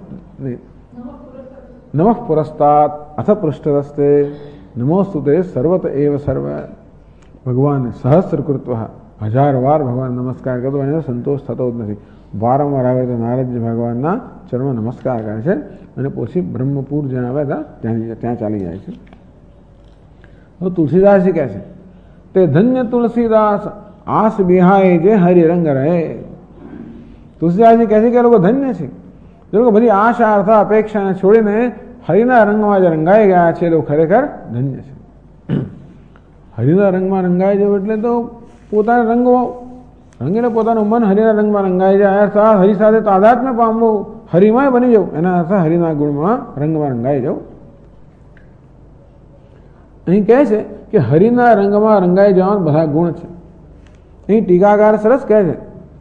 A: નમઃ પુરસ્તાત અથ પૃષ્ઠસ્તે નમોસ્તુતે સર્વત એવ સર્વ. ભગવાન સહસ્ર કૃત્વા, 1000 વાર ભગવાન નમસ્કાર કરતો એને સંતોષ થતો જ નથી. વારંવાર આવે તો નારદજી ભગવાનના ચરણમાં નમસ્કાર કરે છે અને પછી બ્રહ્મપુર જ્યાં આવ્યા હતા ત્યાં ચાલી જાય છે. તો તુલસીદાસજી કહે છે તે ધન્ય તુલસીદાસ આસ બિહાય જે હરિરંગ રહે. તુલસીદાસજી કહે છે કે લોકો ધન્ય છે, જે લોકો બધી આશા અર્થા અપેક્ષાને છોડીને હરિના રંગમાં જે રંગાઈ ગયા છે, એ લોકો ખરેખર ધન્ય છે. હરિના રંગમાં રંગાઈ જવું એટલે તો પોતાના રંગીને પોતાનું મન હરિના રંગમાં રંગાઈ જાય, અર્થાત હરિ સાથે તાદાત્મ્ય પામવું, હરિમય બની જવું, એના અર્થ હરિના ગુણમાં રંગમાં રંગાઈ જવું. અહીં કહે છે કે હરિના રંગમાં રંગાઈ જવાના બધા ગુણ છે. અહીં ટીકાકાર સરસ કહે છે,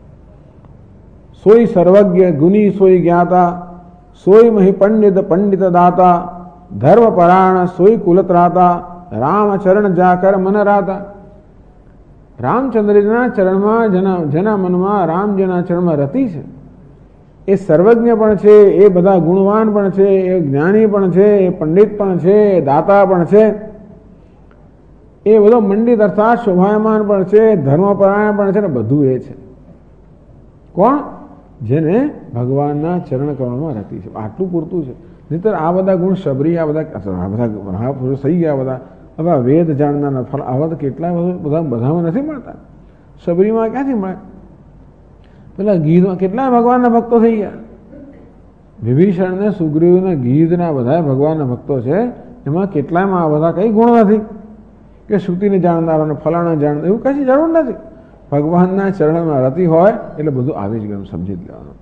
A: સોઈ સર્વજ્ઞ ગુની સોઈ જ્ઞાતા, સોઈ મહી પંડિત પંડિત દાતા, ધર્મ પરાયણ સોઈ કુલત્રાતા, રામ ચરણ જાકર મન રાતા. રામચંદ્રજીના ચરણમાં જેના મનમાં રામજીના ચરણમાં રતિ છે, એ સર્વજ્ઞ પણ છે, એ બધા ગુણવાન પણ છે, એ જ્ઞાની પણ છે, એ પંડિત પણ છે, એ દાતા પણ છે, એ બધો મંડિત અર્થાત શોભાયમાન પણ છે, ધર્મપરાયણ પણ છે, ને બધું એ છે. કોણ? જેને ભગવાનના ચરણ કમળમાં રતિ છે. આટલું પૂરતું છે. નહીતર આ બધા ગુણ શબરી, આ બધા મહાપુરુષ થઈ ગયા બધા, હવે વેદ જાણનાર ફળ આવા તો કેટલા બધામાં નથી મળતા. શબરીમાં ક્યાંથી મળે? પેલા ગીધમાં કેટલા ભગવાનના ભક્તો થઈ ગયા. વિભીષણ ને સુગ્રીવ ને ગીધના બધા ભગવાનના ભક્તો છે, એમાં કેટલાયમાં આ બધા કઈ ગુણ નથી કે શ્રુતિને જાણનાર અને ફલાણા જાણનાર, એવું કશી જરૂર નથી. ભગવાનના ચરણમાં રતિ હોય એટલે બધું આવી જ ગયું, સમજી જ લેવાનું.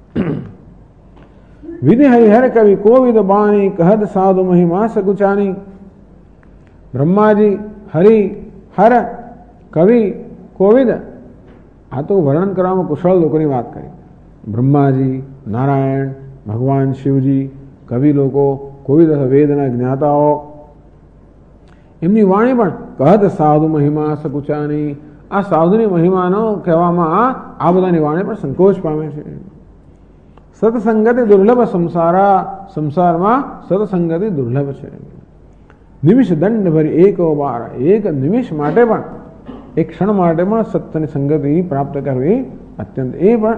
A: વિધિ હરિહર કવિ કોવિદ બાણી કહદ સાધુ મહિમા સગુચાની. બ્રહ્માજી, હરિ, હર, કવિ, કોવિદ, આ તો વર્ણન કરવામાં કુશળ લોકોની વાત કરી. બ્રહ્માજી, નારાયણ, ભગવાન શિવજી, કવિ લોકો, કોવિદ વેદના જ્ઞાતાઓ, એમની વાણી પણ કહદ સાધુ મહિમા સકુચાની. આ સાધુની મહિમાનો કહેવામાં આ બધાની વાણી પણ સંકોચ પામે છે. સત્સંગતિ દુર્લભ સંસારા, સંસારમાં સત્સંગતિ દુર્લભ છે. નિમિષ દંડ ભરી એકો વાર, એક નિમિષ માટે પણ, એક ક્ષણ માટે પણ સત્યની સંગતિ પ્રાપ્ત કરવી અત્યંત એ પણ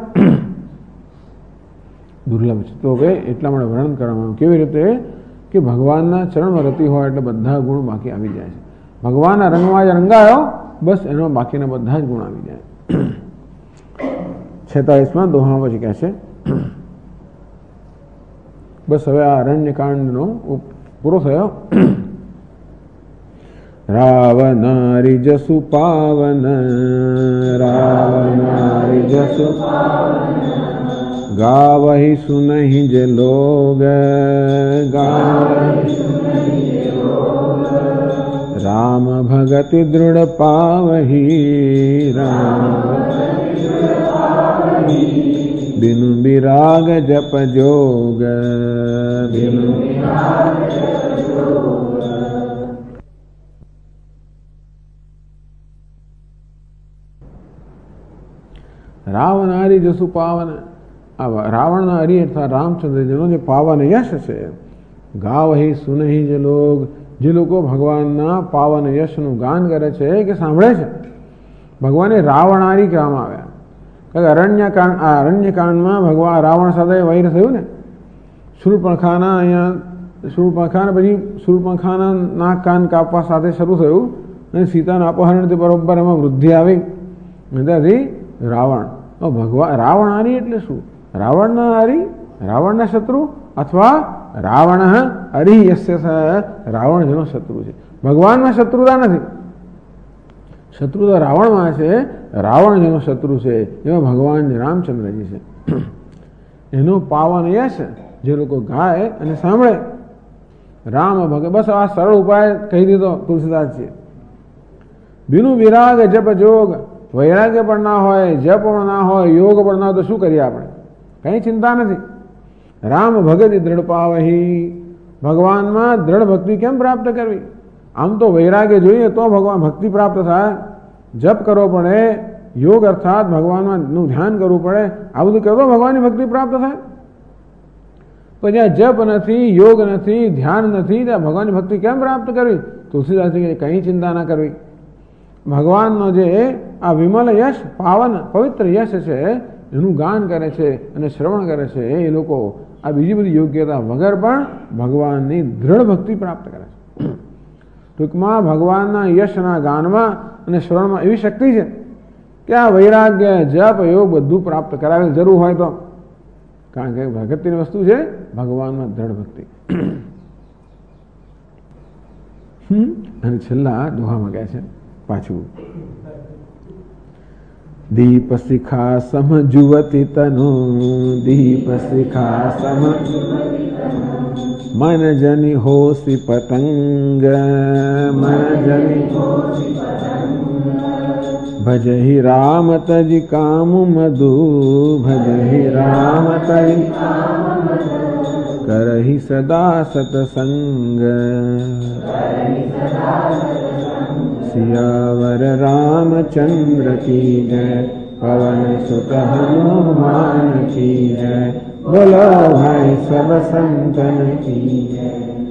A: દુર્લભ છે. તો કે એટલા માટે વર્ણન કરવામાં આવ્યું. કેવી રીતે કે ભગવાનના ચરણમાં રતિ હોય એટલે બધા ગુણ બાકી આવી જાય છે. ભગવાનના રંગમાં જે રંગાયો બસ એનો બાકીના બધા જ ગુણ આવી જાય. 46માં દોહા પછી કહે છે, બસ હવે આ અરણ્યકાંડનો પૂરો થયો. રાવનારી જસુ પાવન, રાવનારી જસુ ગાવહી સુનહી જે લોગ, રામ ભગતિ દૃઢ પાવહી, બિનુ બિરાગ જપ જોગ, બિનુ રાવનારી જસુ પાવન. રાવણના હરિ અર્થાત રામચંદ્રજીનો જે પાવન યશ છે, ગાવહી સુનહી જે લોગ, જે લોકો ભગવાનના પાવન યશનું ગાન કરે છે કે સાંભળે છે, ભગવાને રાવણારી કહેવામાં આવ્યા. કારણ કે અરણ્યકાંડમાં ભગવાન રાવણ સાથે વૈર થયું ને, શૂર્પણખાના અહીંયા શૂર્પણખા પછી શૂર્પણખાના નાક કાન કાપવા સાથે શરૂ થયું અને સીતાના અપહરણથી બરોબર એમાં વૃદ્ધિ આવી. ત્યાંથી રાવણ ભગવાન રાવણારી એટલે શું? રાવણના હરી, રાવણના શત્રુ, અથવા રાવણ હરિ યસ્ય રાવણ જેનો શત્રુ છે. ભગવાનમાં શત્રુતા નથી, શત્રુતા રાવણમાં છે. રાવણ જેનો શત્રુ છે એમાં ભગવાન રામચંદ્રજી છે. એનો પાવન યશ જે લોકો ગાય અને સાંભળે. રામ ભગત બસ આ સરળ ઉપાય કહી દીધો તુલસીદાસજીએ. બિનું વિરાગ જપ જોગ, વૈરાગ્ય પણ ના હોય, જપ પણ ના હોય, યોગ પણ ના હોય તો શું કરીએ આપણે? કઈ ચિંતા નથી. રામ ભગતિ દ્રઢ પાવહી, ભગવાનમાં દ્રઢ ભક્તિ કેમ પ્રાપ્ત કરવી? આમ તો વૈરાગ્ય જોઈએ તો ભગવાન ભક્તિ પ્રાપ્ત થાય. જપ કરવો પડે, યોગ અર્થાત ભગવાનમાં નું ધ્યાન કરવું પડે. આ બધું કરો ભગવાનની ભક્તિ પ્રાપ્ત થાય. તો જ્યાં જપ નથી, યોગ નથી, ધ્યાન નથી, ત્યાં ભગવાનની ભક્તિ કેમ પ્રાપ્ત કરવી? તુલસીદાસજી કઈ ચિંતા ના કરવી. ભગવાનનો જે આ વિમલ યશ, પાવન પવિત્ર યશ છે એનું ગાન કરે છે અને શ્રવણ કરે છે એ લોકો આ બીજી બધી યોગ્યતા વગર પણ ભગવાનની દ્રઢ ભક્તિ પ્રાપ્ત કરે છે. ટૂંકમાં ભગવાનના યશના ગાનમાં અને શ્રવણમાં એવી શક્તિ છે કે આ વૈરાગ્ય, જપ, યોગ બધું પ્રાપ્ત કરાવે જરૂર હોય તો. કારણ કે ભગતિની વસ્તુ છે ભગવાનમાં દ્રઢ ભક્તિ. અને છેલ્લા દોહામાં કહે છે પાછું, દીપ શિખા સમ જુવતી તનુ, દીપ શિખા સમ મન જની હોસી પતંગ, મન જની ભજहि રામ તજ કામ મધુ, ભજहि રામ તજ કરहि સદા સતસંગ, सियावर रामचंद्र की जय, पवन सुत हनुमान की जय, बोलो भाई सब संतन की जय.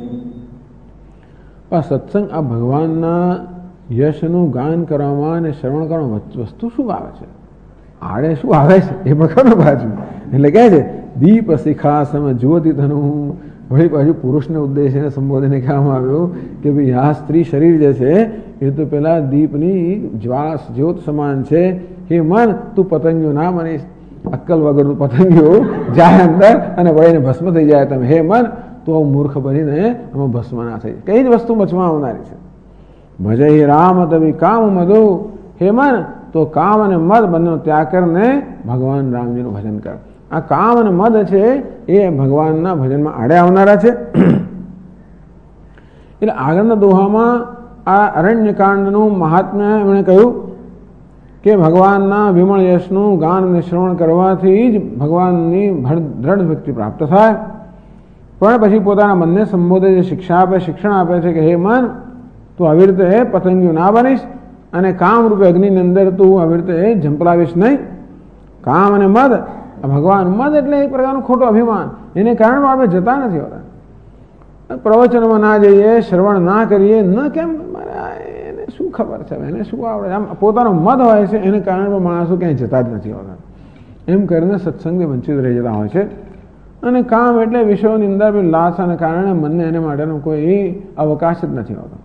A: આ સત્સંગ, આ ભગવાનના યશનું ગાન કરવામાં અને શ્રવણ કરવામાં વસ્તુ શું આવે છે? આડે શું આવે છે એ પણ ખરો બાજુ. એટલે કહે છે દીપ શિખા સમ જ્યોતિ ધનુ. વળી બાજુ પુરુષને ઉદ્દેશીને સંબોધીને કહેવામાં આવ્યું કે ભાઈ આ સ્ત્રી શરીર જે છે એ તો પેલા દીપની જ્વાળા જ્યોત સમાન છે. હે મન, તું પતંગિયો ના બનીશ. અક્કલ વગર તું પતંગિયો જાય અંદર અને વળીને ભસ્મ થઈ જાય. તમે હે મન, તો મૂર્ખ બનીને આમાં ભસ્મ ના થઈ. કઈ જ વસ્તુ મચમાં આવનારી છે. ભજહિ રામ તવિ કામ મધુ. હે મન, તો કામ અને મદ બંનેનો ત્યાગ કરીને ભગવાન રામજીનું ભજન કર. આ કામ અને મદ છે એ ભગવાનના ભજનમાં આડે આવનારા છે. એટલે આગળના દોહામાં આ અરણ્યકાંડનું મહાત્મ્ય એમણે કહ્યું કે ભગવાનના વિમળ યશનું ગાન અને શ્રવણ કરવાથી જ ભગવાનની દ્રઢ ભક્તિ પ્રાપ્ત થાય. પણ પછી પોતાના મનને સંબોધે છે, શિક્ષા આપે, શિક્ષણ આપે છે કે હે મન, તું આવી રીતે પતંગિયો ના બનીશ અને કામરૂપે અગ્નિની અંદર તું આવી રીતે ઝંપલાવીશ નહીં. કામ અને મદ, ભગવાન મદ એટલે એક પ્રકારનું ખોટું અભિમાન. એને કારણે આપણે જતા નથી હોતા. પ્રવચનમાં ના જઈએ, શ્રવણ ના કરીએ, ન કેમ એને શું ખબર છે, એને શું આવડે, આમ પોતાનો મદ હોય છે એને કારણે માણસો ક્યાંય જતા જ નથી હોતા. એમ કરીને સત્સંગથી વંચિત રહી જતા હોય છે. અને કામ એટલે વિષયોની અંદર લાલસાને કારણે મનને એને માટેનો કોઈ અવકાશ જ નથી હોતો.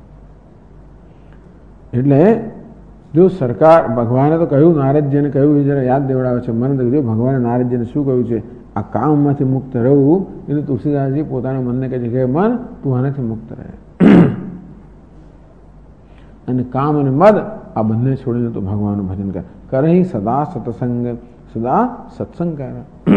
A: એટલે જો સરકાર, ભગવાને તો કહ્યું, નારદજીને કહ્યું, એ જરા યાદ દેવડાવે છે મને. જો ભગવાને નારદજીને શું કહ્યું છે, આ કામમાંથી મુક્ત રહેવું, એટલે તુલસીદાસજી પોતાના મનને કહે છે કે મન, તું આનાથી મુક્ત રહે અને કામ અને મદ આ બંને છોડીને તું ભગવાનનું ભજન કર. કરહી સદા સત્સંગ, સદા સત્સંગ કર.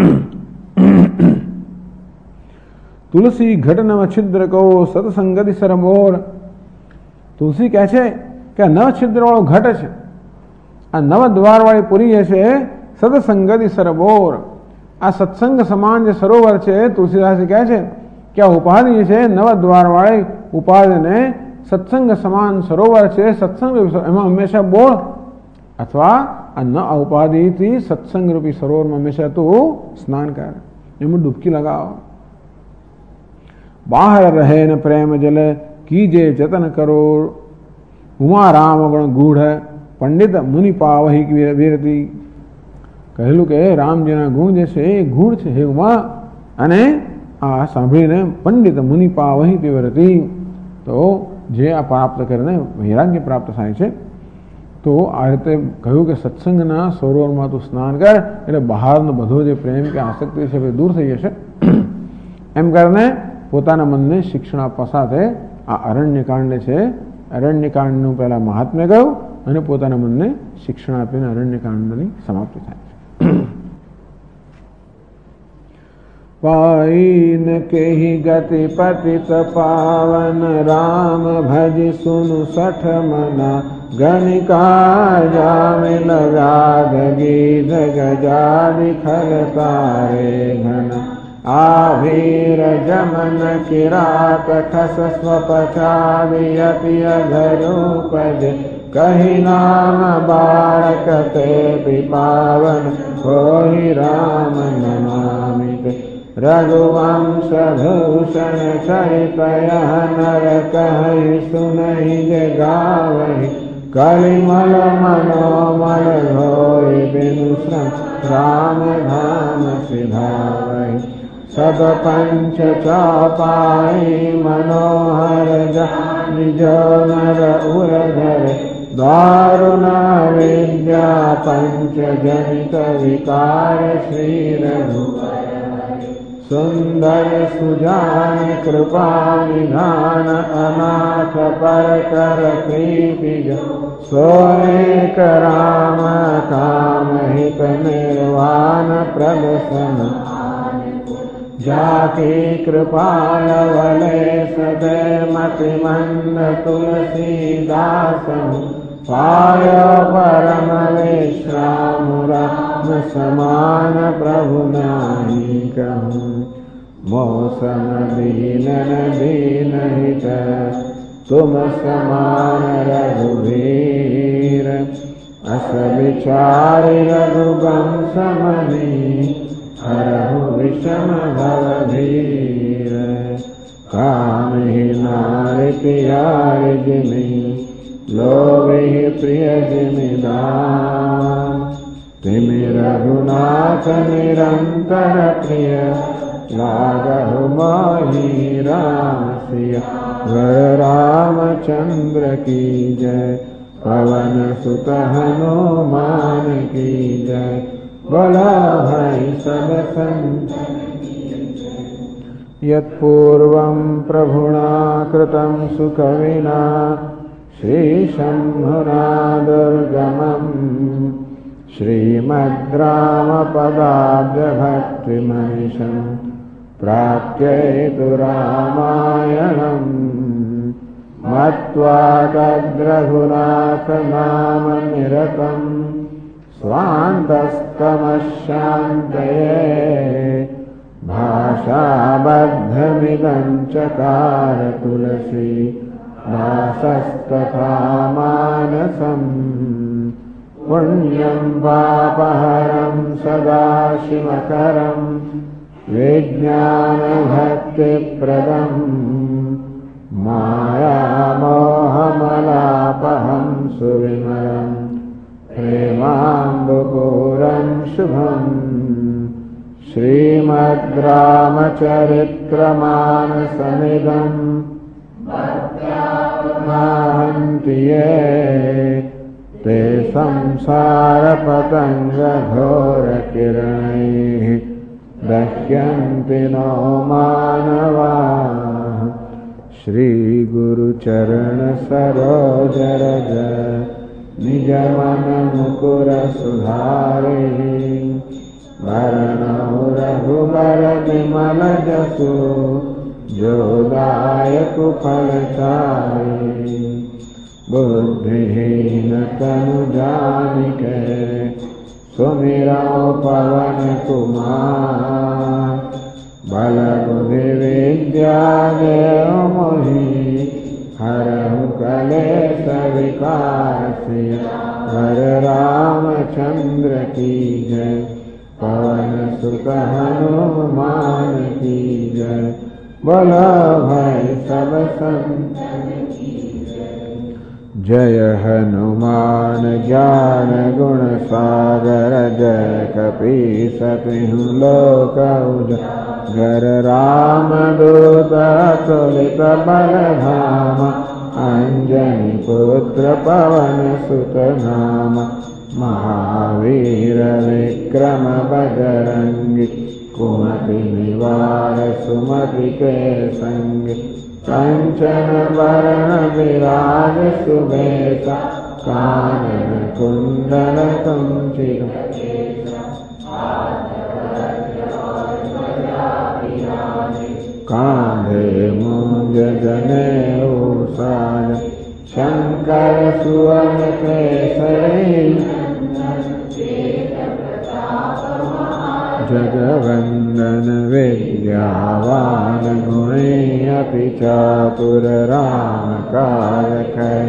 A: તુલસી ઘટ નવ છિદ્ર કહો, સત્સંગતિ સરમોર. તુલસી કહે છે કે આ નવ છિદ્ર વાળો ઘટ છે, આ નવ દ્વાર વાળી પુરી છે, સત્સંગતિ સરબોર. આ સત્સંગ સમાન જે સરોવર છે, તુલસીદાસ કહે છે કે આ ઉપાધિ છે નવ દ્વાર વાળી ઉપાધિને સત્સંગ સમાન સરોવર છે. સત્સંગ એમાં હંમેશા બોળ અથવા આ ઉપાધિથી સત્સંગ રૂપી સરોવરમાં હંમેશા તું સ્નાન કર, એમાં ડૂબકી લગાવો. બહાર રહે ને પ્રેમ જલ, कीजे जतन करो। उमा राम गुण गूढ़ पंडित मुनि पावही वीरती। કહેલું કે રામજીના ગુણ જે છે એ ગૂઢ છે હે ઉમા, અને આ સાંભળીને પંડિત મુનિ પાવહી તીવ્રતી, તો જે આ પ્રાપ્ત કરીને વૈરાગ્ય પ્રાપ્ત થાય છે. તો આ રીતે કહ્યું કે સત્સંગના સરોવરમાં તું સ્નાન કર એટલે બહારનો બધો જે પ્રેમ કે આસક્તિ છે એ દૂર થઈ જશે. એમ કરીને પોતાના મનને શિક્ષણ આપવા સાથે આ અરણ્યકાંડ છે, અરણ્યકાંડનું પહેલાં મહાત્મ્ય કહ્યું અને પોતાના મનને શિક્ષણ આપીને અરણ્યકાંડની સમાપ્તિ થાય છે. पाइन के ही गति पतित पावन राम भज सुनु सठ मना गणिका जामे लगाद गीध गजादि खल तारे घन आभीर जमन किरात खस स्वपचादियति अधरूपज कही नाम बालक ते पिपावन होहि राम नमामित रघुवंश भूषण चरित यह नर कहि सुनहि जे गावहि कलिमल मनोमल होय बिनु श्रम राम धाम सिधावहि सब पंच चौपाई मनोहर निजो नर उरधर दारुण विद्या पंच जनित विकार श्री रघुवर सुंदर सुजान कृपा निधान अनाथ पर कर कृपिज सोएक राम काम हित निर्वाण प्रदर्शन जाके कृपाल वले सदै मति मंद तुलसीदास पायो परम विश्राम राम समान प्रभु नाहि कहूँ मौसम दीनन दीन हित तुम समान रघुवीर अस विचार रघुवंश मणि हरहु विषम भवधीर कामहि नारि प्यार जिमि लोभहि प्रिय जिमिदान तिमि रघुनाथ निरंतर प्रिय लागहु मोहि राम सिया वर रामचंद्र की जय पवन सुत हनुमान की जय बोला भाई सब संतन यत्पूर्वं प्रभुना कृतं सुकविना श्रीशम्भुना दुर्गमं श्रीमद् रामपदाब्जभक्तिमनिशं प्राप्येतु रामायणं मत्वा तद्रघुनाथनामनिरतं स्वान्तस्तमशान्तये भाषाबद्धमिदं चकार तुलसी दासस्तथा मानसं पुण्यं पापहरं सदाशिवकरं विज्ञानभक्तिप्रदं मायामोहमलापहं सुविमलं प्रेमाम्बुपूरं शुभं श्रीमद् रामचरित्रमानसमिदं भक्त्यावहन्ति ये ते संसारपतङ्गघोरकिरणैः दह्यन्ति नो मानवाः श्रीगुरुचरणसरोजरज निजमनमुकुर सुधारे वरणौ रघुबर विमल जसु जो दायक फलचारि बुद्धिहीन तनु जानिके सुमिरौ पवन कुमार बल बुद्धि विद्या देव मोहि हरहु कलेश विकार वर रामचंद्र की जय पवन सुत हनुमान की जय बोलो भाई सब संतन की जय हनुमान ज्ञान गुण सागर जय कपीस तिहु लोक उजागर राम दूत अतुलित बल धामा अंजनी पुत्र पवन सुत नामा महावीर विक्रम बजरंगी कुमति निवार सुमति के संगी कंचन वरण विराज सुबेसा कानन कुंडल कुंचित कांधे मूंज जनेऊ साज शंकर सुवन केसरी जगवंदन विद्यावान गुणी अति चातुर राम कारकै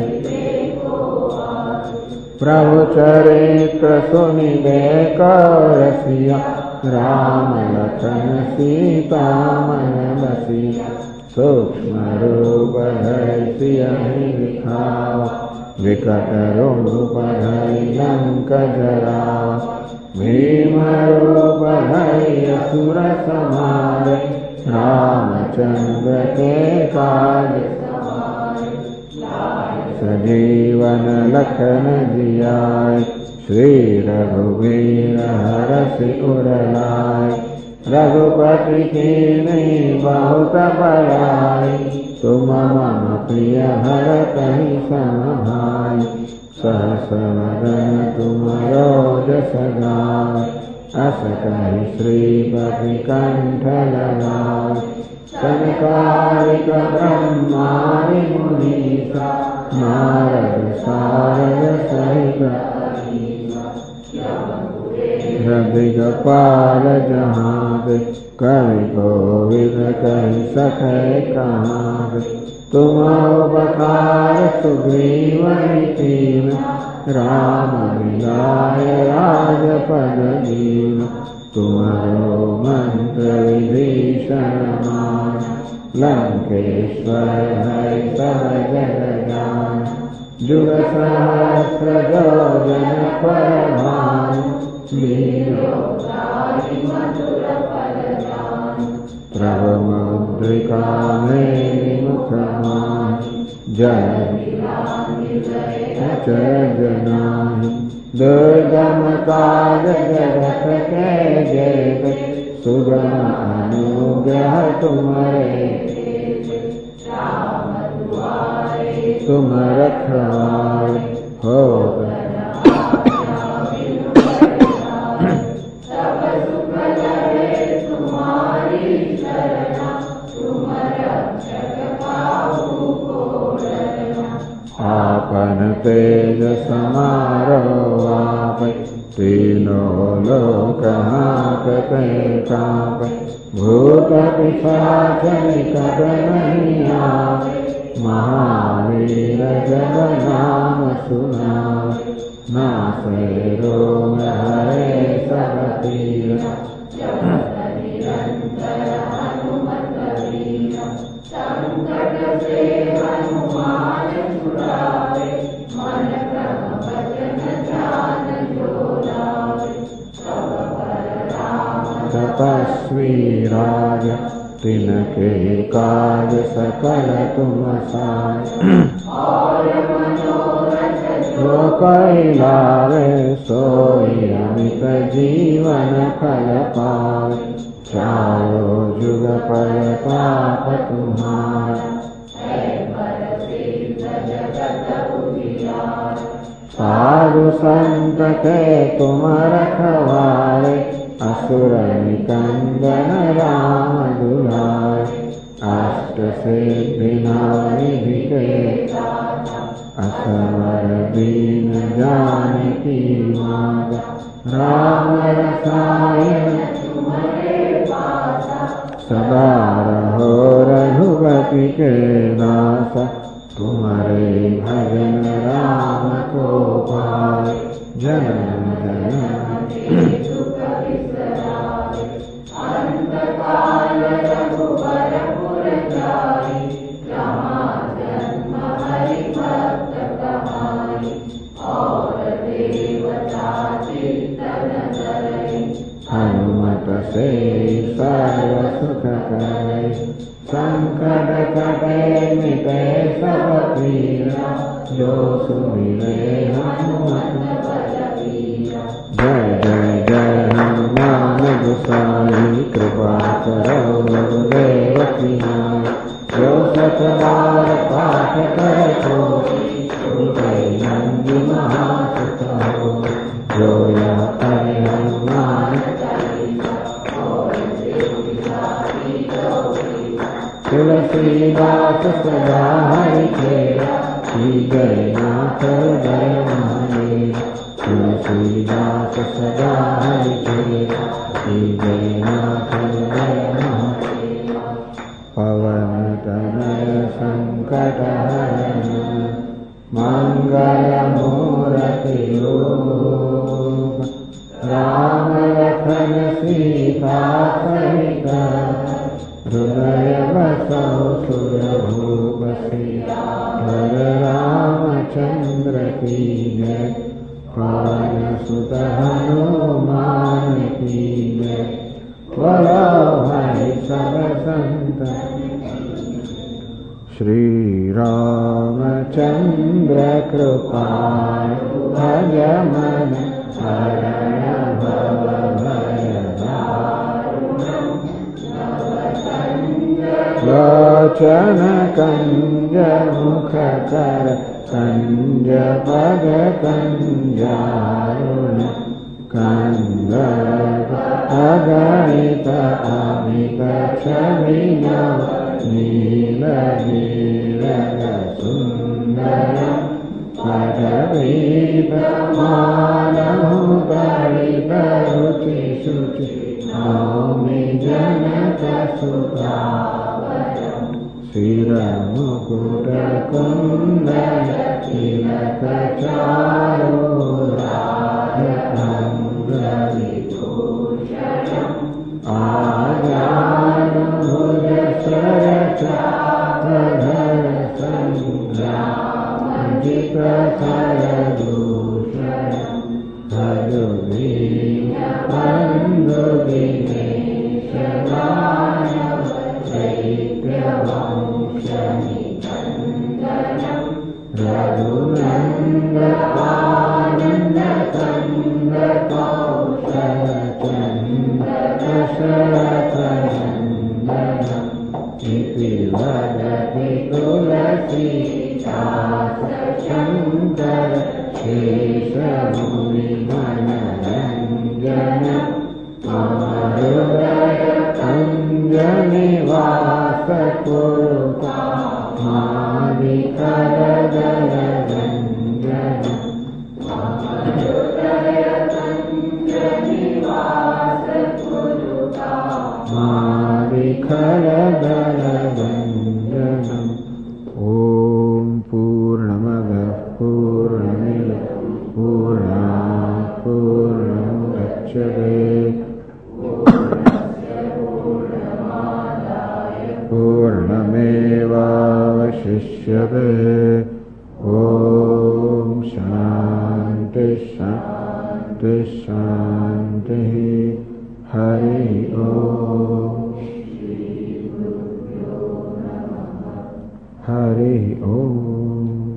A: प्रभु चरित्र सुनिबे रसिया राम लखन सीता मन बसिया सूक्ष्म रूप धरि सियहि दिखावा विकट रूप धरि लंक जरावा भीम रूप धरि असुर संहारे रामचंद्र के काज सजीवन लखन जियाए श्री रघुवीर हरषि उर लाए रघुपति कीन्ही बहुत बड़ाई तुम मम प्रिय भरतहि सम भाई सहस वदन तुम रोजस गावै अस कहि श्रीपति कंठ लगावै सनकादिक ब्रह्मादि मुनीसा नारद सारद सहित दिगपाल जहाद कवि कोविद कहि सकै कहाद तुम उपकार सुग्रीवहि कीन राम मिलाय राजपद दीन तुमरो मंत्र विभीषण मान लंकेश्वर हरि सब जग जान जुग सहस्र योजन पर भान प्रभु मुद्रिका मेरि मुख माहि जय जनाहि दुर्गम काज जगत के जेत सुगम अनुग्रह तुम्हारे तुम रखवारे हो आपन तेज समारो आपै तीनों लोक हांकते कांपै भूत पिशाच निकट नहीं आवे महावीर जब नाम सुनावै नासै रोग हरे सब पीरा तपस्वी राज तिनके काज सकल तुम साज जो कोई लावे सोई अमित जीवन फल पावे चारो जुग पर ताप तुम्हारा साधु संत के तुम रखवारे असुर निकंदन राम दुलारे अष्ट सिद्धि नामि के असवर दीन जानकी माता राम रसायन सदा रहो रघुपति के दासा तुम्हारे भजन राम को पाए जनम जनम से सर्वसुखकरै संकट कटे मिटे सब पीरा जो सुमिरे हनुमत बल बीरा। जय जय जय हनुमान गोसाई कृपा करो गुरुदेव की नाई। जो सत बार पाठ करे कोई नंदी महासुख हो। जो यह करे हनुमान तुलसीदास सदा हरि तेरा श्री जयनाथ हृदय महादेव। तुलसीदास सदा हरि तेरा श्री जयनाथ हृदय महादेव। पवन तनय संकट हरण मंगल मूर्ति रूप। राम लखन सीता सहित हृदय बसो सुरभूप सियावर रामचंद्र की जय। पवन सुत हनुमान की जय। बोलो भाई सब संतन। श्री रामचंद्र कृपाल भज मन हरण भव भय दारुणम्। लोचन कंज मुख कर कंज पद कंजारुण। कंदर्प अगणित अमित छवि नव नील नीरद सुंदर। पदवीप मानहु गणित रुचि शुचि नौमि जनक सुखावरम्। सिर मुकुट कुंडल तिलक चारु राज अंग विभूषणम्। आजानु भुज शर चापधर संग्राम जित कर दूषणम्। भजो दीन बंधु दिनेश मानव चैत्र वंश निकंदनम्। रघुनंद आनंद कंद कौशल चंद दशरथ नंदनम्। इति वदति तुलसीदास शंकर शेष मुनि मनरंजनम्। हृदय कंज निवास कुरुकामादिकर दल रंजनम्। हृदय कंज निवास कुरुकामादिकर दल रंजनम्। ओम पूर्णमदः पूर्णमिदं पूर्णात् पूर्णमुदच्यते पूर्णमेवावशिष्यते। ओम शांति शांति शांति। हरि ओम। हरि ओम।